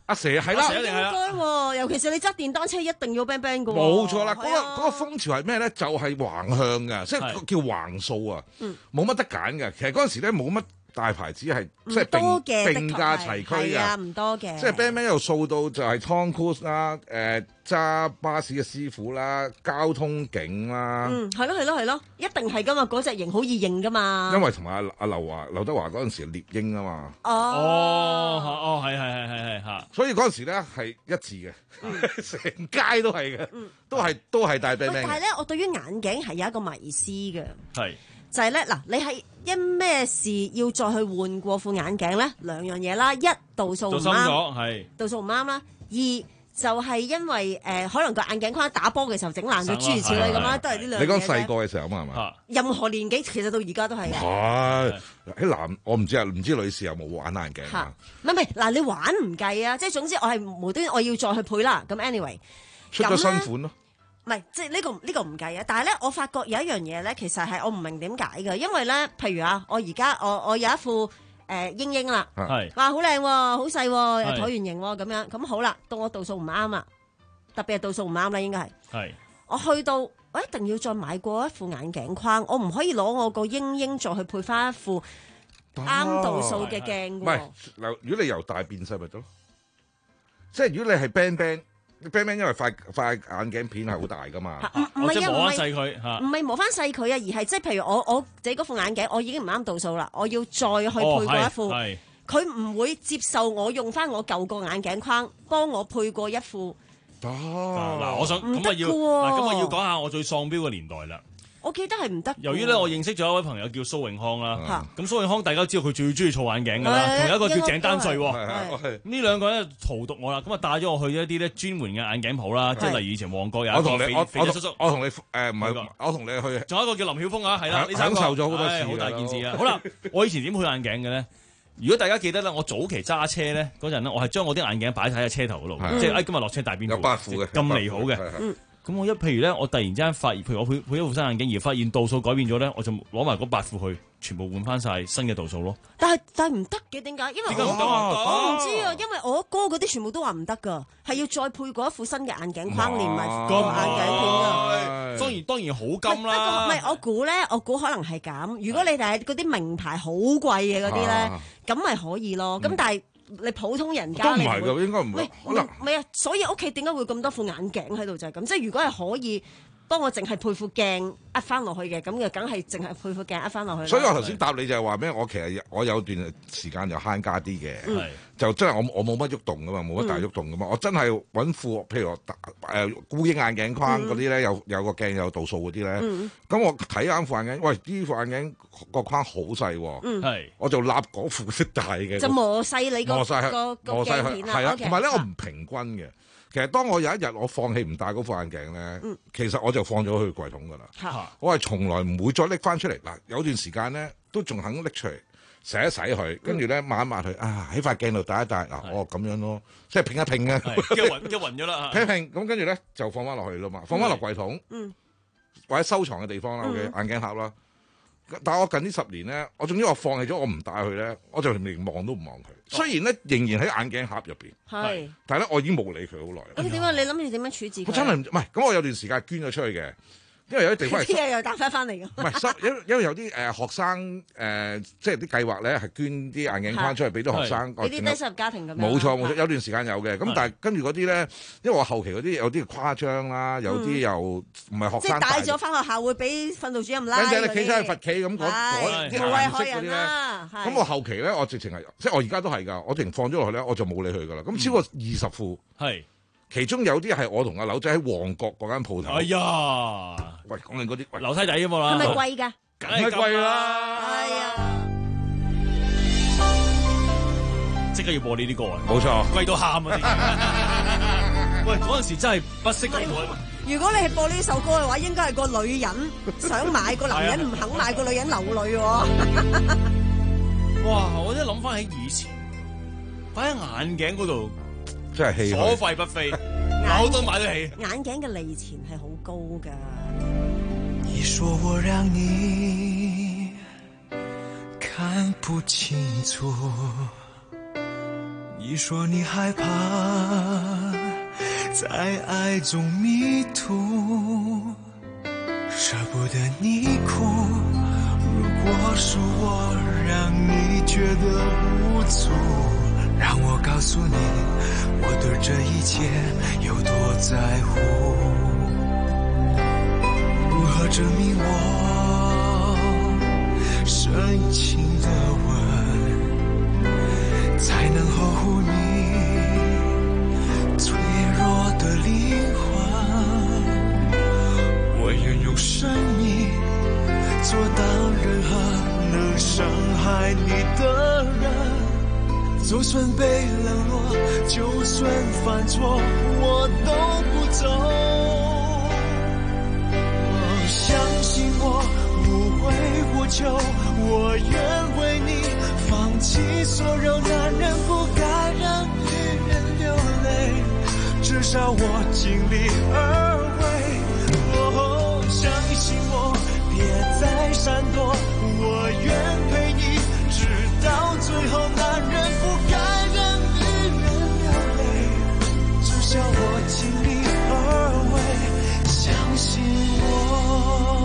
阿蛇係啦， 應該喎，尤其是你揸電單車一定要 bang bang 嘅喎。 冇錯啦，嗰、嗰個嗰、嗰個風潮係咩咧？就係、係、橫向嘅，即係叫橫掃啊，冇乜得揀嘅。其實嗰陣時咧冇乜大牌子係即係並並駕齊驅嘅， 唔多嘅。 即係 bang bang 又掃到就係 Tom Cruise 啦，誒揸巴士嘅師傅啦，交通警啦。 嗯，係咯係咯係咯，一定係噶嘛，嗰隻型好易認噶嘛。 因為同埋阿阿劉華劉德華嗰陣時獵鷹啊嘛。 哦哦哦，係係係係係嚇。 所以嗰陣時咧係一致嘅，成街都係嘅，都係都係戴 bang bang。 但係咧，我對於眼鏡係有一個迷思嘅。 係。 就係咧，嗱，你係因咩事要再去換過副眼鏡咧？兩樣嘢啦，一度數唔啱， 係度數唔啱啦；二就係因為誒、呃，可能個眼鏡框打波嘅時候整爛咗，諸如此類咁啦，都係呢兩樣嘢。 你講細個嘅時候嘛係嘛？ 任何年紀其實到而家都係。 係喺男，我唔知啊，唔知女士有冇玩眼鏡啊？ 唔係唔係，嗱，你玩唔計啊，即係總之我係無端我要再去配啦。咁 anyway， 出咗新款咯。 唔係，即係呢個呢、呢個唔計啊！但係咧，我發覺有一樣嘢咧，其實係我唔明點解嘅，因為咧，譬如啊，我而家我我有一副誒、呃、英英啦， 係哇，好靚喎，好細喎，又橢圓形喎，咁樣咁好啦，到我度數唔啱啦，特別係度數唔啱啦，應該係係我去到我一定要再買過一副眼鏡框，我唔可以攞我個英英再去配翻一副啱度數嘅鏡。 唔係，如果你由大變細咪得咯，即係如果你係 band band。band band 因為塊塊眼鏡片係好大噶嘛， 唔唔係啊， 磨翻細佢嚇， 唔係磨翻細佢啊，而係即係譬如我我自己嗰副眼鏡，我已經唔啱度數啦，我要再去配過一副，佢唔、哦、會接受我用翻我舊個眼鏡框幫我配過一副。 哦， 嗱、啊，我想咁啊要，嗱咁我要講下我最喪標嘅年代啦。我記得係唔得。 由於咧，我認識咗一位朋友叫蘇永康啦。咁、嗯、蘇永康大家都知道佢最中意錯眼鏡㗎啦，同有一個叫鄭丹瑞喎。呢兩個咧荼毒我啦，咁啊帶咗我去一啲咧專門嘅眼鏡鋪啦，即係例如以前旺角有一個肥肥仔叔叔。 我同你誒唔係，我同你去。 仲有一個叫林曉峰啊，係啦，呢三個享受咗好多次， 好大件事啊！好啦，我以前點配眼鏡嘅咧？如果大家記得咧，我早期揸車咧嗰陣咧，我係將我啲眼鏡擺喺車頭嗰度，即係誒今日落車戴邊副？ 有八副嘅， 咁離好嘅。咁我一譬如咧，我突然之間發現，譬如我配配一副新眼鏡而發現度數改變咗咧，我就攞埋嗰八副去，全部換翻晒新嘅度數咯。 但係但係唔得嘅，點解？因為我我唔知啊，因為我哥嗰啲全部都話唔得噶，係要再配過一副新嘅眼鏡框連埋個眼鏡片噶。 當然當然好金啦。 唔係我估咧，我估可能係咁。如果你哋係嗰啲名牌好貴嘅嗰啲咧，咁咪可以咯。咁但係。你普通人家都唔係㗎，應該唔會。可能唔係啊，所以屋企點解會咁多副眼鏡喺度就係咁。即係如果係可以幫我淨係配副鏡呃翻落去嘅，咁就梗係淨係配副鏡呃翻落去。 所以我頭先答你就係話咩？我其實我有段時間就慳家啲嘅，嗯、就真係我我冇乜喐動噶嘛，冇乜大喐動噶嘛。嗯、我真係揾副譬如話誒孤鷹眼鏡框嗰啲咧，有有個鏡有度數嗰啲咧。咁、嗯、我睇啱副眼鏡，喂呢副眼鏡個框好細喎，嗯、我就立嗰副色大嘅， 就磨細你個磨細個個鏡片係啊，同埋咧我唔平均嘅。其實當我有一日我放棄唔戴嗰副眼鏡咧，嗯、其實我就放咗去櫃桶噶啦。嗯、我係從來唔會再拎翻出嚟。嗱，有段時間咧都仲肯拎出嚟洗一洗佢，跟住咧抹一抹佢啊，喺塊鏡度戴一戴。嗱，哦咁樣咯，即係拼一拼嘅， 即係暈，即係暈咗啦。 拼一拼咁，跟住咧就放翻落去啦嘛，放翻落櫃桶，嗯、或者收藏嘅地方啦，我嘅眼鏡盒啦。但係我近呢十年咧，我總之我放棄咗，我唔戴佢咧，我就連望都唔望佢。哦、雖然咧仍然喺眼鏡盒入邊，係是，但係咧我已經冇理佢好耐。 咁點啊？你諗住點樣處置佢？ 我真係唔係，咁我有段時間捐咗出去嘅。因為有啲地方係啲嘢又打翻翻嚟嘅， 唔係，因因為有啲誒、呃、學生誒、呃，即係啲計劃咧係捐啲眼鏡框出嚟俾啲學生， 俾啲低收入家庭咁樣。 冇錯冇錯，有段時間有嘅，咁但係跟住嗰啲咧，因為我後期嗰啲有啲誇張啦，有啲又唔係學生。即係帶咗翻學校會俾訓導主任拉。 跟住你企晒去罰企咁嗰嗰啲顏色嗰啲咧，咁我後期咧我直情係，即係我而家都係㗎，我直情放咗落去咧，我就冇理佢㗎啦。咁超過二十副。係。其中有啲係我同阿柳仔喺旺角嗰間鋪頭。哎呀！喂，講緊嗰啲樓梯底啊嘛啦。 係咪貴㗎？ 梗係貴啦！ 係啊！ 即刻要播呢啲歌啊！ 冇錯， 貴到喊啊！喂，嗰陣時真係不識講。 如果你係播呢首歌嘅話，應該係個女人想買，個男人唔肯買，個女人流淚喎。 哇！我真係諗翻起以前，擺喺眼鏡嗰度。 真係氣， 所費不菲，我都買得起。 眼鏡嘅利錢係好高㗎。 你說我讓你看不清楚， 你說你害怕在愛中迷途，捨不得你哭，如果是我讓你覺得無助，讓我告訴你我對這一切有多在乎，如何證明我深情的吻才能呵護你脆弱的靈魂，我願用生命阻擋任何能傷害你的人，就算被冷落，就算犯錯，我都不走。相信我，無悔無求，我願為你放棄所有男人不該讓女人流淚，至少我盡力而為。哦，相信我，別再閃躲，我願陪你直到最後，男人不該讓女人流淚，至少我盡力而為，相信我。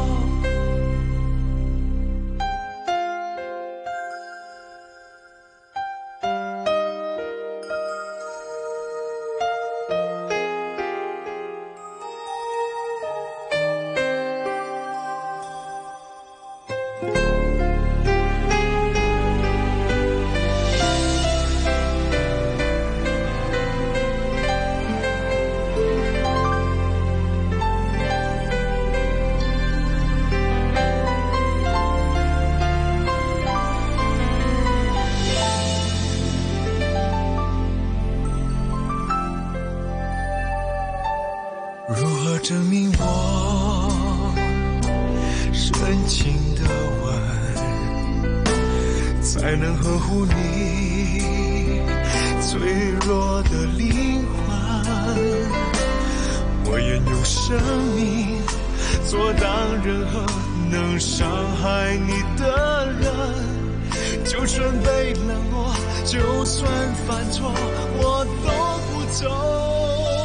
證明我深情的吻才能呵護你脆弱的靈魂，我願用生命阻擋任何能傷害你的人，就算被冷落，就算犯錯，我都不走。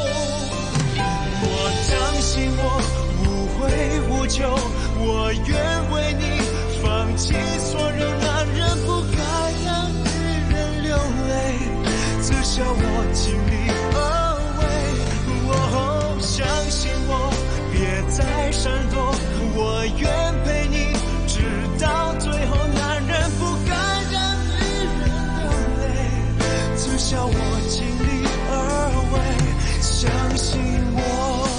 相信我，無悔無求，我願為你放棄所有男人不該讓女人流淚，至少我盡力而為。哦，相信我，別再閃躲，我願陪你直到最後，男人不該讓女人流淚，至少我盡力而為，相信我。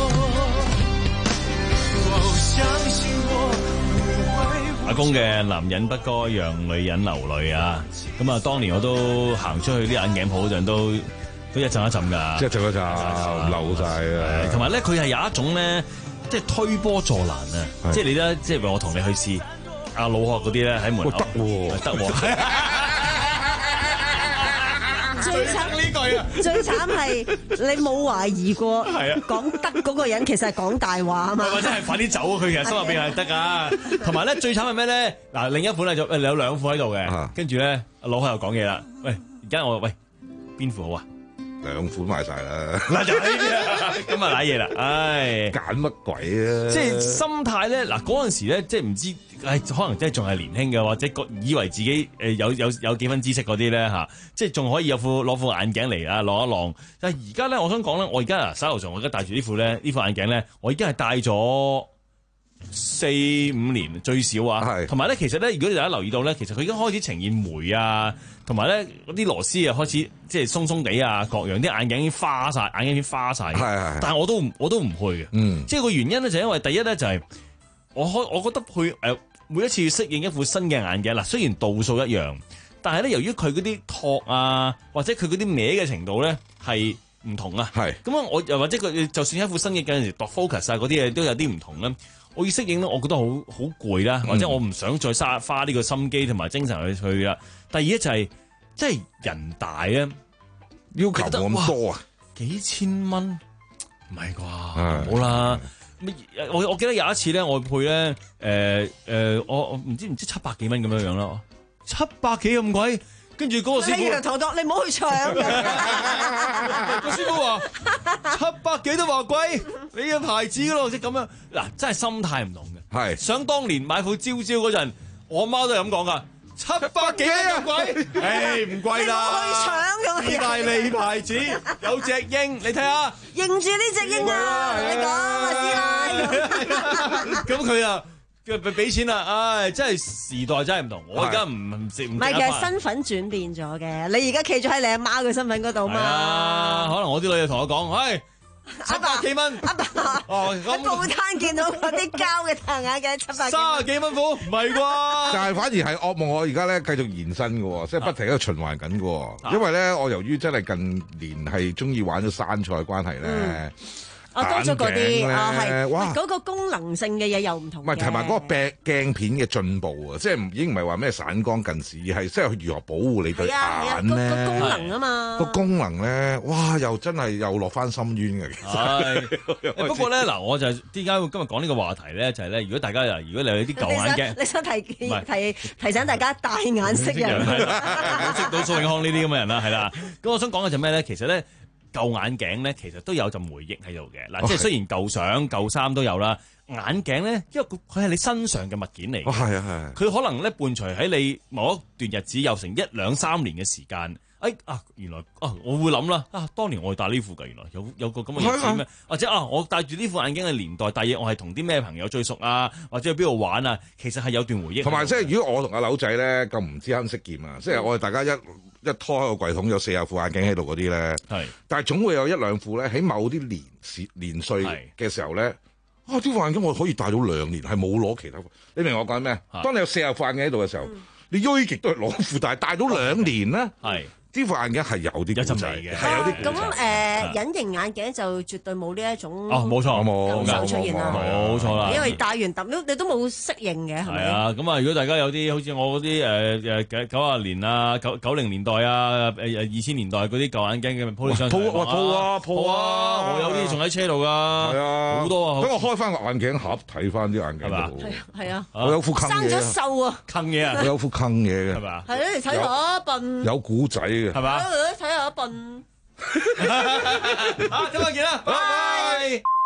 阿公嘅男人不該讓女人流淚啊！咁啊，當年我都行出去啲眼鏡鋪嗰陣，都都一陣一陣㗎， 一陣一陣流晒啊！ 同埋咧，佢係有一種咧，即係推波助瀾啊！即係你咧，即係我同你去試阿老學嗰啲咧喺門口得喎， 得喎。 最慘呢句啊！最慘係你冇懷疑過，講得嗰個人其實係講大話啊嘛， 或者係快啲走啊！佢其實心入邊係得噶。同埋咧，最慘係咩咧？嗱，另一款咧就誒有兩副喺度嘅，跟住咧阿老開又講嘢啦。喂，而家我喂邊副好啊？ 兩款賣晒啦， 嗱就係呢啲啊，咁啊瀨嘢啦，唉， 揀乜鬼啊？ 即係心態咧，嗱嗰陣時咧，即係唔知，誒可能即係仲係年輕嘅，或者覺以為自己誒有有有幾分知識嗰啲咧嚇，即係仲可以有副攞副眼鏡嚟啊，晾一晾。但係而家咧，我想講咧，我而家啊手頭上我而家戴住呢副咧，呢副眼鏡咧，我已經係戴咗四五年最少啊，同埋咧，其實咧，如果大家留意到咧，其實佢已經開始呈現黴啊，同埋咧嗰啲螺絲啊開始即係鬆鬆地啊，各樣啲眼鏡已經花晒，眼鏡已經花晒。係係。但係我都唔我都唔去嘅。嗯。即係個原因咧，就係因為第一咧就係我開我覺得去誒每一次要適應一副新嘅眼鏡嗱，雖然度數一樣，但係咧由於佢嗰啲托啊或者佢嗰啲歪嘅程度咧係唔同啊。係。咁啊，我又或者佢就算一副新嘅鏡時度 focus 啊嗰啲嘢都有啲唔同咧。我要適應咧，我覺得好好攰啦，或者我唔想再花花呢個心機同埋精神去去啦。第二咧就係、是，即係人大咧， 要求冇咁多啊， 幾千蚊唔係啩？好啦，我我記得有一次咧，我配咧，誒、呃、誒、呃，我我唔知唔知七百幾蚊咁樣樣咯，七百幾咁貴。 跟住嗰個師傅， 你同學你唔好去搶嘅。 個師傅話七百幾都話貴，你嘅牌子嗰度即咁樣。嗱，真係心態唔同嘅。 係。 想當年買副招招嗰陣，我媽都係咁講噶。七百幾咁貴，誒唔貴啦！ 你去搶咁， 意大利牌子有隻鷹，你睇下， 認住呢隻鷹啊！同你講啊，師奶。 咁佢啊，佢俾錢啦，唉，真係時代真係唔同。我而家唔唔食唔。 唔係，其實身份轉變咗嘅，你而家企咗喺你阿媽嘅身份嗰度嘛。 啊，可能我啲女又同我講，唉。七百幾蚊， 阿爸， 哦， 喺報攤見到嗰啲膠嘅太眼鏡七百幾， 三十幾蚊副，唔係啩？ 但係反而係噩夢，我而家咧繼續延伸嘅喎，即係不停喺度循環緊嘅喎。因為咧，我由於真係近年係中意玩咗山菜關係咧。嗯我多咗嗰啲，啊係， 哇！ 嗰個功能性嘅嘢又唔同嘅。 唔係，同埋嗰個鏡鏡片嘅進步啊，即係已經唔係話咩散光近視，而係即係如何保護你對眼咧？ 個功能啊嘛， 個功能咧，哇！又真係又落翻深淵嘅。其實不過咧，嗱，我就點解會今日講呢個話題咧？就係咧，如果大家如果你有啲舊眼鏡， 你想提提提醒大家大眼識人， 我識到蘇永康呢啲咁嘅人啦，係啦。咁我想講嘅就咩咧？其實咧。舊眼鏡咧，其實都有陣回憶喺度嘅。嗱，即係雖然舊相、舊衫都有啦，眼鏡咧，因為佢係你身上嘅物件嚟嘅。 係啊係啊。佢可能咧伴隨喺你某一段日子，有成一兩三年嘅時間。哎啊，原來啊，我會諗啦，啊，當年我係戴呢副㗎，原來有有個咁嘅日子咩？或者啊，我戴住呢副眼鏡嘅年代，第二我係同啲咩朋友最熟啊，或者去邊度玩啊，其實係有段回憶。 同埋即係如果我同阿柳仔咧咁唔知慳識劍啊，即係我哋大家一。一拖喺個櫃桶有四十副眼鏡喺度嗰啲咧，但係總會有一兩副咧喺某啲年時年歲嘅時候咧，啊呢副眼鏡我可以戴到兩年，係冇攞其他副。你明我講咩？當你有四十副眼鏡喺度嘅時候，嗯、你鋥極都係攞副，但係戴到兩年咧。呢副眼鏡係有啲古仔嘅，係有啲古仔。 咁誒隱形眼鏡就絕對冇呢一種哦，冇錯冇感受出現啦， 冇錯啦。 因為戴完揼你都冇適應嘅，係咪？ 係啊，咁啊，如果大家有啲好似我嗰啲誒誒九啊年啊、九九零年代啊、誒誒二千年代嗰啲舊眼鏡嘅，鋪啲相。 鋪啊鋪啊鋪啊！ 我有啲仲喺車度㗎， 係啊， 好多啊。 等我開翻個眼鏡盒睇翻啲眼鏡。係嘛？ 係啊， 我有副坑嘢。 生咗銹啊！ 坑嘢啊！ 我有副坑嘢嘅。 係嘛？ 係啊，你睇下笨。 有古仔嘅。 係嘛？ 睇下一笨， 好，今日見啦，拜拜。